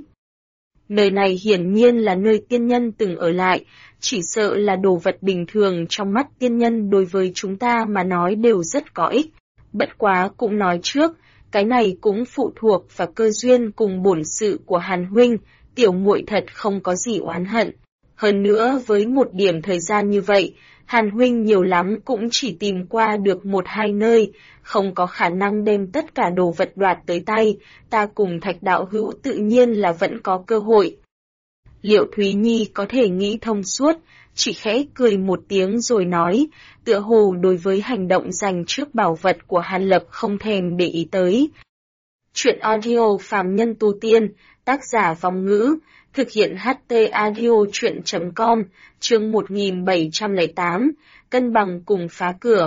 Nơi này hiển nhiên là nơi tiên nhân từng ở lại, chỉ sợ là đồ vật bình thường trong mắt tiên nhân đối với chúng ta mà nói đều rất có ích. Bất quá cũng nói trước, cái này cũng phụ thuộc vào cơ duyên cùng bổn sự của Hàn huynh, tiểu muội thật không có gì oán hận. Hơn nữa với một điểm thời gian như vậy, Hàn huynh nhiều lắm cũng chỉ tìm qua được 1-2 nơi, không có khả năng đem tất cả đồ vật đoạt tới tay, ta cùng Thạch đạo hữu tự nhiên là vẫn có cơ hội. Liệu Thúy Nhi có thể nghĩ thông suốt, chỉ khẽ cười một tiếng rồi nói, tựa hồ đối với hành động giành trước bảo vật của Hàn Lập không thèm để ý tới. Chuyện audio phàm nhân tu tiên, tác giả Vong Ngữ, thực hiện HT audio chuyện.com, chương 1708, cân bằng cùng phá cửa.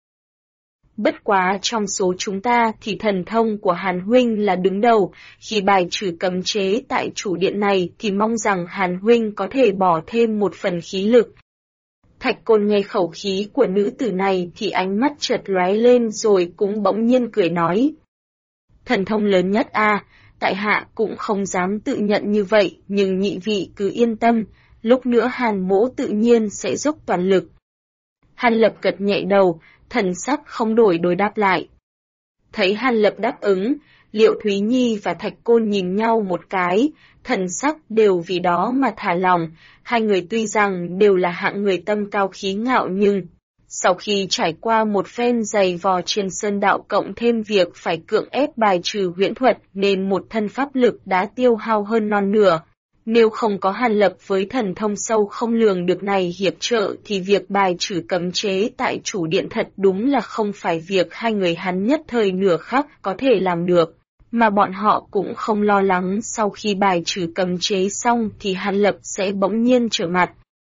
Bất quá trong số chúng ta thì thần thông của Hàn huynh là đứng đầu, khi bài trừ cấm chế tại chủ điện này thì mong rằng Hàn huynh có thể bỏ thêm một phần khí lực. Thạch Côn nghe khẩu khí của nữ tử này thì ánh mắt chợt lóe lên rồi cũng bỗng nhiên cười nói. Thần thông lớn nhất à, tại hạ cũng không dám tự nhận như vậy, nhưng nhị vị cứ yên tâm, lúc nữa Hàn mỗ tự nhiên sẽ dốc toàn lực. Hàn Lập gật nhẹ đầu, thần sắc không đổi đối đáp lại. Thấy Hàn Lập đáp ứng, Liệu Thúy Nhi và Thạch Côn nhìn nhau một cái, thần sắc đều vì đó mà thả lòng, hai người tuy rằng đều là hạng người tâm cao khí ngạo nhưng, sau khi trải qua một phen dày vò trên sơn đạo cộng thêm việc phải cưỡng ép bài trừ huyễn thuật nên một thân pháp lực đã tiêu hao hơn non nửa. Nếu không có Hàn Lập với thần thông sâu không lường được này hiệp trợ thì việc bài trừ cấm chế tại chủ điện thật đúng là không phải việc hai người hắn nhất thời nửa khắc có thể làm được, mà bọn họ cũng không lo lắng sau khi bài trừ cấm chế xong thì Hàn Lập sẽ bỗng nhiên trở mặt.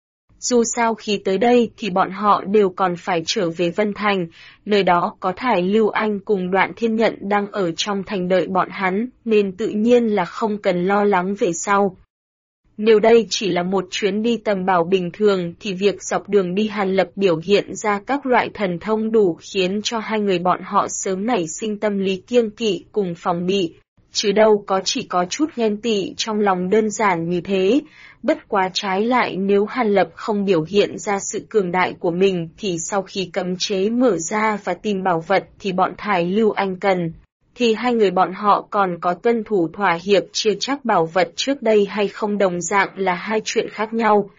Dù sao khi tới đây thì bọn họ đều còn phải trở về Vân Thành, nơi đó có Thải Lưu Anh cùng Đoạn Thiên Nhận đang ở trong thành đợi bọn hắn, nên tự nhiên là không cần lo lắng về sau. Nếu đây chỉ là một chuyến đi tầm bảo bình thường thì việc dọc đường đi Hàn Lập biểu hiện ra các loại thần thông đủ khiến cho hai người bọn họ sớm nảy sinh tâm lý kiêng kỵ cùng phòng bị, chứ đâu có chỉ có chút ghen tị trong lòng đơn giản như thế. Bất quá trái lại nếu Hàn Lập không biểu hiện ra sự cường đại của mình thì sau khi cấm chế mở ra và tìm bảo vật thì bọn Thải Lưu Anh cần, thì hai người bọn họ còn có tuân thủ thỏa hiệp chia chắc bảo vật trước đây hay không đồng dạng là hai chuyện khác nhau.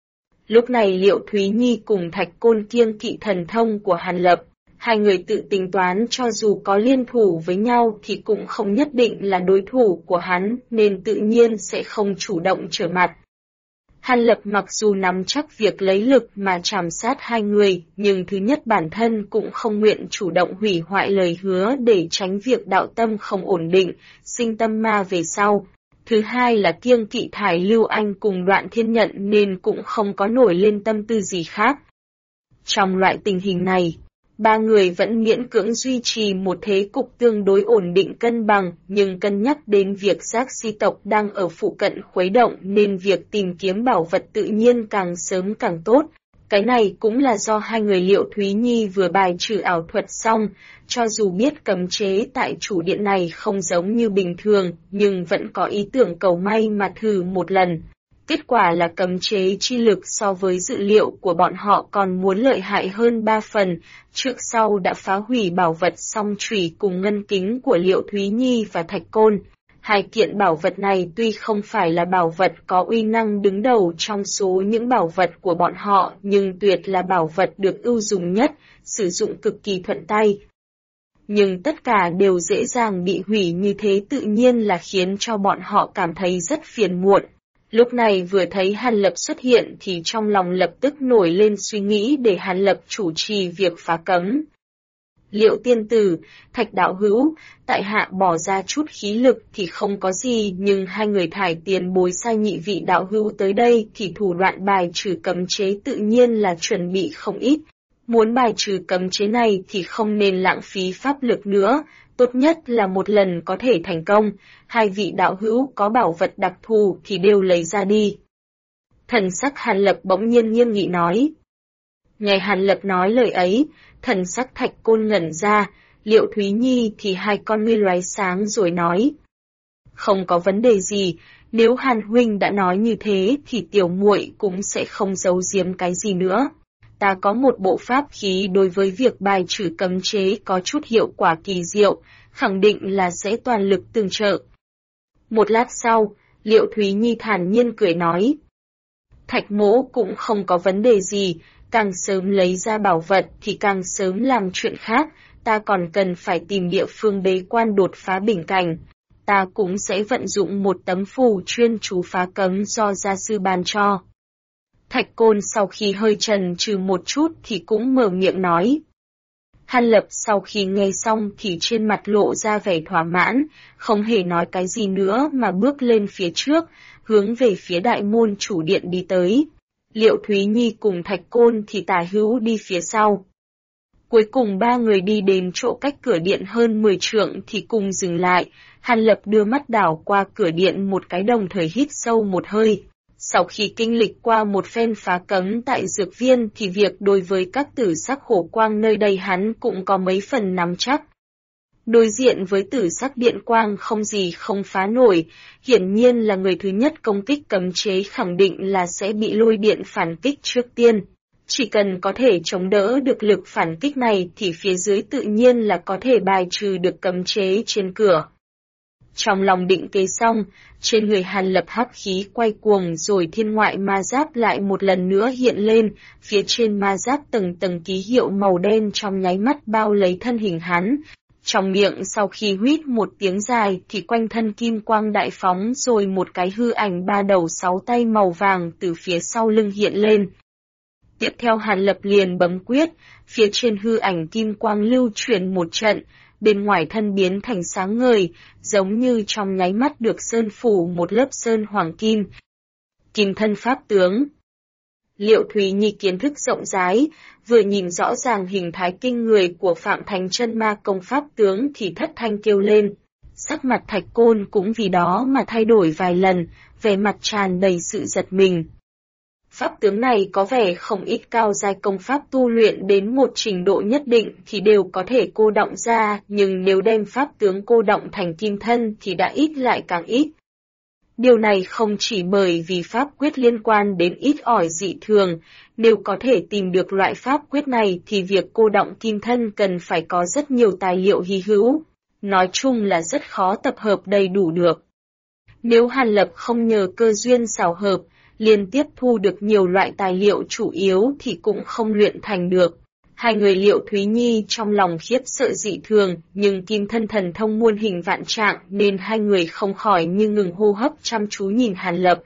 Lúc này Liệu Thúy Nhi cùng Thạch Côn kiêng kỵ thần thông của Hàn Lập, hai người tự tính toán cho dù có liên thủ với nhau thì cũng không nhất định là đối thủ của hắn nên tự nhiên sẽ không chủ động trở mặt. Hàn Lập mặc dù nắm chắc việc lấy lực mà trảm sát hai người, nhưng thứ nhất bản thân cũng không nguyện chủ động hủy hoại lời hứa để tránh việc đạo tâm không ổn định, sinh tâm ma về sau. Thứ hai là kiêng kỵ Thải Lưu Anh cùng Đoạn Thiên Nhận nên cũng không có nổi lên tâm tư gì khác. Trong loại tình hình này, ba người vẫn miễn cưỡng duy trì một thế cục tương đối ổn định cân bằng, nhưng cân nhắc đến việc Giác Si tộc đang ở phụ cận khuấy động nên việc tìm kiếm bảo vật tự nhiên càng sớm càng tốt. Cái này cũng là do hai người Liệu Thúy Nhi vừa bài trừ ảo thuật xong, cho dù biết cấm chế tại chủ điện này không giống như bình thường, nhưng vẫn có ý tưởng cầu may mà thử một lần. Kết quả là cấm chế chi lực so với dự liệu của bọn họ còn muốn lợi hại hơn 3 phần, trước sau đã phá hủy bảo vật song chủy cùng ngân kính của Liệu Thúy Nhi và Thạch Côn. Hai kiện bảo vật này tuy không phải là bảo vật có uy năng đứng đầu trong số những bảo vật của bọn họ, nhưng tuyệt là bảo vật được ưu dùng nhất, sử dụng cực kỳ thuận tay. Nhưng tất cả đều dễ dàng bị hủy như thế tự nhiên là khiến cho bọn họ cảm thấy rất phiền muộn. Lúc này vừa thấy Hàn Lập xuất hiện thì trong lòng lập tức nổi lên suy nghĩ để Hàn Lập chủ trì việc phá cấm. Liệu tiên tử, Thạch đạo hữu, tại hạ bỏ ra chút khí lực thì không có gì, nhưng hai người Thải tiền bối sai nhị vị đạo hữu tới đây thì thủ đoạn bài trừ cấm chế tự nhiên là chuẩn bị không ít. Muốn bài trừ cấm chế này thì không nên lãng phí pháp lực nữa, tốt nhất là một lần có thể thành công, hai vị đạo hữu có bảo vật đặc thù thì đều lấy ra đi. Thần sắc Hàn Lập bỗng nhiên nghiêm nghị nói. Nghe Hàn Lập nói lời ấy, thần sắc Thạch Côn ngẩn ra, Liệu Thúy Nhi thì hai con ngươi lóe sáng rồi nói. Không có vấn đề gì, nếu Hàn huynh đã nói như thế thì tiểu muội cũng sẽ không giấu giếm cái gì nữa. Ta có một bộ pháp khí đối với việc bài trừ cấm chế có chút hiệu quả kỳ diệu, khẳng định là sẽ toàn lực tương trợ. Một lát sau, Liệu Thúy Nhi thản nhiên cười nói. Thạch mỗ cũng không có vấn đề gì, càng sớm lấy ra bảo vật thì càng sớm làm chuyện khác, ta còn cần phải tìm địa phương bế quan đột phá bình cảnh. Ta cũng sẽ vận dụng một tấm phù chuyên chú phá cấm do gia sư ban cho. Thạch Côn sau khi hơi chần chừ một chút thì cũng mở miệng nói. Hàn Lập sau khi nghe xong thì trên mặt lộ ra vẻ thỏa mãn, không hề nói cái gì nữa mà bước lên phía trước, hướng về phía đại môn chủ điện đi tới. Liệu Thúy Nhi cùng Thạch Côn thì tả hữu đi phía sau. Cuối cùng ba người đi đến chỗ cách cửa điện hơn 10 trượng thì cùng dừng lại, Hàn Lập đưa mắt đảo qua cửa điện một cái đồng thời hít sâu một hơi. Sau khi kinh lịch qua một phen phá cấm tại dược viên thì việc đối với các tử sắc hổ quang nơi đây hắn cũng có mấy phần nắm chắc. Đối diện với tử sắc điện quang không gì không phá nổi, hiển nhiên là người thứ nhất công kích cấm chế khẳng định là sẽ bị lôi điện phản kích trước tiên. Chỉ cần có thể chống đỡ được lực phản kích này thì phía dưới tự nhiên là có thể bài trừ được cấm chế trên cửa. Trong lòng định kế xong, trên người Hàn Lập hắc khí quay cuồng rồi thiên ngoại ma giáp lại một lần nữa hiện lên, phía trên ma giáp tầng tầng ký hiệu màu đen trong nháy mắt bao lấy thân hình hắn. Trong miệng sau khi huýt một tiếng dài thì quanh thân kim quang đại phóng rồi một cái hư ảnh 3 đầu 6 tay màu vàng từ phía sau lưng hiện lên. Tiếp theo Hàn Lập liền bấm quyết, phía trên hư ảnh kim quang lưu chuyển một trận, bên ngoài thân biến thành sáng ngời, giống như trong nháy mắt được sơn phủ một lớp sơn hoàng kim. Kim thân pháp tướng. Liệu Thúy Nhi kiến thức rộng rãi, vừa nhìn rõ ràng hình thái kinh người của Phạm Thành chân ma công pháp tướng thì thất thanh kêu lên. Sắc mặt Thạch Côn cũng vì đó mà thay đổi vài lần, vẻ mặt tràn đầy sự giật mình. Pháp tướng này có vẻ không ít cao giai công pháp tu luyện đến một trình độ nhất định thì đều có thể cô đọng ra, nhưng nếu đem pháp tướng cô đọng thành kim thân thì đã ít lại càng ít. Điều này không chỉ bởi vì pháp quyết liên quan đến ít ỏi dị thường, nếu có thể tìm được loại pháp quyết này thì việc cô đọng kim thân cần phải có rất nhiều tài liệu hy hữu, nói chung là rất khó tập hợp đầy đủ được. Nếu Hàn Lập không nhờ cơ duyên xảo hợp, liên tiếp thu được nhiều loại tài liệu chủ yếu thì cũng không luyện thành được. Hai người Liệu Thúy Nhi trong lòng khiếp sợ dị thường, nhưng kim thân thần thông muôn hình vạn trạng nên hai người không khỏi như ngừng hô hấp chăm chú nhìn Hàn Lập.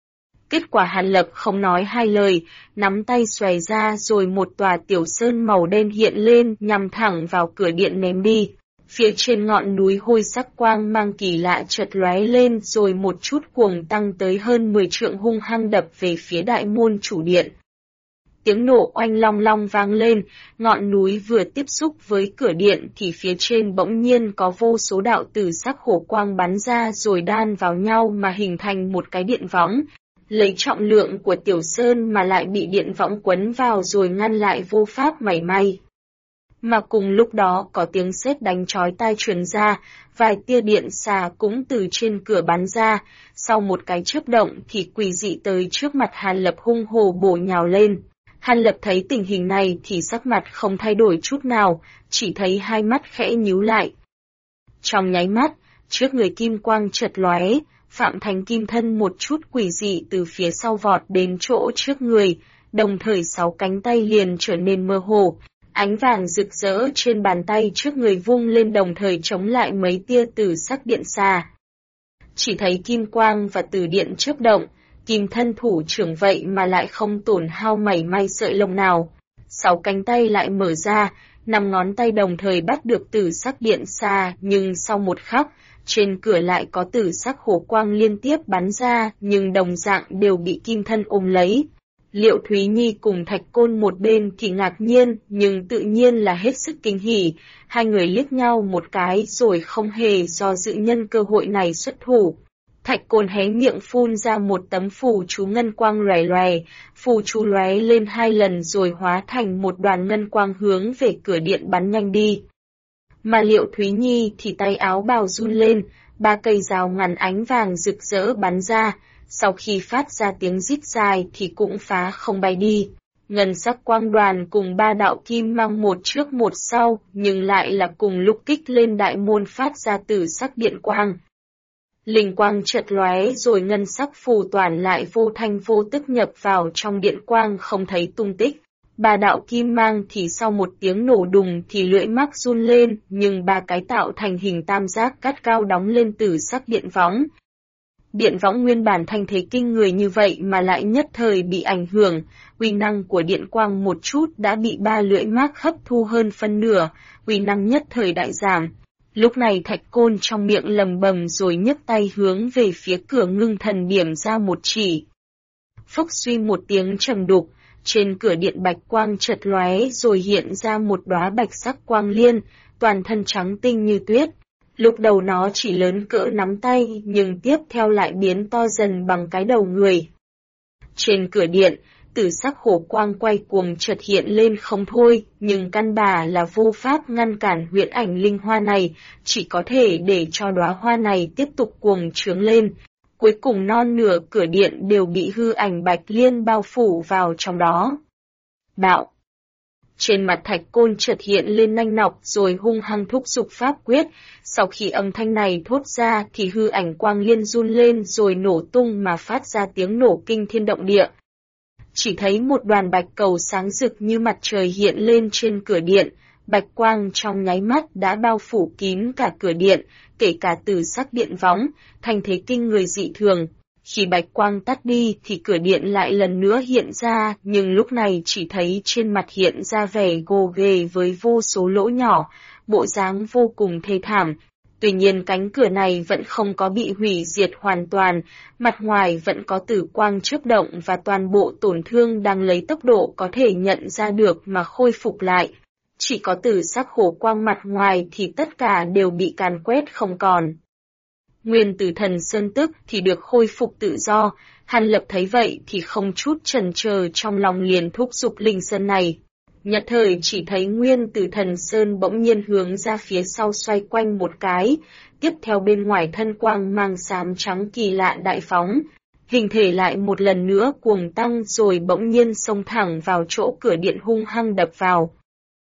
Kết quả Hàn Lập không nói hai lời, nắm tay xòe ra rồi một tòa tiểu sơn màu đen hiện lên nhằm thẳng vào cửa điện ném đi. Phía trên ngọn núi hôi sắc quang mang kỳ lạ chợt lóe lên rồi một chút cuồng tăng tới hơn 10 trượng hung hăng đập về phía đại môn chủ điện. Tiếng nổ oanh long long vang lên, ngọn núi vừa tiếp xúc với cửa điện thì phía trên bỗng nhiên có vô số đạo tử sắc hổ quang bắn ra rồi đan vào nhau mà hình thành một cái điện võng. Lấy trọng lượng của tiểu sơn mà lại bị điện võng quấn vào rồi ngăn lại vô pháp mảy may. Mà cùng lúc đó có tiếng sét đánh chói tai truyền ra, vài tia điện xà cũng từ trên cửa bắn ra, sau một cái chớp động thì quỷ dị tới trước mặt Hàn Lập hung hồ bổ nhào lên. Hàn Lập thấy tình hình này thì sắc mặt không thay đổi chút nào, chỉ thấy hai mắt khẽ nhíu lại. Trong nháy mắt, trước người kim quang chợt lóe, Phạm Thành kim thân một chút quỷ dị từ phía sau vọt đến chỗ trước người, đồng thời 6 cánh tay liền trở nên mơ hồ. Ánh vàng rực rỡ trên bàn tay trước người vung lên đồng thời chống lại mấy tia tử sắc điện xà. Chỉ thấy kim quang và tử điện chớp động, kim thân thủ trưởng vậy mà lại không tổn hao mảy may sợi lông nào. 6 cánh tay lại mở ra, 5 ngón tay đồng thời bắt được tử sắc điện xà, nhưng sau một khắc, trên cửa lại có tử sắc hổ quang liên tiếp bắn ra, nhưng đồng dạng đều bị kim thân ôm lấy. Liệu Thúy Nhi cùng Thạch Côn một bên thì ngạc nhiên, nhưng tự nhiên là hết sức kinh hỉ. Hai người liếc nhau một cái rồi không hề do dự nhân cơ hội này xuất thủ. Thạch Côn hé miệng phun ra một tấm phù chú ngân quang lòe lòe, phù chú lóe lên 2 lần rồi hóa thành một đoàn ngân quang hướng về cửa điện bắn nhanh đi. Mà Liệu Thúy Nhi thì tay áo bào run lên, 3 cây rào ngắn ánh vàng rực rỡ bắn ra. Sau khi phát ra tiếng rít dài thì cũng phá không bay đi. Ngân sắc quang đoàn cùng 3 đạo kim mang một trước một sau, nhưng lại là cùng lúc kích lên đại môn phát ra tử sắc điện quang. Linh quang chợt lóe rồi ngân sắc phù toàn lại vô thanh vô tức nhập vào trong điện quang không thấy tung tích. 3 đạo kim mang thì sau một tiếng nổ đùng thì lưỡi mắc run lên, nhưng 3 cái tạo thành hình tam giác cắt cao đóng lên tử sắc điện võng. Điện võng nguyên bản thanh thế kinh người như vậy mà lại nhất thời bị ảnh hưởng, uy năng của điện quang một chút đã bị 3 lưỡi mác hấp thu hơn phân nửa, uy năng nhất thời đại giảm. Lúc này Thạch Côn trong miệng lầm bầm rồi nhấc tay hướng về phía cửa ngưng thần điểm ra một chỉ. Phốc suy một tiếng trầm đục, trên cửa điện bạch quang chợt lóe rồi hiện ra một đóa bạch sắc quang liên, toàn thân trắng tinh như tuyết. Lúc đầu nó chỉ lớn cỡ nắm tay nhưng tiếp theo lại biến to dần bằng cái đầu người. Trên cửa điện, tử sắc hổ quang quay cuồng chợt hiện lên không thôi, nhưng căn bà là vô pháp ngăn cản huyễn ảnh linh hoa này, chỉ có thể để cho đóa hoa này tiếp tục cuồng trướng lên. Cuối cùng non nửa cửa điện đều bị hư ảnh bạch liên bao phủ vào trong đó. Bạo! Trên mặt Thạch Côn chợt hiện lên nanh nọc rồi hung hăng thúc giục pháp quyết, sau khi âm thanh này thốt ra thì hư ảnh quang liên run lên rồi nổ tung mà phát ra tiếng nổ kinh thiên động địa. Chỉ thấy một đoàn bạch cầu sáng rực như mặt trời hiện lên trên cửa điện, Bạch quang trong nháy mắt đã bao phủ kín cả cửa điện, kể cả từ sắc điện võng, thành thế kinh người dị thường. Khi bạch quang tắt đi thì cửa điện lại lần nữa hiện ra, nhưng lúc này chỉ thấy trên mặt hiện ra vẻ gồ ghề với vô số lỗ nhỏ, bộ dáng vô cùng thê thảm. Tuy nhiên cánh cửa này vẫn không có bị hủy diệt hoàn toàn, mặt ngoài vẫn có tử quang chớp động và toàn bộ tổn thương đang lấy tốc độ có thể nhận ra được mà khôi phục lại. Chỉ có tử sắc hổ quang mặt ngoài thì tất cả đều bị càn quét không còn. Nguyên Tử Thần Sơn tức thì được khôi phục tự do, Hàn Lập thấy vậy thì không chút chần chờ trong lòng liền thúc giục linh sơn này. Nhất thời chỉ thấy Nguyên Tử Thần Sơn bỗng nhiên hướng ra phía sau xoay quanh một cái, tiếp theo bên ngoài thân quang mang xám trắng kỳ lạ đại phóng, hình thể lại một lần nữa cuồng tăng rồi bỗng nhiên xông thẳng vào chỗ cửa điện hung hăng đập vào.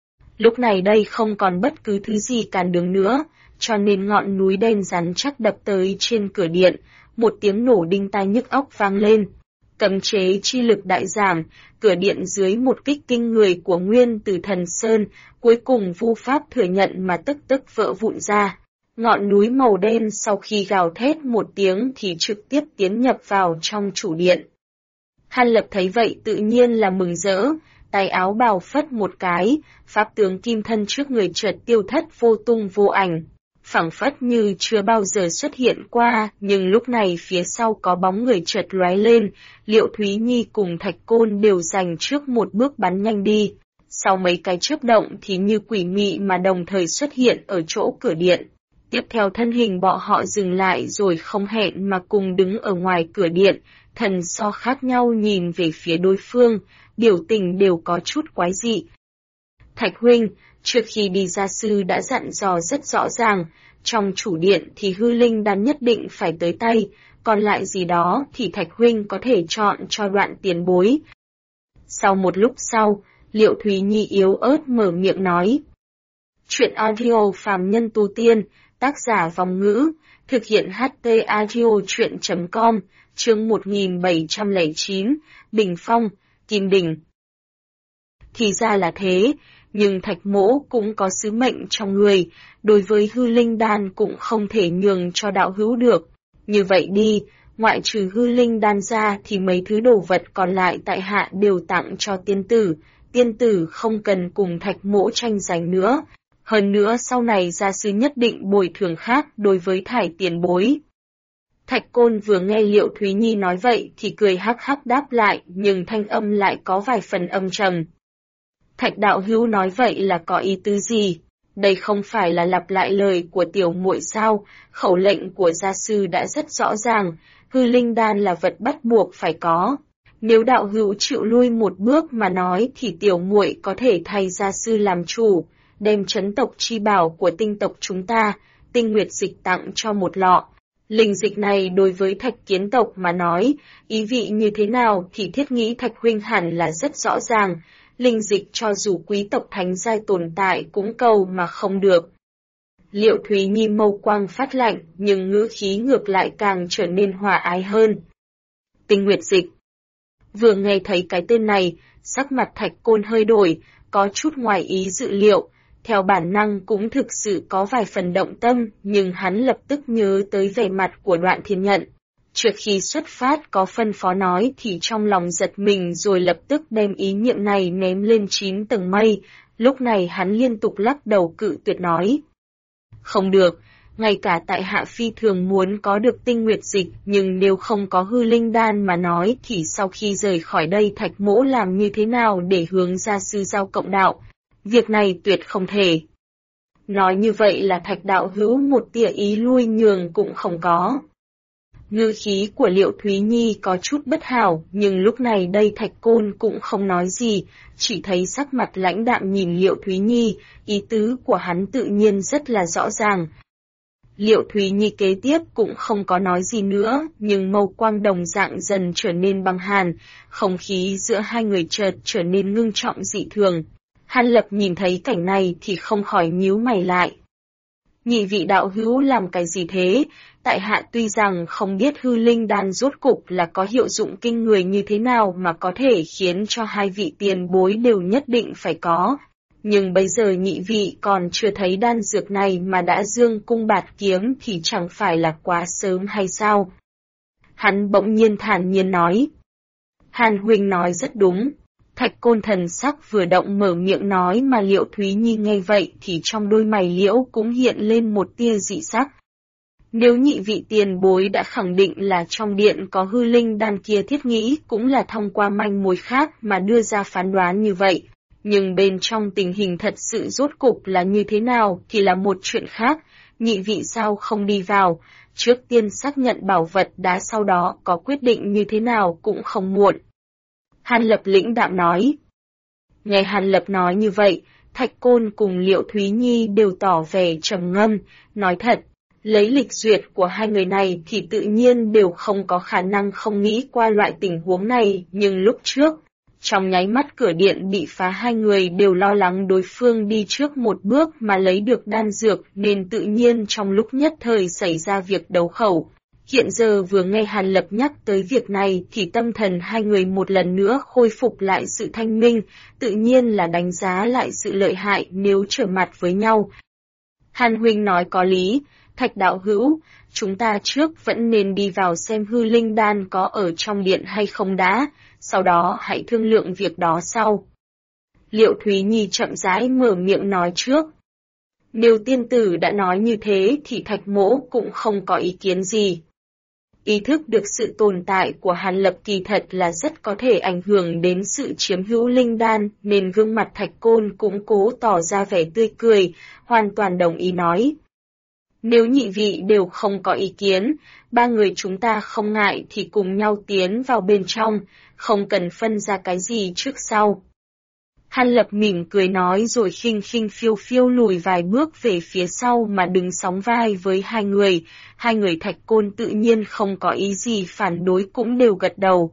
Lúc này đây không còn bất cứ thứ gì cản đường nữa, cho nên ngọn núi đen rắn chắc đập tới trên cửa điện, một tiếng nổ đinh tai nhức óc vang lên. Cấm chế chi lực đại giảm, cửa điện dưới một kích kinh người của Nguyên Tử Thần Sơn, cuối cùng vu pháp thừa nhận mà tức tức vỡ vụn ra. Ngọn núi màu đen sau khi gào thét một tiếng thì trực tiếp tiến nhập vào trong chủ điện. Hàn Lập thấy vậy tự nhiên là mừng rỡ, tay áo bào phất một cái, pháp tướng kim thân trước người chợt tiêu thất vô tung vô ảnh. Phảng phất như chưa bao giờ xuất hiện qua, nhưng lúc này phía sau có bóng người chợt lóe lên, Liệu Thúy Nhi cùng Thạch Côn đều giành trước một bước bắn nhanh đi. Sau mấy cái chớp động thì như quỷ mị mà đồng thời xuất hiện ở chỗ cửa điện. Tiếp theo thân hình bọn họ dừng lại rồi không hẹn mà cùng đứng ở ngoài cửa điện, thần so khác nhau nhìn về phía đối phương, biểu tình đều có chút quái dị. Thạch huynh, trước khi đi gia sư đã dặn dò rất rõ ràng, trong chủ điện thì hư linh đan nhất định phải tới tay, còn lại gì đó thì Thạch huynh có thể chọn cho Đoạn tiền bối. Sau một lúc sau, Liệu Thúy Nhi yếu ớt mở miệng nói. Chuyện audio phàm nhân tu tiên, tác giả Vòng Ngữ, thực hiện HT audio chuyện.com, chương 1709, Bình Phong, Kim Đình. Thì ra là thế, nhưng Thạch mỗ cũng có sứ mệnh trong người, đối với hư linh đan cũng không thể nhường cho đạo hữu được. Như vậy đi, ngoại trừ hư linh đan ra thì mấy thứ đồ vật còn lại tại hạ đều tặng cho tiên tử không cần cùng Thạch mỗ tranh giành nữa. Hơn nữa sau này gia sư nhất định bồi thường khác đối với Thải tiền bối. Thạch Côn vừa nghe Liệu Thúy Nhi nói vậy thì cười hắc hắc đáp lại, nhưng thanh âm lại có vài phần âm trầm. Thạch đạo hữu nói vậy là có ý tứ gì? Đây không phải là lặp lại lời của tiểu muội sao? Khẩu lệnh của gia sư đã rất rõ ràng, hư linh đan là vật bắt buộc phải có. Nếu đạo hữu chịu lui một bước mà nói thì tiểu muội có thể thay gia sư làm chủ, đem trấn tộc chi bảo của tinh tộc chúng ta, tinh nguyệt dịch tặng cho một lọ. Linh dịch này đối với Thạch kiến tộc mà nói, ý vị như thế nào thì thiết nghĩ Thạch huynh hẳn là rất rõ ràng. Linh dịch cho dù quý tộc thánh giai tồn tại cũng cầu mà không được. Liệu Thúy Nhi mâu quang phát lạnh, nhưng ngữ khí ngược lại càng trở nên hòa ái hơn. Tinh nguyệt dịch. Vừa nghe thấy cái tên này, sắc mặt Thạch Côn hơi đổi, có chút ngoài ý dự liệu. Theo bản năng cũng thực sự có vài phần động tâm, nhưng hắn lập tức nhớ tới vẻ mặt của Đoạn Thiên Nhận. Trước khi xuất phát có phân phó nói thì trong lòng giật mình rồi lập tức đem ý niệm này ném lên 9 tầng mây, lúc này hắn liên tục lắc đầu cự tuyệt nói. Không được, ngay cả tại hạ phi thường muốn có được tinh nguyệt dịch, nhưng nếu không có hư linh đan mà nói thì sau khi rời khỏi đây Thạch mỗ làm như thế nào để hướng gia sư giao cộng đạo, việc này tuyệt không thể. Nói như vậy là Thạch đạo hữu một tia ý lui nhường cũng không có. Ngữ khí của Liệu Thúy Nhi có chút bất hảo, nhưng lúc này đây Thạch Côn cũng không nói gì, chỉ thấy sắc mặt lãnh đạm nhìn Liệu Thúy Nhi, ý tứ của hắn tự nhiên rất là rõ ràng. Liệu Thúy Nhi kế tiếp cũng không có nói gì nữa, nhưng mâu quang đồng dạng dần trở nên băng hàn, không khí giữa hai người chợt trở nên ngưng trọng dị thường. Hàn Lập nhìn thấy cảnh này thì không khỏi nhíu mày lại. Nhị vị đạo hữu làm cái gì thế? Tại hạ tuy rằng không biết hư linh đan rốt cục là có hiệu dụng kinh người như thế nào mà có thể khiến cho hai vị tiền bối đều nhất định phải có. Nhưng bây giờ nhị vị còn chưa thấy đan dược này mà đã dương cung bạt kiếm thì chẳng phải là quá sớm hay sao? Hắn bỗng nhiên thản nhiên nói. Hàn huynh nói rất đúng. Thạch Côn thần sắc vừa động mở miệng nói mà Liệu Thúy Nhi nghe vậy thì trong đôi mày liễu cũng hiện lên một tia dị sắc. Nếu nhị vị tiền bối đã khẳng định là trong điện có hư linh đan kia, thiết nghĩ cũng là thông qua manh mối khác mà đưa ra phán đoán như vậy. Nhưng bên trong tình hình thật sự rốt cục là như thế nào thì là một chuyện khác, nhị vị sao không đi vào, trước tiên xác nhận bảo vật đã sau đó có quyết định như thế nào cũng không muộn. Hàn Lập lĩnh đạm nói. Nghe Hàn Lập nói như vậy, Thạch Côn cùng Liệu Thúy Nhi đều tỏ vẻ trầm ngâm, nói thật. Lấy lịch duyệt của hai người này thì tự nhiên đều không có khả năng không nghĩ qua loại tình huống này, nhưng lúc trước, trong nháy mắt cửa điện bị phá, hai người đều lo lắng đối phương đi trước một bước mà lấy được đan dược nên tự nhiên trong lúc nhất thời xảy ra việc đấu khẩu. Hiện giờ vừa nghe Hàn Lập nhắc tới việc này thì tâm thần hai người một lần nữa khôi phục lại sự thanh minh, tự nhiên là đánh giá lại sự lợi hại nếu trở mặt với nhau. Hàn huynh nói có lý. Thạch đạo hữu, chúng ta trước vẫn nên đi vào xem hư linh đan có ở trong điện hay không đã, sau đó hãy thương lượng việc đó sau. Liệu Thúy Nhi chậm rãi mở miệng nói trước. Nếu tiên tử đã nói như thế thì Thạch mỗ cũng không có ý kiến gì. Ý thức được sự tồn tại của Hàn Lập kỳ thật là rất có thể ảnh hưởng đến sự chiếm hữu linh đan, nên gương mặt Thạch Côn cũng cố tỏ ra vẻ tươi cười, hoàn toàn đồng ý nói. Nếu nhị vị đều không có ý kiến, ba người chúng ta không ngại thì cùng nhau tiến vào bên trong, không cần phân ra cái gì trước sau. Hàn Lập mỉm cười nói rồi khinh khinh phiêu phiêu lùi vài bước về phía sau mà đứng sóng vai với hai người Thạch Côn tự nhiên không có ý gì phản đối cũng đều gật đầu.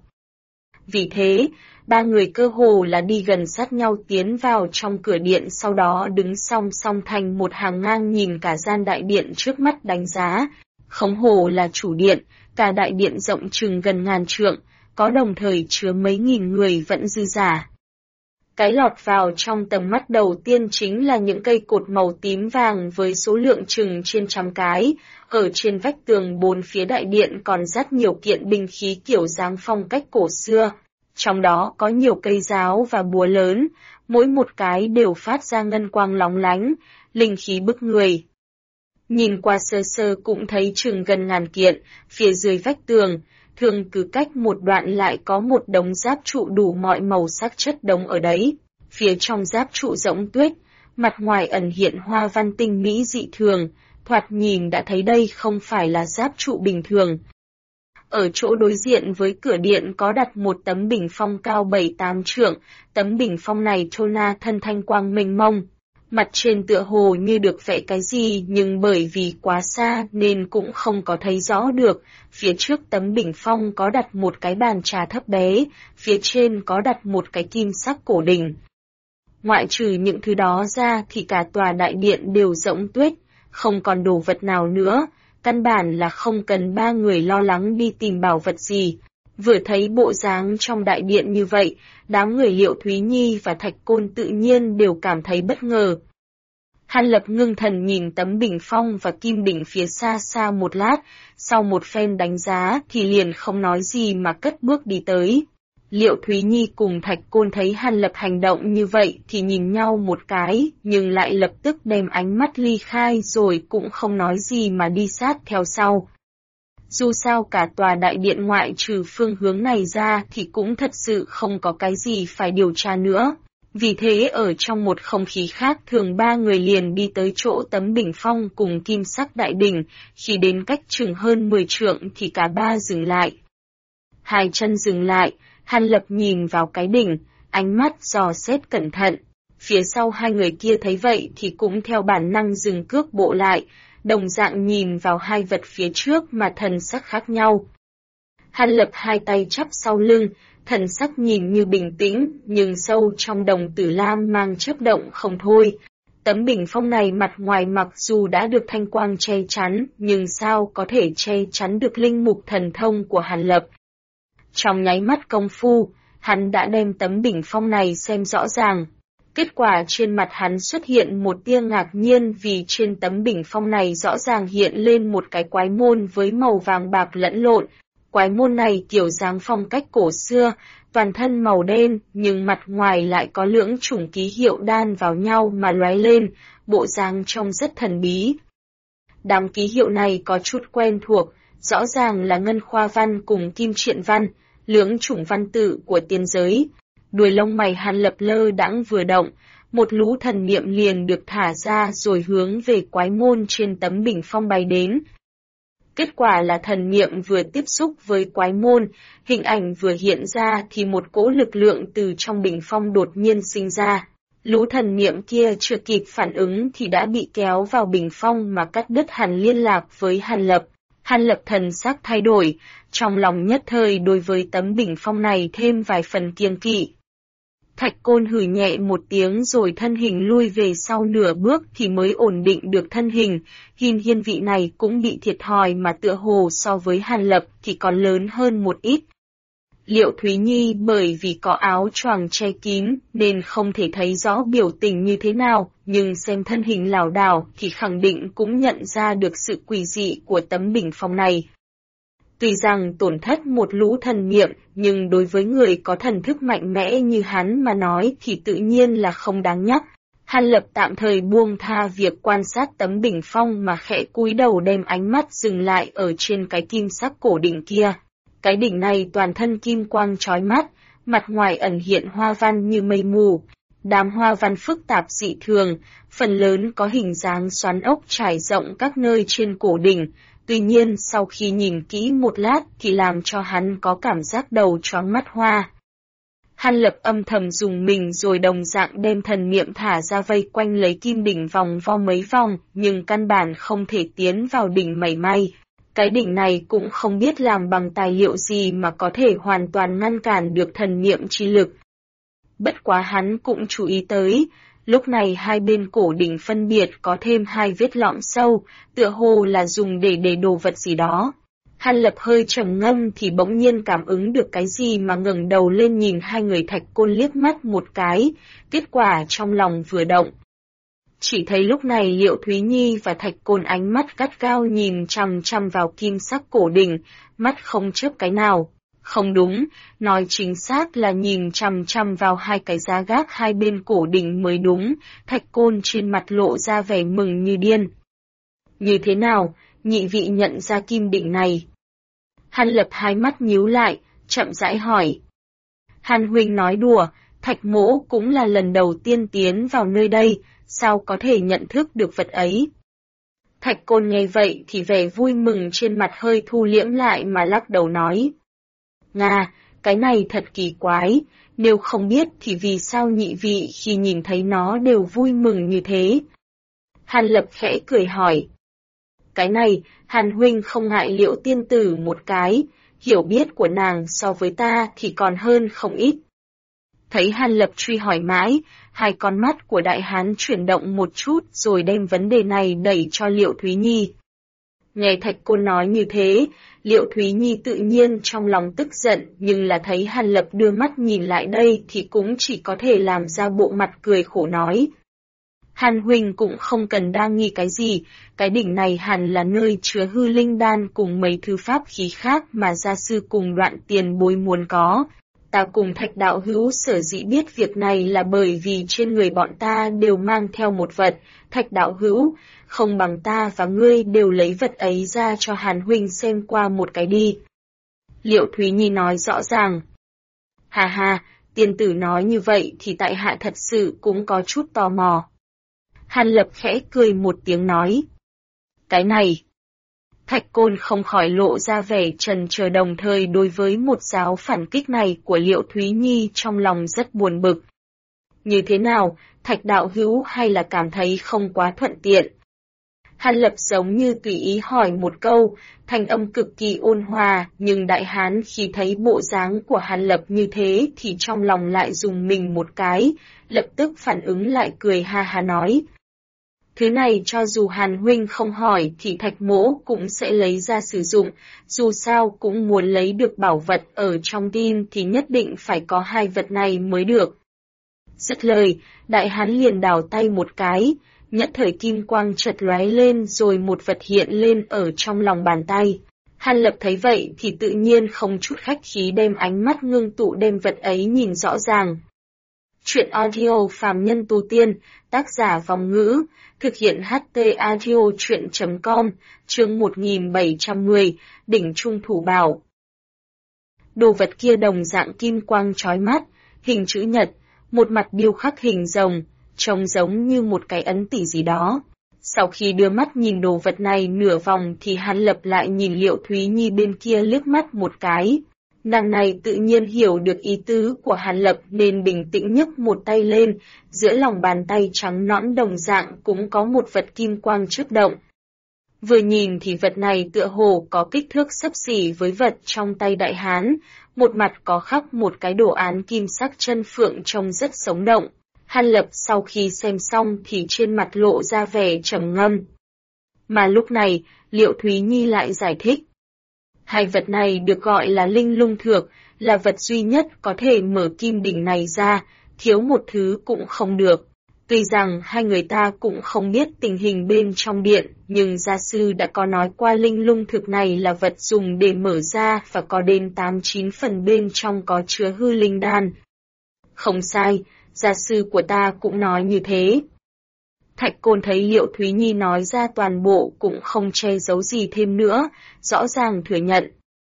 Vì thế, ba người cơ hồ là đi gần sát nhau tiến vào trong cửa điện, sau đó đứng song song thành một hàng ngang nhìn cả gian đại điện trước mắt đánh giá. Không hồ là chủ điện, cả đại điện rộng chừng gần ngàn trượng, có đồng thời chứa mấy nghìn người vẫn dư dả. Cái lọt vào trong tầm mắt đầu tiên chính là những cây cột màu tím vàng với số lượng chừng trên trăm cái, ở trên vách tường bốn phía đại điện còn rất nhiều kiện binh khí kiểu dáng phong cách cổ xưa. Trong đó có nhiều cây giáo và búa lớn, mỗi một cái đều phát ra ngân quang lóng lánh, linh khí bức người. Nhìn qua sơ sơ cũng thấy chừng gần ngàn kiện, phía dưới vách tường, thường cứ cách một đoạn lại có một đống giáp trụ đủ mọi màu sắc chất đống ở đấy. Phía trong giáp trụ rỗng tuyết, mặt ngoài ẩn hiện hoa văn tinh mỹ dị thường, thoạt nhìn đã thấy đây không phải là giáp trụ bình thường. Ở chỗ đối diện với cửa điện có đặt một tấm bình phong cao 7-8 trượng, tấm bình phong này trôn na thân thanh quang mênh mông. Mặt trên tựa hồ như được vẽ cái gì nhưng bởi vì quá xa nên cũng không có thấy rõ được. Phía trước tấm bình phong có đặt một cái bàn trà thấp bé, phía trên có đặt một cái kim sắc cổ đỉnh. Ngoại trừ những thứ đó ra thì cả tòa đại điện đều rỗng tuếch, không còn đồ vật nào nữa. Căn bản là không cần ba người lo lắng đi tìm bảo vật gì. Vừa thấy bộ dáng trong đại điện như vậy, đám người Liệu Thúy Nhi và Thạch Côn tự nhiên đều cảm thấy bất ngờ. Hàn Lập ngưng thần nhìn tấm bình phong và kim đỉnh phía xa xa một lát, sau một phen đánh giá thì liền không nói gì mà cất bước đi tới. Liệu Thúy Nhi cùng Thạch Côn thấy Hàn Lập hành động như vậy thì nhìn nhau một cái, nhưng lại lập tức đem ánh mắt ly khai rồi cũng không nói gì mà đi sát theo sau. Dù sao cả tòa đại điện ngoại trừ phương hướng này ra thì cũng thật sự không có cái gì phải điều tra nữa. Vì thế ở trong một không khí khác thường ba người liền đi tới chỗ tấm bình phong cùng kim sắc đại đỉnh, khi đến cách chừng hơn 10 trượng thì cả ba dừng lại. Hai chân dừng lại, Hàn Lập nhìn vào cái đỉnh, ánh mắt dò xét cẩn thận. Phía sau hai người kia thấy vậy thì cũng theo bản năng dừng cước bộ lại, đồng dạng nhìn vào hai vật phía trước mà thần sắc khác nhau. Hàn Lập hai tay chắp sau lưng, thần sắc nhìn như bình tĩnh, nhưng sâu trong đồng tử lam mang chớp động không thôi. Tấm bình phong này mặt ngoài mặc dù đã được thanh quang che chắn, nhưng sao có thể che chắn được linh mục thần thông của Hàn Lập. Trong nháy mắt công phu, hắn đã đem tấm bình phong này xem rõ ràng. Kết quả trên mặt hắn xuất hiện một tia ngạc nhiên vì trên tấm bình phong này rõ ràng hiện lên một cái quái môn với màu vàng bạc lẫn lộn. Quái môn này kiểu dáng phong cách cổ xưa, toàn thân màu đen nhưng mặt ngoài lại có lưỡng chủng ký hiệu đan vào nhau mà lóe lên, bộ dáng trông rất thần bí. Đám ký hiệu này có chút quen thuộc, rõ ràng là ngân khoa văn cùng kim triện văn, lưỡng chủng văn tự của tiên giới. Đuôi lông mày Hàn Lập lơ đãng vừa động, một lũ thần niệm liền được thả ra rồi hướng về quái môn trên tấm bình phong bay đến. Kết quả là thần niệm vừa tiếp xúc với quái môn, hình ảnh vừa hiện ra thì một cỗ lực lượng từ trong bình phong đột nhiên sinh ra. Lũ thần niệm kia chưa kịp phản ứng thì đã bị kéo vào bình phong mà cắt đứt hẳn liên lạc với Hàn Lập. Hàn Lập thần sắc thay đổi, trong lòng nhất thời đối với tấm bình phong này thêm vài phần kiêng kỵ. Thạch Côn hừ nhẹ một tiếng rồi thân hình lui về sau nửa bước thì mới ổn định được thân hình, hiên vị này cũng bị thiệt thòi mà tựa hồ so với Hàn Lập thì còn lớn hơn một ít. Liệu Thúy Nhi bởi vì có áo choàng che kín nên không thể thấy rõ biểu tình như thế nào, nhưng xem thân hình lảo đảo thì khẳng định cũng nhận ra được sự quỷ dị của tấm bình phong này. Tuy rằng tổn thất một lũ thần niệm, nhưng đối với người có thần thức mạnh mẽ như hắn mà nói thì tự nhiên là không đáng nhắc. Hàn Lập tạm thời buông tha việc quan sát tấm bình phong mà khẽ cúi đầu đem ánh mắt dừng lại ở trên cái kim sắc cổ đỉnh kia. Cái đỉnh này toàn thân kim quang chói mắt, mặt ngoài ẩn hiện hoa văn như mây mù. Đám hoa văn phức tạp dị thường, phần lớn có hình dáng xoắn ốc trải rộng các nơi trên cổ đỉnh. Tuy nhiên sau khi nhìn kỹ một lát thì làm cho hắn có cảm giác đầu choáng mắt hoa. Hàn Lập âm thầm dùng mình rồi đồng dạng đem thần niệm thả ra vây quanh lấy kim đỉnh vòng vo mấy vòng, nhưng căn bản không thể tiến vào đỉnh mảy may. Cái đỉnh này cũng không biết làm bằng tài liệu gì mà có thể hoàn toàn ngăn cản được thần niệm chi lực. Bất quá hắn cũng chú ý tới, lúc này hai bên cổ đỉnh phân biệt có thêm hai vết lõm sâu, tựa hồ là dùng để đồ vật gì đó. Hàn Lập hơi trầm ngâm thì bỗng nhiên cảm ứng được cái gì mà ngẩng đầu lên nhìn hai người Thạch Côn liếc mắt một cái, kết quả trong lòng vừa động. Chỉ thấy lúc này Liệu Thúy Nhi và Thạch Côn ánh mắt gắt gao nhìn chằm chằm vào kim sắc cổ đỉnh, mắt không chớp cái nào. Không đúng, nói chính xác là nhìn chằm chằm vào hai cái giá gác hai bên cổ đỉnh mới đúng, Thạch Côn trên mặt lộ ra vẻ mừng như điên. Như thế nào, nhị vị nhận ra kim đỉnh này? Hàn Lập hai mắt nhíu lại, chậm rãi hỏi. Hàn huynh nói đùa, Thạch mỗ cũng là lần đầu tiên tiến vào nơi đây, sao có thể nhận thức được vật ấy? Thạch Côn nghe vậy thì vẻ vui mừng trên mặt hơi thu liễm lại mà lắc đầu nói. Nga, cái này thật kỳ quái, nếu không biết thì vì sao nhị vị khi nhìn thấy nó đều vui mừng như thế? Hàn Lập khẽ cười hỏi. Cái này, Hàn huynh không ngại Liệu tiên tử một cái, hiểu biết của nàng so với ta thì còn hơn không ít. Thấy Hàn Lập truy hỏi mãi, hai con mắt của đại hán chuyển động một chút rồi đem vấn đề này đẩy cho Liệu Thúy Nhi. Nghe Thạch Côn nói như thế, Liệu Thúy Nhi tự nhiên trong lòng tức giận, nhưng là thấy Hàn Lập đưa mắt nhìn lại đây thì cũng chỉ có thể làm ra bộ mặt cười khổ nói. Hàn huynh cũng không cần đa nghi cái gì, cái đỉnh này hẳn là nơi chứa hư linh đan cùng mấy thứ pháp khí khác mà gia sư cùng Đoạn tiền bối muốn có. Ta cùng Thạch đạo hữu sở dĩ biết việc này là bởi vì trên người bọn ta đều mang theo một vật, Thạch đạo hữu, không bằng ta và ngươi đều lấy vật ấy ra cho Hàn huynh xem qua một cái đi. Liệu Thúy Nhi nói rõ ràng. Hà hà, tiên tử nói như vậy thì tại hạ thật sự cũng có chút tò mò. Hàn Lập khẽ cười một tiếng nói. Cái này. Thạch Côn không khỏi lộ ra vẻ trần chờ, đồng thời đối với một giáo phản kích này của Liệu Thúy Nhi trong lòng rất buồn bực. Như thế nào, Thạch đạo hữu hay là cảm thấy không quá thuận tiện? Hàn Lập giống như tùy ý hỏi một câu, thanh âm cực kỳ ôn hòa, nhưng đại hán khi thấy bộ dáng của Hàn Lập như thế thì trong lòng lại dùng mình một cái, lập tức phản ứng lại cười ha ha nói. Thứ này cho dù Hàn huynh không hỏi thì Thạch mỗ cũng sẽ lấy ra sử dụng, dù sao cũng muốn lấy được bảo vật ở trong tim thì nhất định phải có hai vật này mới được. Dứt lời, đại hán liền đảo tay một cái, nhất thời kim quang chợt lóe lên rồi một vật hiện lên ở trong lòng bàn tay. Hàn Lập thấy vậy thì tự nhiên không chút khách khí đem ánh mắt ngưng tụ đem vật ấy nhìn rõ ràng. Chuyện audio phàm nhân tu tiên, tác giả Vòng Ngữ, thực hiện HT audio chuyện.com, chương 1710, đỉnh trung thủ bảo. Đồ vật kia đồng dạng kim quang chói mắt, hình chữ nhật, một mặt điêu khắc hình rồng, trông giống như một cái ấn tỷ gì đó. Sau khi đưa mắt nhìn đồ vật này nửa vòng thì Hàn Lập lại nhìn Liệu Thúy Nhi bên kia liếc mắt một cái. Nàng này tự nhiên hiểu được ý tứ của Hàn Lập nên bình tĩnh nhấc một tay lên, giữa lòng bàn tay trắng nõn đồng dạng cũng có một vật kim quang chớp động. Vừa nhìn thì vật này tựa hồ có kích thước xấp xỉ với vật trong tay đại hán, một mặt có khắc một cái đồ án kim sắc chân phượng trông rất sống động. Hàn Lập sau khi xem xong thì trên mặt lộ ra vẻ trầm ngâm. Mà lúc này, Liệu Thúy Nhi lại giải thích. Hai vật này được gọi là linh lung thược, là vật duy nhất có thể mở kim đỉnh này ra, thiếu một thứ cũng không được. Tuy rằng hai người ta cũng không biết tình hình bên trong điện, nhưng gia sư đã có nói qua linh lung thực này là vật dùng để mở ra và có đến 8-9 phần bên trong có chứa hư linh đan. Không sai, gia sư của ta cũng nói như thế. Thạch Côn thấy Liệu Thúy Nhi nói ra toàn bộ cũng không che giấu gì thêm nữa, rõ ràng thừa nhận.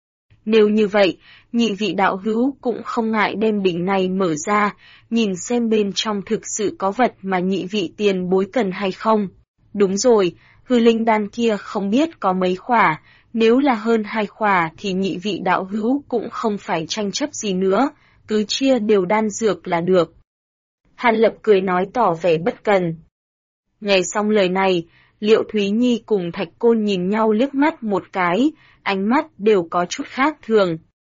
Nếu như vậy, nhị vị đạo hữu cũng không ngại đem đỉnh này mở ra, nhìn xem bên trong thực sự có vật mà nhị vị tiền bối cần hay không. Đúng rồi, hư linh đan kia không biết có mấy khỏa, nếu là hơn 2 khỏa thì nhị vị đạo hữu cũng không phải tranh chấp gì nữa, cứ chia đều đan dược là được. Hàn Lập cười nói tỏ vẻ bất cần. Nghe xong lời này, Liệu Thúy Nhi cùng Thạch Côn nhìn nhau liếc mắt một cái, ánh mắt đều có chút khác thường.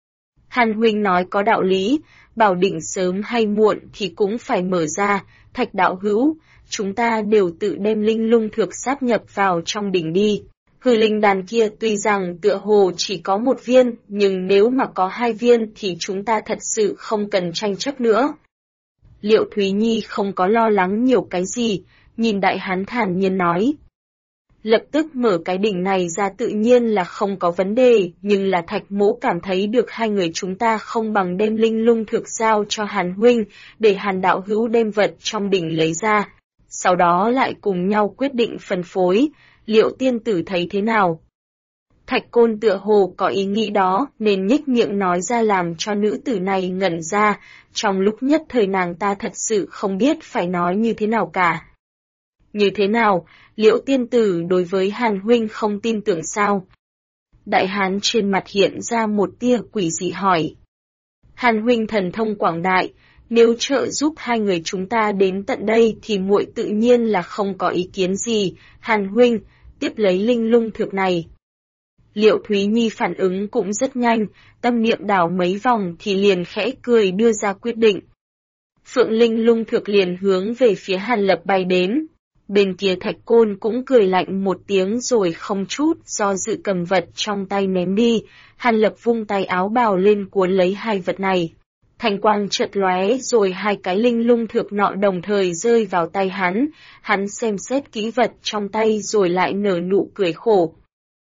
Hàn huynh nói có đạo lý, bảo định sớm hay muộn thì cũng phải mở ra, Thạch đạo hữu, chúng ta đều tự đem linh lung thược sáp nhập vào trong đỉnh đi. Hư linh đàn kia tuy rằng tựa hồ chỉ có 1 viên, nhưng nếu mà có 2 viên thì chúng ta thật sự không cần tranh chấp nữa. Liệu Thúy Nhi không có lo lắng nhiều cái gì, nhìn đại hán thản nhiên nói. Lập tức mở cái đỉnh này ra tự nhiên là không có vấn đề, nhưng là Thạch mỗ cảm thấy được hai người chúng ta không bằng đem linh lung thực giao cho Hàn huynh, để Hàn đạo hữu đem vật trong đỉnh lấy ra. Sau đó lại cùng nhau quyết định phân phối, Liệu tiên tử thấy thế nào? Thạch Côn tựa hồ có ý nghĩ đó nên nhếch miệng nói ra làm cho nữ tử này ngẩn ra, trong lúc nhất thời nàng ta thật sự không biết phải nói như thế nào cả. Như thế nào, Liệu tiên tử đối với Hàn huynh không tin tưởng sao? Đại hán trên mặt hiện ra một tia quỷ dị hỏi. Hàn huynh thần thông quảng đại, nếu trợ giúp hai người chúng ta đến tận đây thì muội tự nhiên là không có ý kiến gì, Hàn huynh, tiếp lấy linh lung thược này. Liệu Thúy Nhi phản ứng cũng rất nhanh, tâm niệm đảo mấy vòng thì liền khẽ cười đưa ra quyết định. Phượng linh lung thược liền hướng về phía Hàn Lập bay đến. Bên kia Thạch Côn cũng cười lạnh một tiếng rồi không chút do dự cầm vật trong tay ném đi, Hàn Lập vung tay áo bào lên cuốn lấy hai vật này. Thành quang chợt lóe rồi hai cái linh lung thược nọ đồng thời rơi vào tay hắn xem xét kỹ vật trong tay rồi lại nở nụ cười khổ.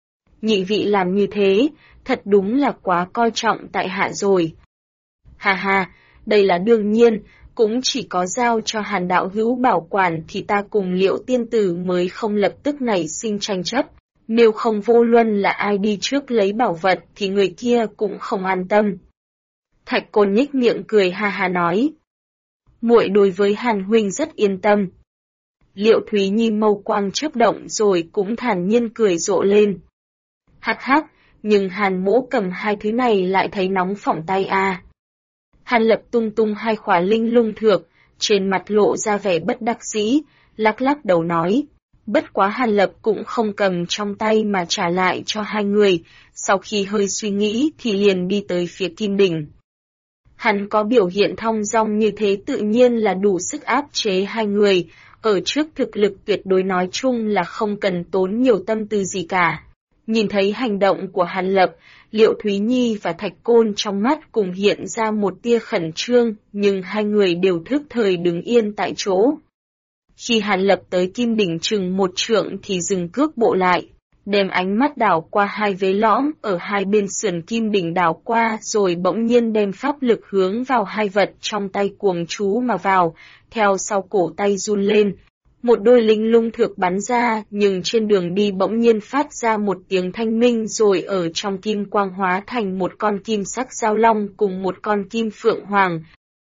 Nhị vị làm như thế, thật đúng là quá coi trọng tại hạ rồi. Ha ha, đây là đương nhiên, cũng chỉ có giao cho Hàn đạo hữu bảo quản thì ta cùng Liệu tiên tử mới không lập tức nảy sinh tranh chấp, nếu không vô luận là ai đi trước lấy bảo vật thì người kia cũng không an tâm. Thạch Côn nhếch miệng cười ha ha nói. Muội đối với Hàn huynh rất yên tâm. Liệu Thúy Nhi mâu quang chớp động rồi cũng thản nhiên cười rộ lên. Hắc hắc, nhưng Hàn mỗ cầm hai thứ này lại thấy nóng phỏng tay à. Hàn Lập tung tung hai khỏa linh lung thược, trên mặt lộ ra vẻ bất đắc dĩ, lắc lắc đầu nói. Bất quá Hàn Lập cũng không cầm trong tay mà trả lại cho hai người, sau khi hơi suy nghĩ thì liền đi tới phía kim đỉnh. Hắn có biểu hiện thong dong như thế tự nhiên là đủ sức áp chế hai người, ở trước thực lực tuyệt đối nói chung là không cần tốn nhiều tâm tư gì cả. Nhìn thấy hành động của Hàn Lập, Liệu Thúy Nhi và Thạch Côn trong mắt cùng hiện ra một tia khẩn trương, nhưng hai người đều thức thời đứng yên tại chỗ. Khi Hàn Lập tới Kim Đỉnh chừng một trượng thì dừng cước bộ lại, đem ánh mắt đảo qua hai vế lõm ở hai bên sườn Kim Đỉnh đảo qua rồi bỗng nhiên đem pháp lực hướng vào hai vật trong tay cuồng chú mà vào, theo sau cổ tay run lên. Một đôi linh lung thược bắn ra, nhưng trên đường đi bỗng nhiên phát ra một tiếng thanh minh rồi ở trong kim quang hóa thành một con kim sắc giao long cùng một con kim phượng hoàng.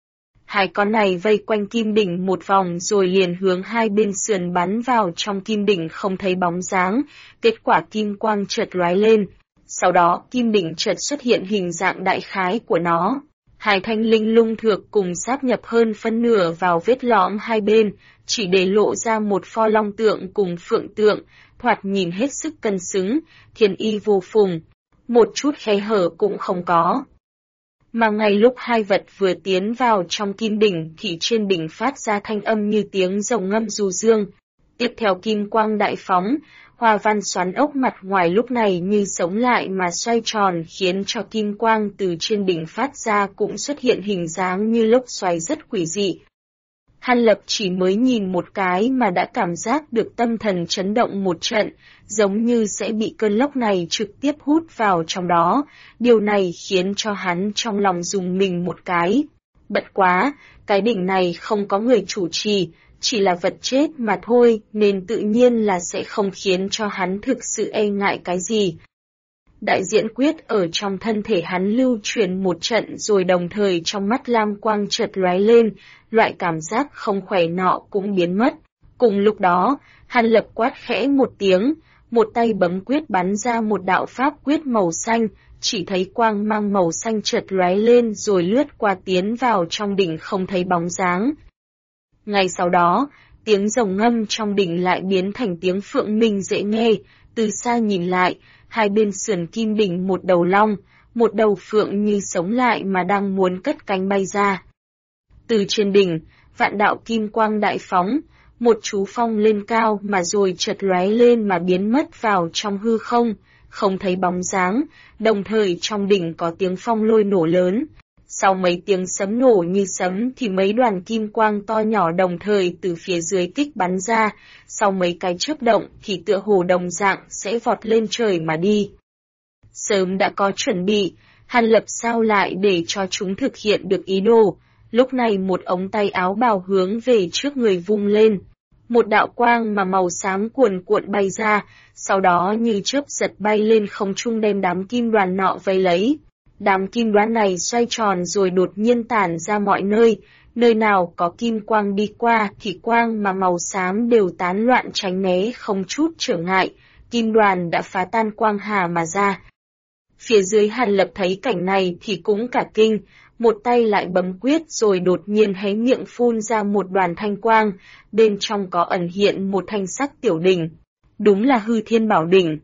Hai con này vây quanh Kim Đỉnh một vòng rồi liền hướng hai bên sườn bắn vào trong Kim Đỉnh không thấy bóng dáng, kết quả kim quang chợt lóe lên. Sau đó Kim Đỉnh chợt xuất hiện hình dạng đại khái của nó. Hai thanh linh lung thược cùng sáp nhập hơn phân nửa vào vết lõm hai bên, chỉ để lộ ra một pho long tượng cùng phượng tượng, thoạt nhìn hết sức cân xứng, thiên y vô phùng. Một chút khe hở cũng không có. Mà ngay lúc hai vật vừa tiến vào trong Kim Đỉnh thì trên đỉnh phát ra thanh âm như tiếng rồng ngâm du dương. Tiếp theo kim quang đại phóng, hoa văn xoắn ốc mặt ngoài lúc này như sống lại mà xoay tròn khiến cho kim quang từ trên đỉnh phát ra cũng xuất hiện hình dáng như lốc xoáy rất quỷ dị. Hàn Lập chỉ mới nhìn một cái mà đã cảm giác được tâm thần chấn động một trận, giống như sẽ bị cơn lốc này trực tiếp hút vào trong đó, điều này khiến cho hắn trong lòng rùng mình một cái. Bất quá, cái đỉnh này không có người chủ trì, chỉ là vật chết mà thôi nên tự nhiên là sẽ không khiến cho hắn thực sự e ngại cái gì. Đại diện quyết ở trong thân thể hắn lưu truyền một trận rồi đồng thời trong mắt lam quang chợt lóe lên, loại cảm giác không khỏe nọ cũng biến mất. Cùng lúc đó, Hàn Lập quát khẽ một tiếng, một tay bấm quyết bắn ra một đạo pháp quyết màu xanh, chỉ thấy quang mang màu xanh chợt lóe lên rồi lướt qua tiến vào trong đỉnh không thấy bóng dáng. Ngay sau đó, tiếng rồng ngâm trong đỉnh lại biến thành tiếng phượng minh dễ nghe, từ xa nhìn lại, hai bên sườn Kim Đỉnh một đầu long, một đầu phượng như sống lại mà đang muốn cất cánh bay ra. Từ trên đỉnh, vạn đạo kim quang đại phóng, một chú phong lên cao mà rồi chợt lóe lên mà biến mất vào trong hư không, không thấy bóng dáng, đồng thời trong đỉnh có tiếng phong lôi nổ lớn. Sau mấy tiếng sấm nổ như sấm thì mấy đoàn kim quang to nhỏ đồng thời từ phía dưới kích bắn ra, sau mấy cái chớp động thì tựa hồ đồng dạng sẽ vọt lên trời mà đi. Sớm đã có chuẩn bị, Hàn Lập sao lại để cho chúng thực hiện được ý đồ, lúc này một ống tay áo bào hướng về trước người vung lên. Một đạo quang mà màu xám cuồn cuộn bay ra, sau đó như chớp giật bay lên không trung đem đám kim đoàn nọ vây lấy. Đám kim đoán này xoay tròn rồi đột nhiên tản ra mọi nơi, nơi nào có kim quang đi qua thì quang mà màu xám đều tán loạn tránh né không chút trở ngại, kim đoàn đã phá tan quang hà mà ra. Phía dưới Hàn Lập thấy cảnh này thì cũng cả kinh, một tay lại bấm quyết rồi đột nhiên hé miệng phun ra một đoàn thanh quang, bên trong có ẩn hiện một thanh sắc tiểu đỉnh. Đúng là Hư Thiên Bảo Đỉnh.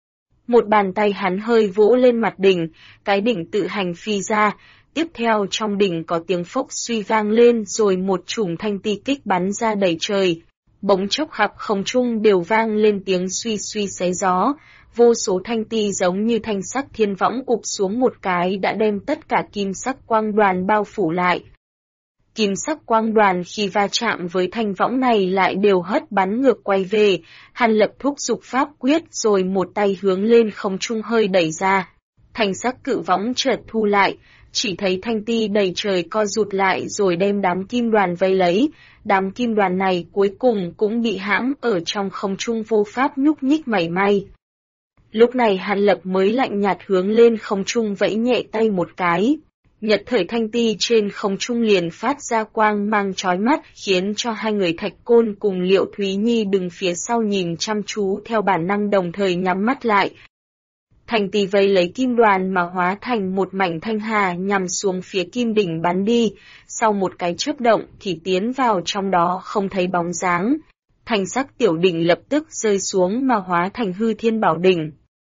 Một bàn tay hắn hơi vỗ lên mặt đỉnh, cái đỉnh tự hành phi ra, tiếp theo trong đỉnh có tiếng phốc suy vang lên rồi một chùm thanh ti kích bắn ra đầy trời. Bỗng chốc khắp không trung đều vang lên tiếng suy suy xé gió, vô số thanh ti giống như thanh sắc thiên võng ụp xuống một cái đã đem tất cả kim sắc quang đoàn bao phủ lại. Kim sắc quang đoàn khi va chạm với thanh võng này lại đều hất bắn ngược quay về, Hàn Lập thúc giục pháp quyết rồi một tay hướng lên không trung hơi đẩy ra. Thanh sắc cự võng chợt thu lại, chỉ thấy thanh ti đầy trời co rụt lại rồi đem đám kim đoàn vây lấy, đám kim đoàn này cuối cùng cũng bị hãm ở trong không trung vô pháp nhúc nhích mảy may. Lúc này Hàn Lập mới lạnh nhạt hướng lên không trung vẫy nhẹ tay một cái. Nhật thời thanh ti trên không trung liền phát ra quang mang chói mắt khiến cho hai người Thạch Côn cùng Liệu Thúy Nhi đứng phía sau nhìn chăm chú theo bản năng đồng thời nhắm mắt lại. Thanh ti vây lấy kim đoàn mà hóa thành một mảnh thanh hà nhằm xuống phía Kim Đỉnh bắn đi, sau một cái chớp động thì tiến vào trong đó không thấy bóng dáng. Thanh sắc tiểu đỉnh lập tức rơi xuống mà hóa thành Hư Thiên Bảo Đỉnh.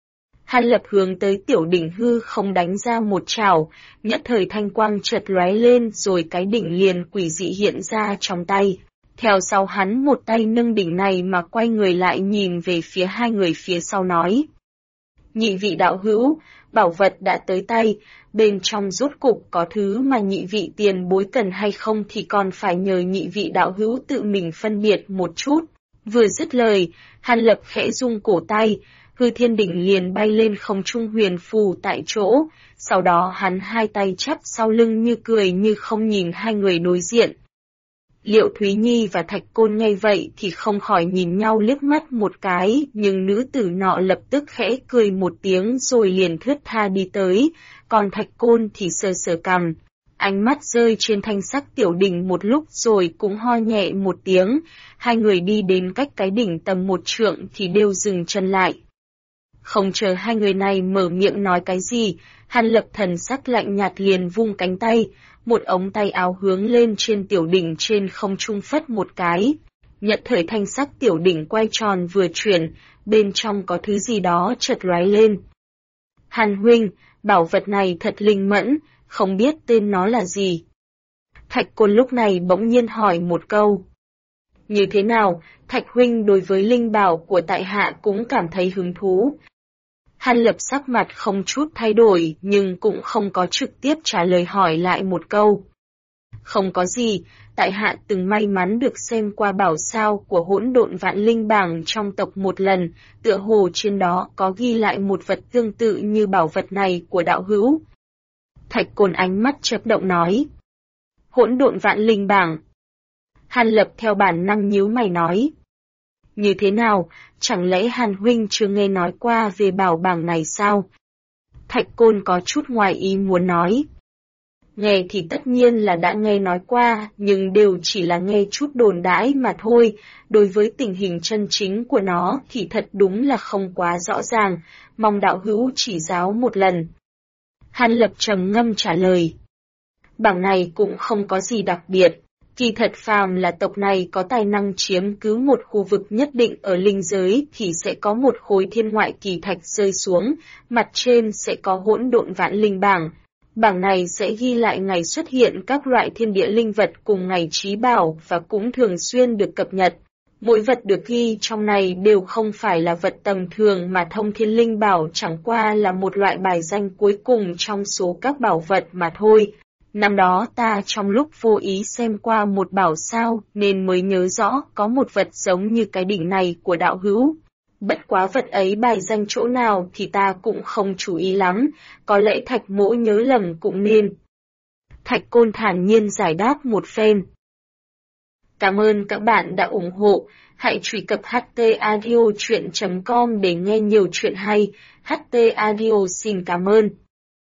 Hàn Lập hướng tới tiểu đỉnh hư không đánh ra một trảo, nhất thời thanh quang chợt lóe lên rồi cái đỉnh liền quỷ dị hiện ra trong tay. Theo sau hắn một tay nâng đỉnh này mà quay người lại nhìn về phía hai người phía sau nói. Nhị vị đạo hữu, bảo vật đã tới tay, bên trong rốt cục có thứ mà nhị vị tiền bối cần hay không thì còn phải nhờ nhị vị đạo hữu tự mình phân biệt một chút. Vừa dứt lời, Hàn Lập khẽ rung cổ tay, hư thiên đỉnh liền bay lên không trung huyền phù tại chỗ, sau đó hắn hai tay chắp sau lưng như cười như không nhìn hai người đối diện. Liệu Thúy Nhi và Thạch Côn nghe vậy thì không khỏi nhìn nhau liếc mắt một cái, nhưng nữ tử nọ lập tức khẽ cười một tiếng rồi liền thướt tha đi tới, còn Thạch Côn thì sờ sờ cằm. Ánh mắt rơi trên thanh sắc tiểu đỉnh một lúc rồi cũng ho nhẹ một tiếng, hai người đi đến cách cái đỉnh tầm 1 trượng thì đều dừng chân lại. Không chờ hai người này mở miệng nói cái gì, Hàn Lập thần sắc lạnh nhạt liền vung cánh tay, một ống tay áo hướng lên trên tiểu đỉnh trên không trung phất một cái. Nhận thời thanh sắc tiểu đỉnh quay tròn vừa chuyển, bên trong có thứ gì đó chợt lóe lên. Hàn huynh, bảo vật này thật linh mẫn, không biết tên nó là gì. Thạch Côn lúc này bỗng nhiên hỏi một câu. Như thế nào, Thạch huynh đối với linh bảo của tại hạ cũng cảm thấy hứng thú. Hàn Lập sắc mặt không chút thay đổi nhưng cũng không có trực tiếp trả lời hỏi lại một câu. Không có gì, tại hạ từng may mắn được xem qua bảo sao của hỗn độn vạn linh bảng trong tộc một lần, tựa hồ trên đó có ghi lại một vật tương tự như bảo vật này của đạo hữu. Thạch Côn ánh mắt chớp động nói. Hỗn độn vạn linh bảng. Hàn Lập theo bản năng nhíu mày nói. Như thế nào, chẳng lẽ Hàn huynh chưa nghe nói qua về bảo bảng này sao? Thạch Côn có chút ngoài ý muốn nói. Nghe thì tất nhiên là đã nghe nói qua, nhưng đều chỉ là nghe chút đồn đãi mà thôi, đối với tình hình chân chính của nó thì thật đúng là không quá rõ ràng, mong đạo hữu chỉ giáo một lần. Hàn Lập trầm ngâm trả lời. Bảng này cũng không có gì đặc biệt. Kỳ thật phàm là tộc này có tài năng chiếm cứ một khu vực nhất định ở linh giới thì sẽ có một khối thiên ngoại kỳ thạch rơi xuống, mặt trên sẽ có hỗn độn vạn linh bảng. Bảng này sẽ ghi lại ngày xuất hiện các loại thiên địa linh vật cùng ngày trí bảo và cũng thường xuyên được cập nhật. Mỗi vật được ghi trong này đều không phải là vật tầm thường mà thông thiên linh bảo chẳng qua là một loại bài danh cuối cùng trong số các bảo vật mà thôi. Năm đó ta trong lúc vô ý xem qua một bảo sao nên mới nhớ rõ có một vật giống như cái đỉnh này của đạo hữu. Bất quá vật ấy bài danh chỗ nào thì ta cũng không chú ý lắm, có lẽ Thạch mỗ nhớ lầm cũng nên. Thạch Côn thản nhiên giải đáp một phen. Cảm ơn các bạn đã ủng hộ, hãy truy cập htaudio.com để nghe nhiều chuyện hay, HT Audio xin cảm ơn.